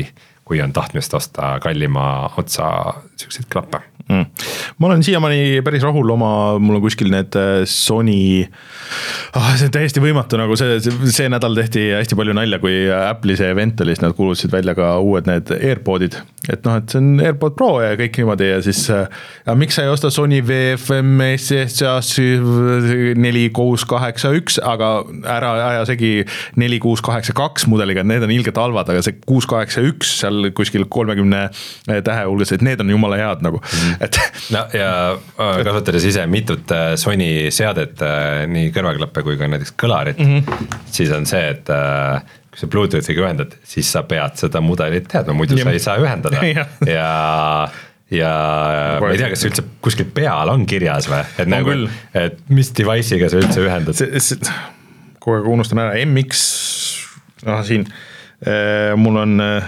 kui on tahtmist osta kallima otsa siukseid klappe mm.. ma olen siiamaani päris rahul oma, mul on kuskil need Sony, ah, see on täiesti võimatu, nagu see, see, see nädal tehti hästi palju nalja, kui Apple'i see event oli, siis nad kuulutasid välja ka uued need AirPodid, et noh, et see on AirPod Pro ja kõik niimoodi ja siis ja miks sa ei osta Sony V F M S S neli kuus kaheksa üks, aga ära aja segi neli kuus kaheksa kaks mudeliga, need on ilgelt halvad, aga see kuus kaheksa üks seal kuskil kolmekümne tähe hulgas, et need on jumala head nagu, et no ja kasutades ise mitut Sony seadet, nii kõrvaklappe kui ka näiteks kõlarit, mm -hmm. siis on see, et kui sa Bluetoothiga ühendad, siis sa pead seda mudelit teadma, muidu ja. sa ei saa ühendada ja, ja ja ma ei tea, kas see üldse kuskil peal on kirjas või, et on nagu, küll. Et mis device'iga sa üldse ühendad? Kogu aeg unustan ära, M X, ah, siin äh, mul on äh,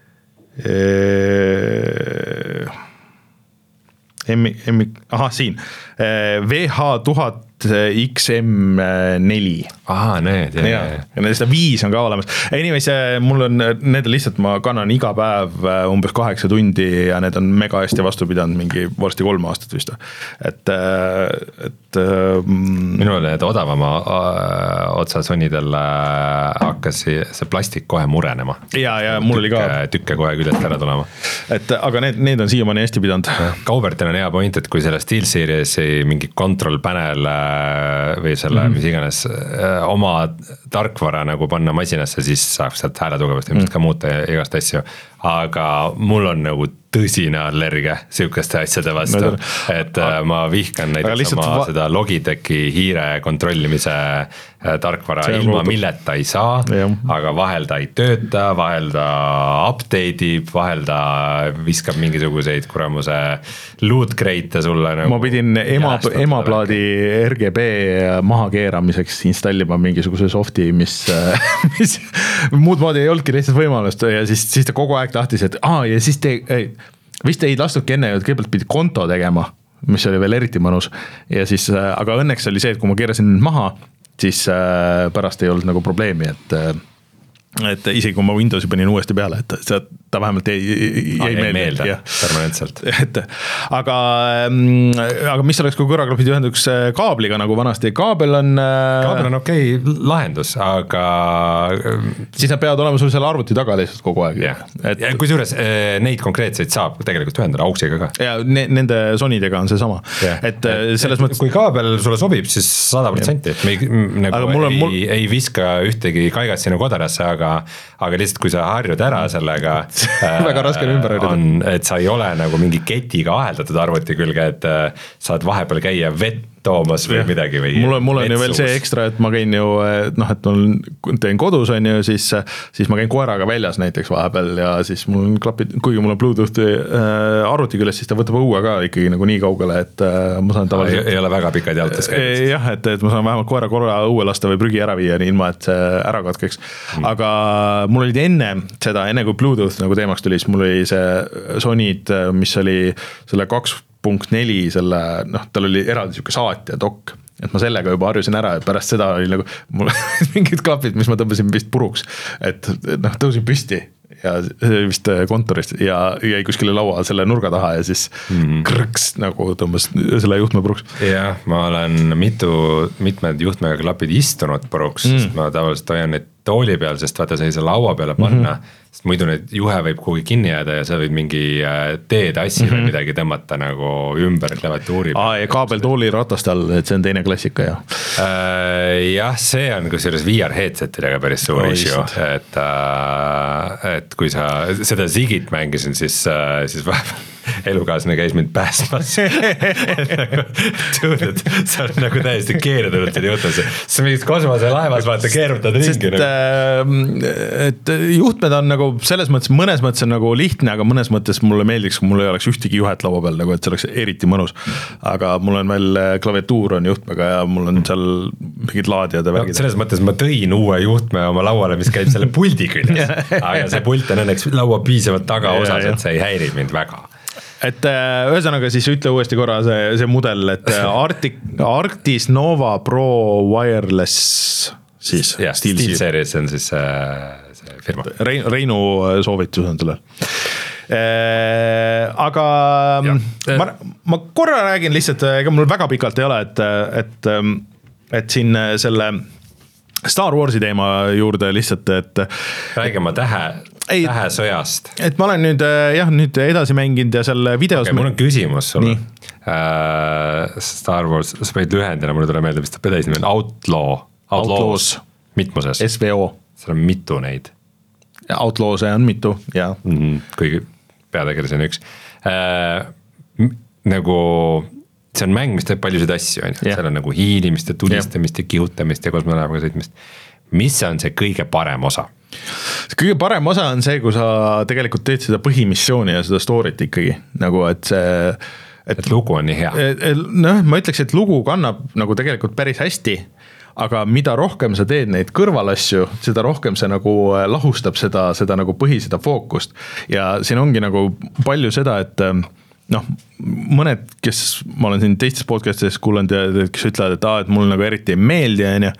M, M, aha, siin V H tuhat X M neli. Aha, need, jah, jah. Ja nendest viis on ka olemas. Anyways, mul on, need lihtsalt ma kannan iga päev umbes kaheksa tundi ja need on mega hästi vastu pidanud mingi varsti kolm aastat vist. Et, et minul need odavama otsa Sonydel hakkas see plastik kohe murenema. Ja, ja mul oli ka. Tükke kohe küljest ära tulema. Et, aga need, need on siiamaani hästi pidanud. Kaubertil on hea point, et kui selle SteelSeriesi mingi control panel või selle, mm -hmm. mis iganes oma tarkvara nagu panna masinasse, siis saab sealt hääle tugevasti mm -hmm. ka muuta igast asju, aga mul on nagu tõsine allergia sihukeste asjade vastu, no, et a, ma vihkan näiteks oma va... seda Logitechi hiire kontrollimise tarkvara ilma milleta ei saa, ja. Aga vahel ta ei tööta, vahel ta update ib, vahel ta viskab mingisuguseid kuramuse loot crate'e sulle nagu. Ma pidin ema, emaplaadi R G B maha keeramiseks installima mingisuguse softi, mis, mis muud moodi ei olnudki lihtsalt võimalust ja siis, siis ta kogu aeg tahtis, et aa, ja siis te, ei, vist ei lastudki enne, et kõigepealt pidi konto tegema, mis oli veel eriti mõnus ja siis, aga õnneks oli see, et kui ma keerasin maha, siis pärast ei olnud nagu probleemi, et et isegi kui ma Windowsi panin uuesti peale, et see, ta vähemalt ei, ei, ah, ei meelda ja. Permanentselt. Et, aga, aga mis oleks, kui kõrvaklapid ühenduks kaabliga nagu vanasti, kaabel on kaabel on okei okay, lahendus, aga siis nad peavad olema sul seal arvuti taga lihtsalt kogu aeg yeah. et... ja kui suures neid konkreetseid saab tegelikult ühendada auksiga ka ja ne, nende Sonydega on see sama yeah. et, et selles mõttes kui kaabel sulle sobib, siis sada protsenti nagu ei, mul... ei viska ühtegi kaigat sinu kodarasse, aga, aga lihtsalt kui sa harjud ära sellega väga raske on ümber harjuda, et sa ei ole nagu mingi ketiga aheldatud arvuti külge, et saad vahepeal käia vett toomas või ja. Midagi või mul on, mul on ju veel see ekstra, et ma käin ju noh, et ma teen kodus on ju, siis, siis ma käin koeraga väljas näiteks vahepeal ja siis mul on klapid, kuigi mul on Bluetoothi äh, arvuti küles, siis ta võtab õue ka ikkagi nagu nii kaugele, et äh, ma saan tavaliselt ei, ei ole väga pikad jalutes käinud jah, et, et ma saan vähemalt koera korra õue lasta või prügi ära viia, ilma et see ära katkeks hmm. aga mul olid enne seda, enne kui Bluetooth nagu teemaks tuli, siis mul oli see Sonyd, mis oli selle kaks punkt neli selle, noh, tal oli eraldi siuke saatja dok, et ma sellega juba harjusin ära ja pärast seda oli nagu mul mingid klapid, mis ma tõmbasin vist puruks, et noh, tõusin püsti ja vist kontorist ja jäi kuskile laua selle nurga taha ja siis mm. krõks nagu tõmbas selle juhtme puruks. Jah, ma olen mitu, mitmed juhtmega klapid istunud puruks, mm. sest ma tavaliselt hoian neid tooli peal, sest vaata sa ei saa laua peale panna, mm -hmm. sest muidu neid juhe võib kuhugi kinni jääda ja sa võid mingi teetassi mm -hmm. või midagi tõmmata nagu ümber klaviatuuri. Aa, ja kaabel tooli ratast all, et see on teine klassika ja. Äh, jah, see on kusjuures V R headsetidega päris suur oh, issue, et, äh, et kui sa seda Zigit mängisin, siis, äh, siis vahepeal elukaaslane käis mind päästmas tuud, et sa oled nagu täiesti keerunud selle juhtumise, sa mingid kosmose laevas vaata keerutad ringi nagu. Et juhtmed on nagu selles mõttes, mõnes mõttes on nagu lihtne, aga mõnes mõttes mulle meeldiks, kui mul ei oleks ühtegi juhet laua peal, nagu et see oleks eriti mõnus, aga mul on veel klaviatuur on juhtmega ja mul on seal mingid laadijad ja värgid. No, selles mõttes ma tõin uue juhtme oma lauale, mis käib selle puldi küljes, aga see pult on õnneks laua piisavalt tagaosas, et see ei häiri mind väga. Et ühesõnaga siis ütle uuesti korra see, see mudel, et Arctic, Arctis Nova Pro Wireless siis jah, SteelSeries on siis see, firma. Rein, Reinu soovitus on sellel. Aga ja. ma, ma korra räägin lihtsalt, ega mul väga pikalt ei ole, et, et, et siin selle Star Warsi teema juurde lihtsalt, et räägi ma tähe, ei, tähe sõjast. Et ma olen nüüd, jah, nüüd edasi mänginud ja selle videos okay, mul on küsimus sulle. Uh, Star Wars, sa võid lühendina, mulle tuleb meelde, mis ta pedaisi meil, Outlaw, Outlaws, mitmuses. S V O. seal on mitu neid. Outlaw'se on mitu, jah. Mm-hmm, kuigi peategelasi on üks äh,. Nagu see on mäng, mis teeb paljusid asju, yeah. seal on nagu hiilimist ja tulistamist yeah. ja kihutamist ja kosmonauga sõitmist. Mis on see kõige parem osa? Kõige parem osa on see, kui sa tegelikult teed seda põhimissiooni ja seda story't ikkagi, nagu et see et, et lugu on nii hea. Noh, ma ütleks, et lugu kannab nagu tegelikult päris hästi, aga mida rohkem sa teed neid kõrvalasju, seda rohkem see nagu lahustab seda, seda nagu põhi, seda fookust. Ja siin ongi nagu palju seda, et noh, mõned, kes ma olen siin teistes podcastis kuulanud ja kes ütlevad, et, aa, et mul nagu eriti ei meeldi, on ju.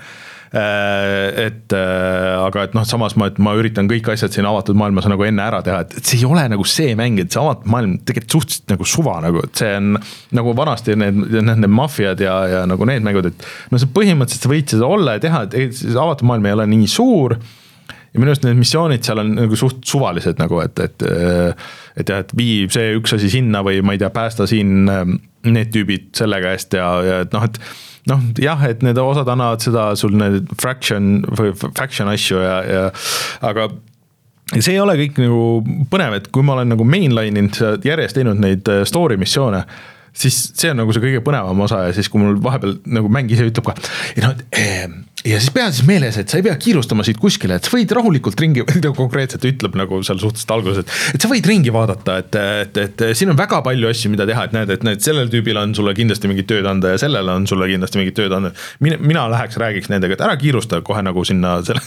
Et aga et noh, samas ma, et ma üritan kõik asjad siin avatud maailmas nagu enne ära teha, et, et see ei ole nagu see mäng, et see avatud maailm tegelikult suhteliselt nagu suva nagu, et see on nagu vanasti need, need, need mafiad ja, ja nagu need mängud, et no see põhimõtteliselt sa võid seda olla ja teha, et see avatud maailm ei ole nii suur ja minu arust need missioonid seal on nagu suht suvalised nagu, et, et et jah, et vii see üks asi sinna või ma ei tea, päästa siin need tüübid selle käest ja, ja et noh, et noh, jah, et need osad annavad seda sul need fraction või faction asju ja, ja aga see ei ole kõik nagu põnev, et kui ma olen nagu mainline'inud järjest teinud neid story missioone, siis see on nagu see kõige põnevam osa ja siis kui mul vahepeal nagu mäng ise ütleb ka ja, no, ja siis pean siis meeles, et sa ei pea kiirustama siit kuskile, et sa võid rahulikult ringi, konkreetselt ütleb nagu seal suhteliselt alguses, et, et sa võid ringi vaadata, et, et, et siin on väga palju asju, mida teha, et näed, et näed, sellel tüübil on sulle kindlasti mingid tööd anda ja sellele on sulle kindlasti mingid tööd anda. Mina, mina läheks, räägiks nendega, et ära kiirusta kohe nagu sinna selle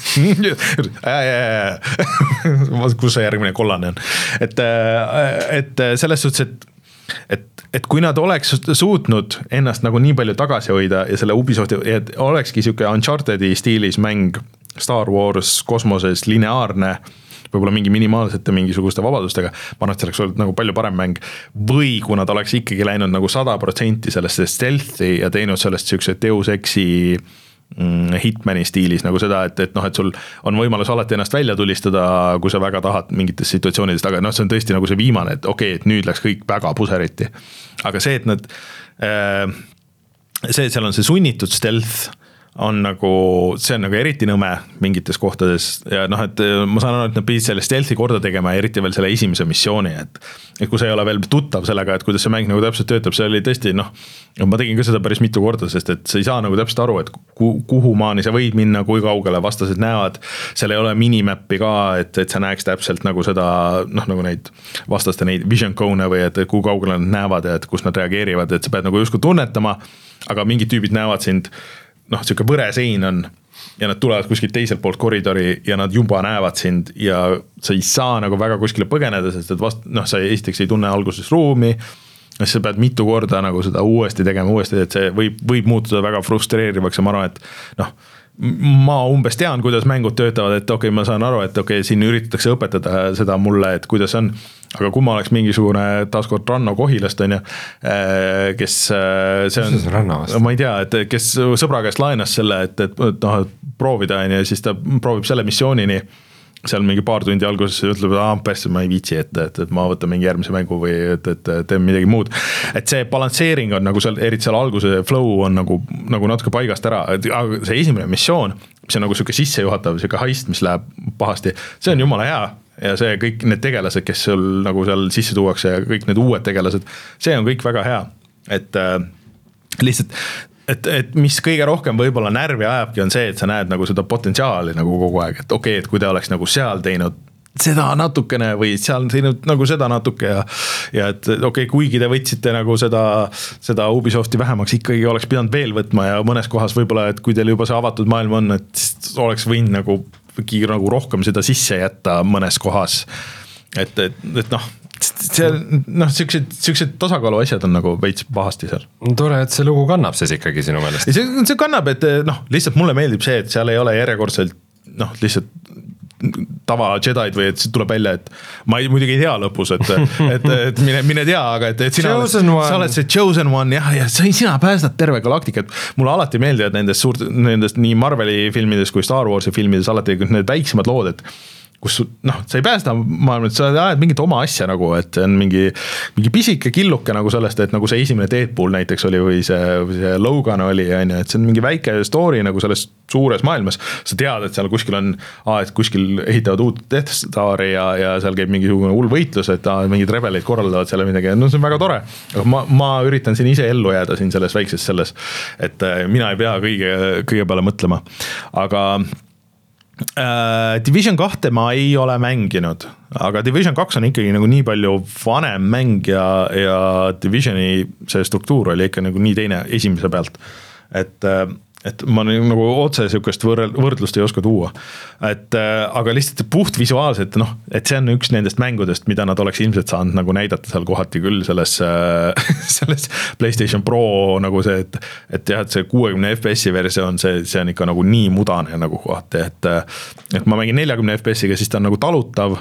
kus see järgmine kollane on. Et, et selles suhtes, et et, et kui nad oleks suutnud ennast nagu nii palju tagasi hoida ja selle Ubisofti, et olekski siuke Uncharted'i stiilis mäng Star Wars kosmoses lineaarne, võib-olla mingi minimaalsete mingisuguste vabadustega, ma arvan, et see oleks olnud nagu palju parem mäng, või kui nad oleks ikkagi läinud nagu sada protsenti sellest stealthi ja teinud sellest siukse Deus Exi Hitmani stiilis nagu seda, et, et noh, et sul on võimalus alati ennast välja tulistada, kui sa väga tahad mingites situatsioonidest, aga noh, see on tõesti nagu see viimane, et okei, et nüüd läks kõik väga puseriti. Aga see, et nad, see, et seal on see sunnitud stealth, on nagu, see on nagu eriti nõme mingites kohtades ja noh, et ma saan aru, et nad pidid selle stealthi korda tegema, eriti veel selle esimese missiooni, et, et kui sa ei ole veel tuttav sellega, et kuidas see mäng nagu täpselt töötab, see oli tõesti noh, ma tegin ka seda päris mitu korda, sest et sa ei saa nagu täpselt aru, et kuhu maani sa võid minna, kui kaugele vastased näevad, seal ei ole minimappi ka, et, et sa näeks täpselt nagu seda, noh nagu neid vastaste neid vision cone'e või et, et kuhu kaugele nad näevad ja et kus nad reageerivad, et sa pead nagu justkui tunnetama, aga mingid tüübid näevad sind noh, siuke võresein on ja nad tulevad kuskilt teiselt poolt koridori ja nad juba näevad sind ja sa ei saa nagu väga kuskile põgeneda, sest et vast, noh, sa esiteks ei tunne alguses ruumi, siis sa pead mitu korda nagu seda uuesti tegema uuesti, et see võib, võib muutuda väga frustreerivaks ja ma arvan, et noh, ma umbes tean, kuidas mängud töötavad, et okei, okay, ma saan aru, et okei okay,, siin üritatakse õpetada seda mulle, et kuidas on, aga kui ma oleks mingisugune taaskord Ranno Kohilast on ju, kes see on, ma ei tea, et kes sõbra käest laenas selle, et, et noh, proovida on ju, siis ta proovib selle missioonini seal mingi paar tundi alguses ütleb, et päris ma ei viitsi, et, et, et ma võtan mingi järgmise mängu või et, et teen midagi muud. Et see balansseering on nagu seal, eriti seal alguse flow on nagu, nagu natuke paigast ära, aga see esimene missioon, mis on nagu siuke sissejuhatav, siuke heist, mis läheb pahasti, see on jumala hea ja see kõik need tegelased, kes sul nagu seal sisse tuuakse ja kõik need uued tegelased, see on kõik väga hea, et äh, lihtsalt Et, et mis kõige rohkem võib-olla närvi ajabki on see, et sa näed nagu seda potentsiaali nagu kogu aeg, et okei, okay, et kui ta oleks nagu seal teinud seda natukene või seal teinud nagu seda natuke ja, ja et okei, okay, kuigi te võtsite nagu seda, seda Ubisofti vähemaks, ikkagi oleks pidanud veel võtma ja mõnes kohas võib-olla, et kui teil juba see avatud maailm on, et oleks võinud nagu, nagu rohkem seda sisse jätta mõnes kohas, et, et, et noh, see noh, siuksed, siuksed tasakaalu asjad on nagu veits pahasti seal. Tore, et see lugu kannab siis ikkagi sinu meelest. See, see kannab, et noh, lihtsalt mulle meeldib see, et seal ei ole järjekordselt noh, lihtsalt tava Jedi'd või et tuleb välja, et ma ei, muidugi ei tea lõpus, et, et, et mine, mine tea, aga et, et sina oled, sa oled see chosen one jah, ja sina päästad terve galaktika, et mulle alati meeldivad nendest suurt, nendest nii Marveli filmides kui Star Warsi filmides alati need väiksemad lood, et kus noh, sa ei päästa maailma, et sa ajad mingit oma asja nagu, et on mingi, mingi pisike killuke nagu sellest, et nagu see esimene Deadpool näiteks oli või see, või see Logan oli, et see on mingi väike story nagu selles suures maailmas. Sa tead, et seal kuskil on, aa, et kuskil ehitavad uut Death Stari ja, ja seal käib mingi hull võitlus, et aa, mingid rebelid korraldavad selle midagi, no see on väga tore. Aga ma, ma üritan siin ise ellu jääda siin selles väikses selles, et mina ei pea kõige, kõige peale mõtlema. Aga Uh, Division kahte ma ei ole mänginud, aga Division kaks on ikkagi nagu nii palju vanem mäng ja, ja Divisioni see struktuur oli ikka nagu nii teine esimese pealt, et, et ma nagu otse sükest võrdlust ei oska tuua, et aga lihtsalt puht visuaalselt, noh, et see on üks nendest mängudest, mida nad oleks ilmselt saanud nagu näidata seal kohati küll selles, selles PlayStation Pro nagu see, et, et jah, et see kuuekümne F P S-i versioon, see, see on ikka nagu nii mudane nagu kohati, et, et ma mängin neljakümne F P S-iga, siis ta on nagu talutav,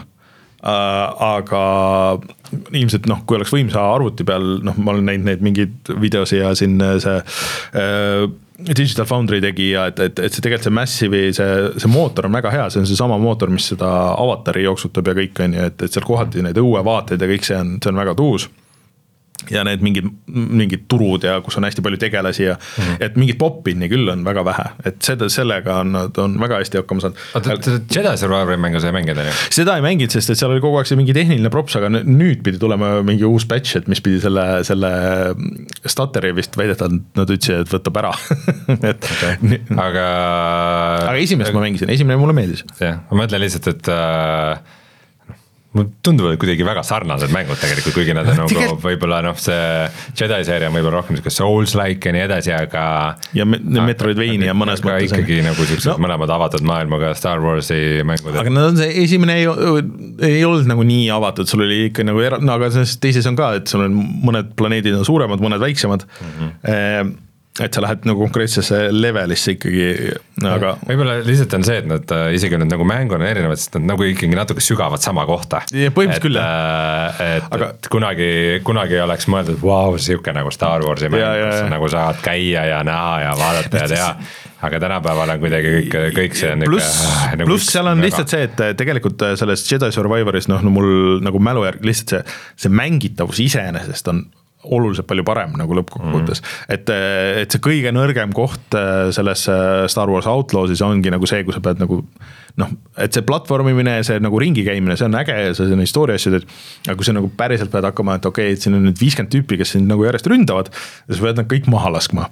aga ilmselt noh, kui oleks võimsa arvuti peal, noh, ma olen näinud neid mingeid videosi ja siin see Digital Foundry tegi ja et, et, et see tegelikult see Massive'i, see, see mootor on väga hea, see on see sama mootor, mis seda avatari jooksutab ja kõik on ju, et, et seal kohati need õuevaateid ja kõik see on, see on väga tuus. Ja need mingid, mingid turud ja kus on hästi palju tegelasi ja mm-hmm. et mingid popinni küll on väga vähe, et seda, sellega on, on väga hästi hakkama saanud. Oota, Jedi Survivori mängu sa ei mänginud, on ju? Seda ei mänginud, sest et seal oli kogu aeg see mingi tehniline props, aga nüüd pidi tulema mingi uus patch, et mis pidi selle, selle Stutteri vist väidetavad, nad ütlesid, et võtab ära. et, okay. aga... aga esimest ma mängisin, esimene mulle meeldis. jah, ma mõtlen lihtsalt, et äh... tunduvad kuidagi väga sarnased mängud tegelikult, kuigi nad on nagu võib-olla noh, see Jedi seeria on võib-olla rohkem Souls-like ja nii edasi, aga ja Metroidvania ja mõnes mõttes ikkagi nagu siuksed no. mõlemad avatud maailmaga Star Warsi mängud. Aga nad on see esimene ei, ei olnud nagu nii avatud, sul oli ikka nagu era-, no, aga teises on ka, et sul on mõned planeedid on suuremad, mõned väiksemad mm-hmm. ehm, et sa lähed nagu konkreetsesse levelisse ikkagi, aga võib-olla lihtsalt on see, et nad isegi nad nagu mängu on erinevad, sest nad nagu ikkagi natuke sügavad sama kohta. Ja põhimõtteliselt küll, jah. Et, aga... et kunagi, kunagi oleks mõeldud, vau, siuke nagu Star Warsi mäng, kus nagu saad käia ja näha ja vaadata ja teha, aga tänapäeval on kuidagi kõik, kõik see on plus, nagu pluss seal on väga... lihtsalt see, et tegelikult selles Jedi Survivoris, noh, no mul nagu mälu järg lihtsalt see, see mängitavus iseenesest on oluliselt palju parem nagu lõppkokkuvõttes, mm. et, et see kõige nõrgem koht selles Star Wars Outlawsis ongi nagu see, kui sa pead nagu noh, et see platvormimine, see nagu ringi käimine, see on äge ja see on historia asjad, et aga kui sa nagu päriselt pead hakkama, et okei, et siin on nüüd viiskümmend tüüpi, kes sind nagu järjest ründavad ja sa pead nad kõik maha laskma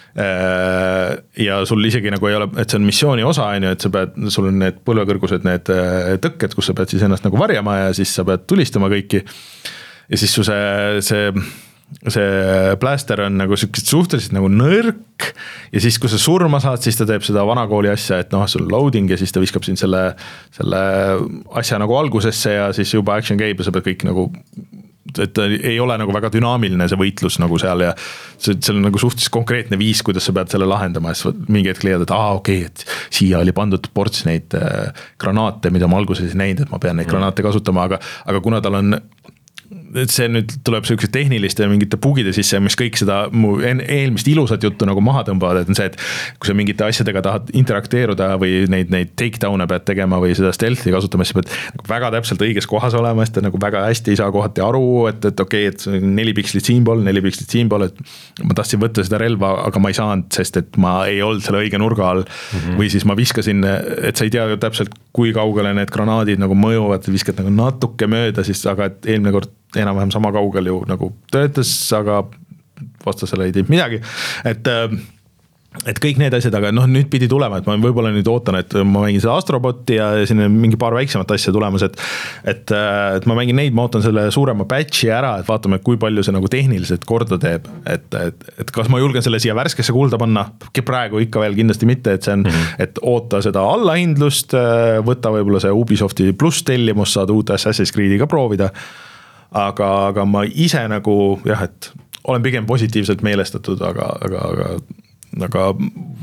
ja sul isegi nagu ei ole, et see on missiooni osa, et sa pead, sul on need põlvekõrgused, need tõkked, kus sa pead siis ennast nagu varjama ja siis sa pead tulistama kõiki ja siis su see, see see blaster on nagu suhteliselt nagu nõrk ja siis kui sa surma saad, siis ta teeb seda vanakooli asja, et noh, sul loading ja siis ta viskab siin selle, selle asja nagu algusesse ja siis juba action käib ja sa pead kõik nagu, et ei ole nagu väga dünaamiline see võitlus nagu seal ja see, see on nagu suhteliselt konkreetne viis, kuidas sa pead selle lahendama ja siis mingi hetk leiad, et aa okei, et siia oli pandud ports neid granaate, mida ma alguses ei näinud, et ma pean neid granaate kasutama, aga, aga kuna tal on et see nüüd tuleb sellise tehniliste ja mingite bugide sisse, mis kõik seda mu eelmist ilusat juttu nagu maha tõmbavad, et on see, et kui sa mingite asjadega tahad interakteeruda või neid, neid takedown'e pead tegema või seda stealth'i kasutama, siis pead väga täpselt õiges kohas olema, sest ta nagu väga hästi ei saa kohati aru, et, et okei, et neli pikslit siinpool, neli pikslit siinpool, et ma tahtsin võtta seda relva, aga ma ei saanud, sest et ma ei olnud selle õige nurga all mm-hmm. või siis ma viskasin, et sa ei tea täpselt, kui kaugele need granaadid nagu mõjuvad, viskad nagu natuke mööda, siis aga et eelmine kord enam-vähem sama kaugel ju nagu töötas, aga vastasele ei teinud midagi, et et kõik need asjad, aga noh, nüüd pidi tulema, et ma võib-olla nüüd ootan, et ma mängin seda Astroboti ja siin on mingi paar väiksemat asja tulemas, et et, et ma mängin neid, ma ootan selle suurema patchi ära, et vaatame, kui palju see nagu tehniliselt korda teeb, et, et, et kas ma julgen selle siia värskesse kulda panna, praegu ikka veel kindlasti mitte, et see on, mm-hmm. et oota seda allahindlust, võtta võib-olla see Ubisofti pluss tellimus, saada uut Assassin's Creed'i ka proovida, aga, aga ma ise nagu jah, et olen pigem positiivselt meelestatud, aga, aga, aga aga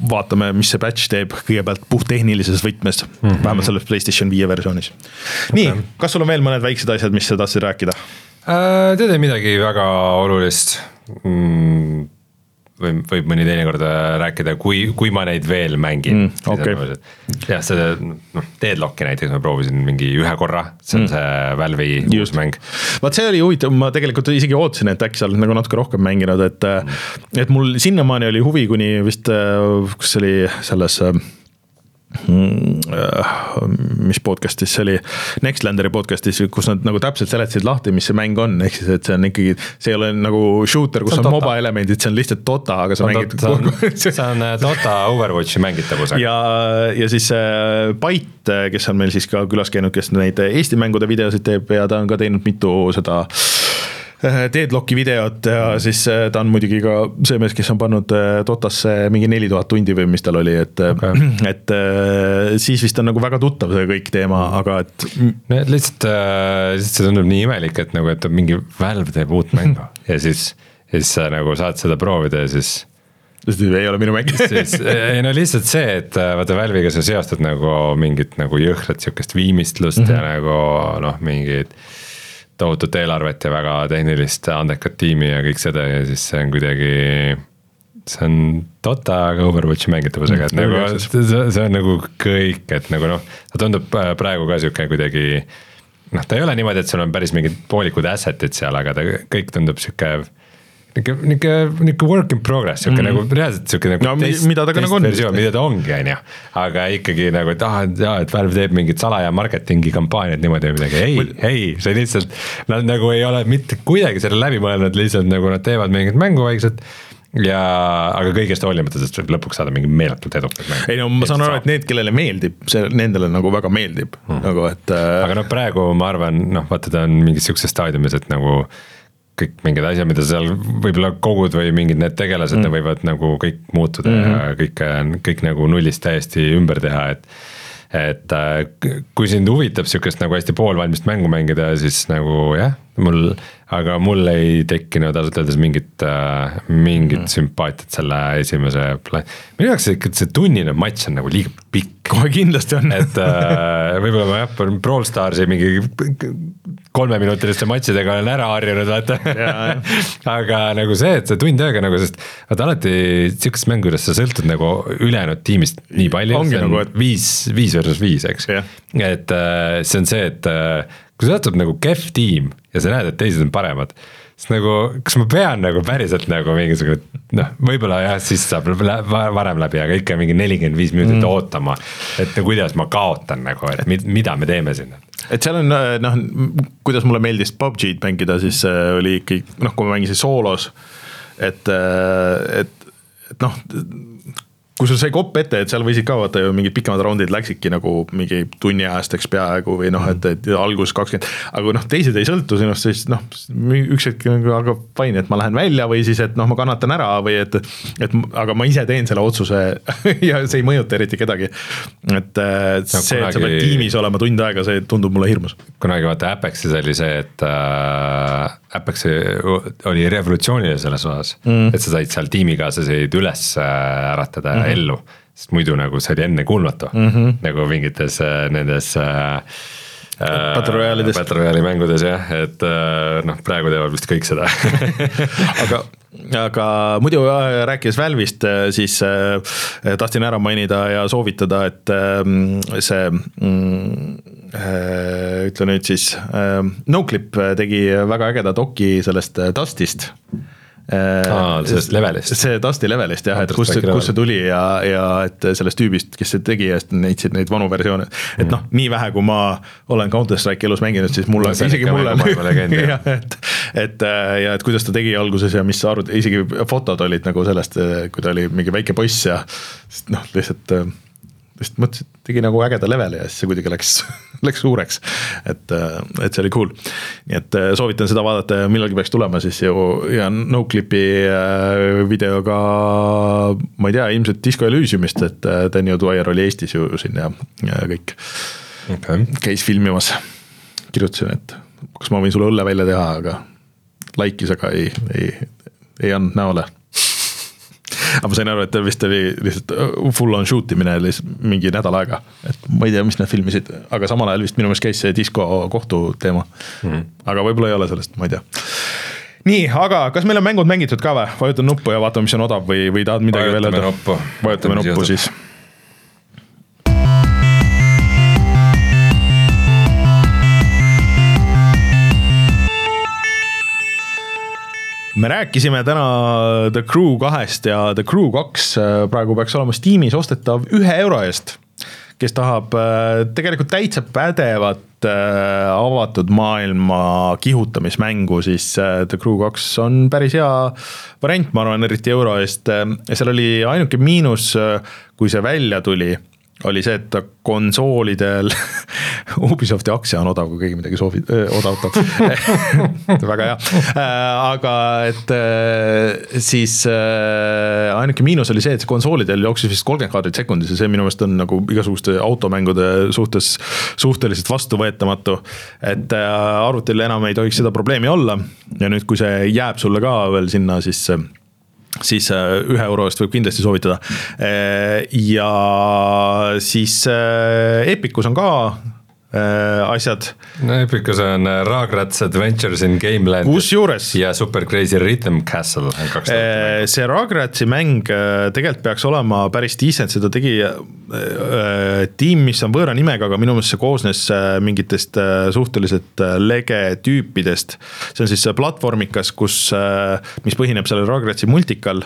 vaatame, mis see patch teeb kõigepealt puhttehnilises võtmes mm, -hmm. vähemalt selles PlayStation viie versioonis. Nii, okay. Kas sul on veel mõned väiksed asjad, mis sa tahtsid rääkida? Äh, tead ei midagi väga olulist mm, võib, võib mõni teinekord rääkida, kui, kui ma neid veel mängin mm, okay. jah, see noh, Deadlocki näiteks ma proovisin mingi ühe korra, see on mm. see Valve'i uus mäng. Vaat see oli huvitav, ma tegelikult isegi ootasin, et äkki sa oled nagu natuke rohkem mänginud, et mm. et mul sinnamaani oli huvi, kuni vist, kus oli selles mis podcastis see oli, Nextlanderi podcastis, kus nad nagu täpselt seletasid lahti, mis see mäng on, ehk siis, et see on ikkagi, see ei ole nagu shooter, kus on, on moba elemendid, see on lihtsalt Dota, aga sa mängid see on, see on Dota Overwatchi mängitavusega. Ja, ja siis Byte, kes on meil siis ka külas käinud, kes neid Eesti mängude videosid teeb ja ta on ka teinud mitu seda Deadlocki videot ja siis ta on muidugi ka see mees, kes on pannud Dotasse mingi neli tuhat tundi või mis tal oli, et, okay. et siis vist on nagu väga tuttav see kõik teema, aga et no, et lihtsalt, lihtsalt see tundub nii imelik, et nagu, et mingi Valve teeb uut mängu ja siis, ja siis sa nagu saad seda proovida ja siis sest ei ole minu mäng. siis, ei no lihtsalt see, et vaata Valve'iga sa seostad nagu mingit nagu jõhrat sihukest viimistlust mm -hmm. ja nagu noh, mingid tohutut eelarvet ja väga tehnilist andekat tiimi ja kõik seda ja siis see on kuidagi, see on Dota, aga Overwatchi mängitavusega, et nagu see, see on nagu kõik, et nagu noh, ta tundub praegu ka sihuke kuidagi, noh, ta ei ole niimoodi, et sul on päris mingid poolikud asset'id seal, aga ta kõik tundub sihuke niuke, niuke, niuke work in progress, siuke mm. nagu reaalselt siuke nagu no, test, mida ta, nagu on. versioon, mida ta ongi, on ju. Aga ikkagi nagu, et ah, et Valve teeb mingit salaja marketingi kampaaniat niimoodi või midagi, ei, ei, see lihtsalt, nad nagu ei ole mitte kuidagi selle läbi mõelnud, lihtsalt nagu nad teevad mingit mängu vaikselt ja, aga kõigest hoolimata, sest lõpuks saada mingi meeletult edukat mäng. ei no ma saan aru, et need, kellele meeldib, see nendele nagu väga meeldib hmm. nagu, et äh... aga noh, praegu ma arvan, noh, vaata ta on mingis siukses staadiumis, et nagu kõik mingid asjad, mida seal võib-olla kogud või mingid need tegelased mm. võivad nagu kõik muutuda mm -hmm. ja kõik, kõik nagu nullist täiesti ümber teha, et et kui sind huvitab siukest nagu hästi poolvalmist mängu mängida, siis nagu jah, mul, aga mul ei tekkinud ausalt öeldes mingit, mingit mm. sümpaatiat selle esimese pla-. minu jaoks see tunnine matš on nagu liiga pikk. kohe kindlasti on. et võib-olla ma jah, Brawl Starsi mingi kolmeminutiliste matšidega olen ära harjunud, vaata. aga nagu see, et see tund aega nagu, sest vaata alati siukest mängu, kuidas sa sõltud nagu ülejäänud tiimist nii palju, see on nagu, et... viis, viis versus viis, eks. Yeah. et see on see, et kui sa võtab nagu kehv tiim ja sa näed, et teised on paremad, siis nagu, kas ma pean nagu päriselt nagu mingisugune, noh, võib-olla jah, siis saab varem läbi, aga ikka mingi nelikümmend viis minutit mm. ootama, et kuidas ma kaotan nagu, et mida me teeme sinna. Et seal on, noh, kuidas mulle meeldis P U B G'd mängida, siis oli ikkagi, noh, kui ma mängisin soolos, et, et, et noh, kui sul sai kopp ette, et seal võisid ka vaata ju mingid pikemad raundid läksidki nagu mingi tunni aastaks peaaegu või noh, et, et algus kakskümmend, aga noh, teised ei sõltu sinust, siis noh, üks hetk aga fine, et ma lähen välja või siis, et noh, ma kannatan ära või et, et aga ma ise teen selle otsuse ja see ei mõjuta eriti kedagi. Et no, see, kunagi, et sa pead tiimis olema tund aega, see tundub mulle hirmus. Kunagi vaata Apexis oli see, et äh, Apex oli revolutsiooniline selles osas, mm. et sa said seal tiimikaaslaseid üles äratada mm. ellu, sest muidu nagu see oli enne kuulmatu mm -hmm. nagu mingites nendes äh, Battle Royale'ides. Battle Royale'i mängudes jah, et äh, noh, praegu teevad vist kõik seda aga, aga muidu rääkides Valve'ist, siis äh, tahtsin ära mainida ja soovitada, et äh, see mm, äh, ütle nüüd siis äh, Noclip tegi väga ägeda doki sellest Dustist. Aa, sellest levelist. See Dusti levelist jah, et kus, kus see tuli ja, ja et sellest tüübist, kes see tegi ja neitsid neid vanu versioone. Et mm. noh, nii vähe, kui ma olen Counter-Strike elus mänginud, siis mulle, no, isegi mulle ja, et, et, ja et kuidas ta tegi alguses ja mis arvud, isegi fotod olid nagu sellest, kui ta oli mingi väike poiss ja noh, lihtsalt lihtsalt mõtlesin, et tegi nagu ägeda leveli ja siis see kuidagi läks, läks suureks, et, et see oli cool. Nii et soovitan seda vaadata ja millalgi peaks tulema siis ju, ja Noclipi videoga, ma ei tea, ilmselt Disco Elysiumist, et Daniel Dwyer oli Eestis ju siin ja, ja kõik okay. käis filmimas. Kirjutasin, et kas ma võin sulle õlle välja teha, aga laikis, aga ei, ei, ei andnud näole. aga ma sain aru, et vist oli lihtsalt full on shoot imine mingi nädal aega, et ma ei tea, mis nad filmisid, aga samal ajal vist minu meelest käis see disko kohtu teema mm. aga võib-olla ei ole sellest, ma ei tea. Nii, aga kas meil on mängud mängitud ka või? Vajutan nuppu ja vaatame, mis on odav või, või tahad midagi veel öelda? Vajutame nuppu siis. Me rääkisime täna The Crew kahest ja The Crew kaks praegu peaks olema Steamis ostetav ühe euro eest, kes tahab tegelikult täitsa pädevat avatud maailma kihutamismängu, siis The Crew kaks on päris hea variant, ma arvan, eriti euro eest. Ja seal oli ainuke miinus, kui see välja tuli, oli see, et konsoolidel Ubisofti aktsia on odav, kui keegi midagi soovi, öö, odavtab. Väga hea. Aga et siis ainuke miinus oli see, et konsoolidel jooksis vist kolmkümmend kaadrit sekundis ja see minu meelest on nagu igasuguste automängude suhtes suhteliselt vastuvõetamatu. Et arvutil enam ei tohiks seda probleemi olla ja nüüd, kui see jääb sulle ka veel sinna, siis siis ühe euro eest võib kindlasti soovitada. Ja siis Epicus on ka asjad. No Epicus on Rugrats Adventures in Gameland kus juures ja Super Crazy Rhythm Castle. See Rugratsi mäng tegelikult peaks olema päris decent, seda tegi tiim, mis on võõra nimega, aga minu meelest see koosnes mingitest suhteliselt lege tüüpidest. See on siis platvormikas, kus, mis põhineb selle Rugratsi multikal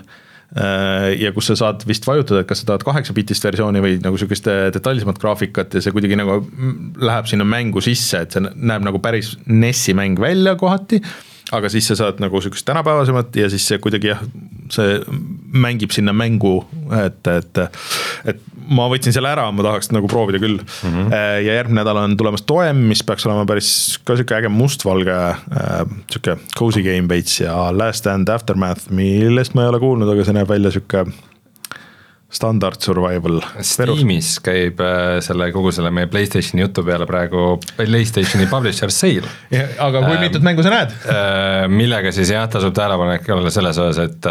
ja kus sa saad vist vajutada, et kas sa tahad kaheksa bitist versiooni või nagu sellist detailsemat graafikat ja see kuidagi nagu läheb sinna mängu sisse, et see näeb nagu päris Nessi mäng välja kohati, aga siis sa saad nagu sellist tänapäevasemat ja siis see kuidagi jah, see mängib sinna mängu, et, et, et ma võtsin selle ära, ma tahaks nagu proovida küll. Mm-hmm. Ja järgmine nädal on tulemas Toem, mis peaks olema päris ka siuke äge mustvalge siuke cozy game veits ja Last Stand Aftermath, millest ma ei ole kuulnud, aga see näeb välja siuke standard survival. Steamis käib selle kogu selle meie PlayStationi jutu peale praegu PlayStationi publisher sale. Ja, aga kui mitut ähm, mängu sa näed? Millega siis jah, tasub tähelepanek olla selles osas, et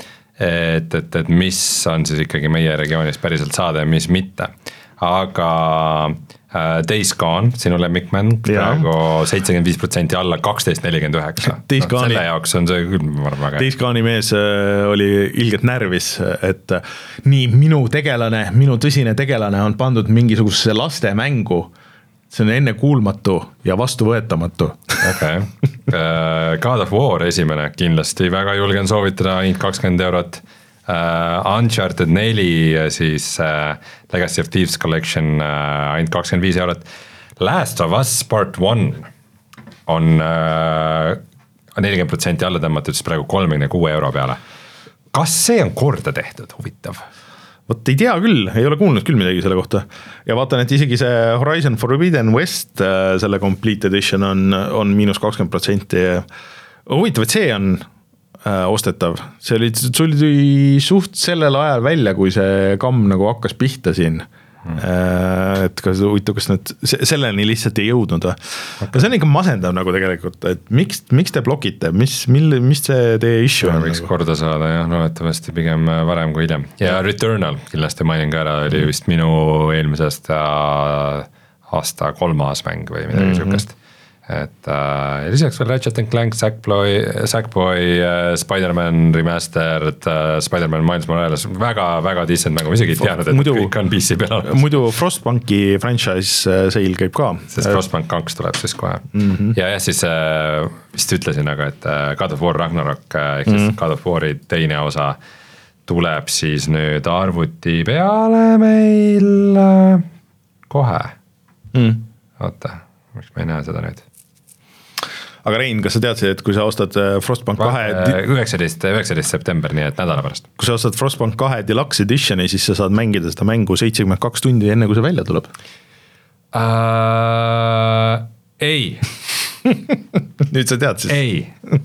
et, et, et mis on siis ikkagi meie regioonis päriselt saada ja mis mitte. Aga äh, Days Gone, sinu lemmikmäng, praegu seitsekümmend viis protsenti alla kaksteist nelikümmend üheksa. No, selle jaoks on see küll väga. Days Gone'i mees oli ilgelt närvis, et nii minu tegelane, minu tõsine tegelane on pandud mingisugusesse laste mängu. See on enne kuulmatu ja vastuvõetamatu. Okay. Uh, God of War esimene kindlasti väga julgen soovitada, ainult kakskümmend eurot. Uh, Uncharted neli, siis uh, Legacy of Thieves Collection uh, ainult kakskümmend viis eurot. Last of Us Part one on uh, nelikümmend protsenti alla tõmmatud, siis praegu kolmekümne kuue euro peale. Kas see on korda tehtud? Huvitav. Vot ei tea küll, ei ole kuulnud küll midagi selle kohta. Ja vaatan, et isegi see Horizon Forbidden West, selle Complete Edition on, on miinus kakskümmend protsenti. Huvitav, et see on äh, ostetav. See oli, see oli suht sellel ajal välja, kui see kamm nagu hakkas pihta siin. Hmm. Et kas, huvitav, kas nad selleni lihtsalt ei jõudnud. Okay. See on ikka masendav nagu tegelikult, et miks, miks te blokite, mis, mille, mis see teie issue on? Võiks nagu korda saada ja loetavasti pigem varem kui hiljem. Ja Returnal, kindlasti mainin ka ära, oli vist minu eelmisest aasta kolmas mäng või midagi mm-hmm. sükast. Et äh, lisaks veel Ratchet and Clank, Sackboy, Sackboy äh, Spider-Man Remastered, äh, Spider-Man Miles Morales, väga, väga decent mängu, ma isegi ei teadnud, et muidu, kõik on P C peal olemas. Muidu Frostpunki franchise sale käib ka. Sest Frostpunk kaks tuleb siis kohe. Mm-hmm. Ja jah, siis äh, vist ütlesin, aga et äh, God of War Ragnarok, äh, ehk siis mm-hmm. God of War'i teine osa tuleb siis nüüd arvuti peale meil äh, kohe. Mm. Oota, miks ma ei näe seda nüüd? Aga Rein, kas sa teadsid, et kui sa ostad Frostpunk kahe üheksateist september, nii et nädala pärast. Kui sa ostad Frostpunk kahe Deluxe Editioni, siis sa saad mängida seda mängu seitsekümmend kaks tundi enne, kui see välja tuleb? Uh, ei. Nüüd sa tead siis? Ei.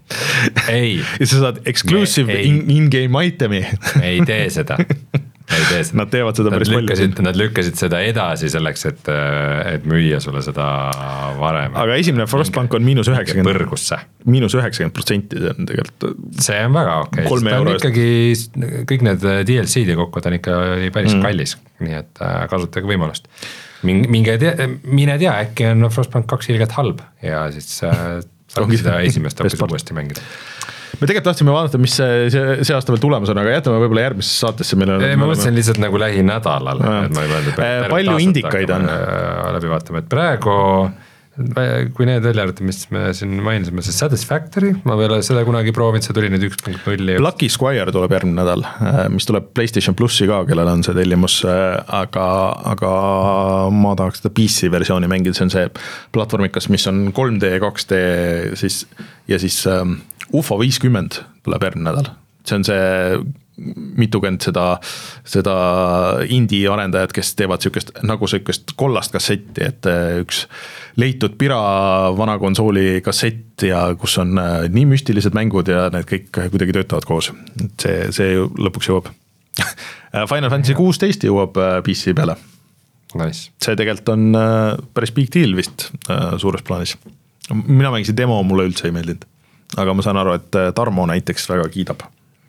Ei. Ja sa saad exclusive in-game itemi. Ei tee seda. Ei tee seda. Nad teevad seda päris palju. Nad lükkasid seda edasi selleks, et, et müüa sulle seda varem. Aga esimene Frostpunk on miinus üheksakümmend. Põrgusse. Miinus üheksakümmend protsenti, see on tegelikult. See on väga okei. Okay. Ta on ikkagi, kõik need D L C-d kokku, ta on ikka päris mm. kallis. Nii et kasutage võimalust. Minge tea, mine tea, äkki on Frostpunk kaks ilgelt halb ja siis saab seda esimest hoopis uuesti mängida. Me tegelikult tahtsime vaadata, mis see, see, see aasta veel tulemas on, aga jätame võib-olla järgmises saatesse. Meil on, ma mõtlesin lihtsalt nagu lähinädalal. Palju indikaid on? Läbi vaatame, et praegu, kui need välja arvata, mis me siin mainisime, see Satisfactory, ma veel seda kunagi proovinud, see tuli nüüd üks punkt null. Lucky Squire tuleb järgmine nädal, mis tuleb PlayStation Plussi ka, kellel on see tellimus, aga, aga ma tahaks seda P C versiooni mängida, see on see platvormikas, mis on kolm D, kaks D siis, ja siis U F O viiskümmend tuleb järgmine nädal. See on see mitukümmend seda, seda indie arendajad, kes teevad sükest, nagu sükest kollast kassetti, et üks leitud pira vana konsooli kassett ja kus on nii müstilised mängud ja need kõik kuidagi töötavad koos. See, see lõpuks jõuab. Final Fantasy kuusteist jõuab P C peale. Nice. See tegelikult on päris big deal vist suures plaanis. Mina mängisin demo, mulle üldse ei meeldinud. Aga ma saan aru, et Tarmo näiteks väga kiidab.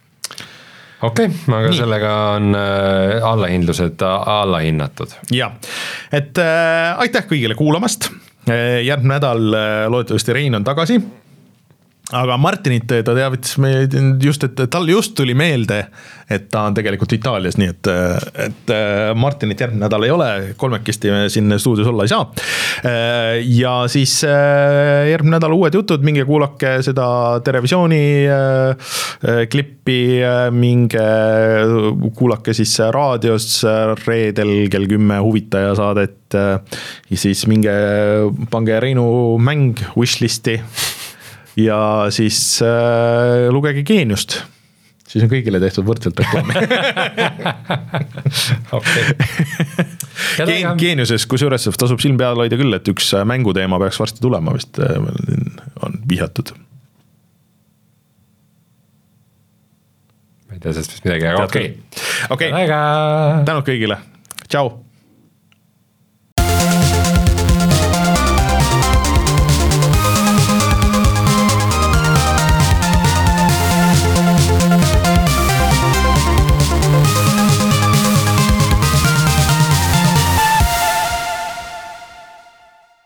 Okei, okay, aga Nii. sellega on allahindlused allahinnatud. Ja, et äh, aitäh kõigile kuulamast. Järgmine nädal loodetavasti Rein on tagasi. Aga Martinit ta teavitas meid just, et tal just tuli meelde, et ta on tegelikult Itaalias, nii et, et Martinit järgmine nädal ei ole, kolmekesti me siin stuudios olla ei saa. Ja siis järgmine nädal uued jutud, minge kuulake seda Terevisiooni klippi, minge kuulake siis raadios reedel kell kümme huvitaja saadet ja siis minge pange Reinu mäng wishlisti. Ja siis äh, lugege Geeniust. Siis on kõigile tehtud võrdselt reklaami. okay. Geeniuses, kus juures tasub silm peal hoida küll, et üks mänguteema peaks varsti tulema, vist on vihjatud. Ma ei tea, sest vist midagi, aga okei. Okay. Tänud kõigile. Tšau.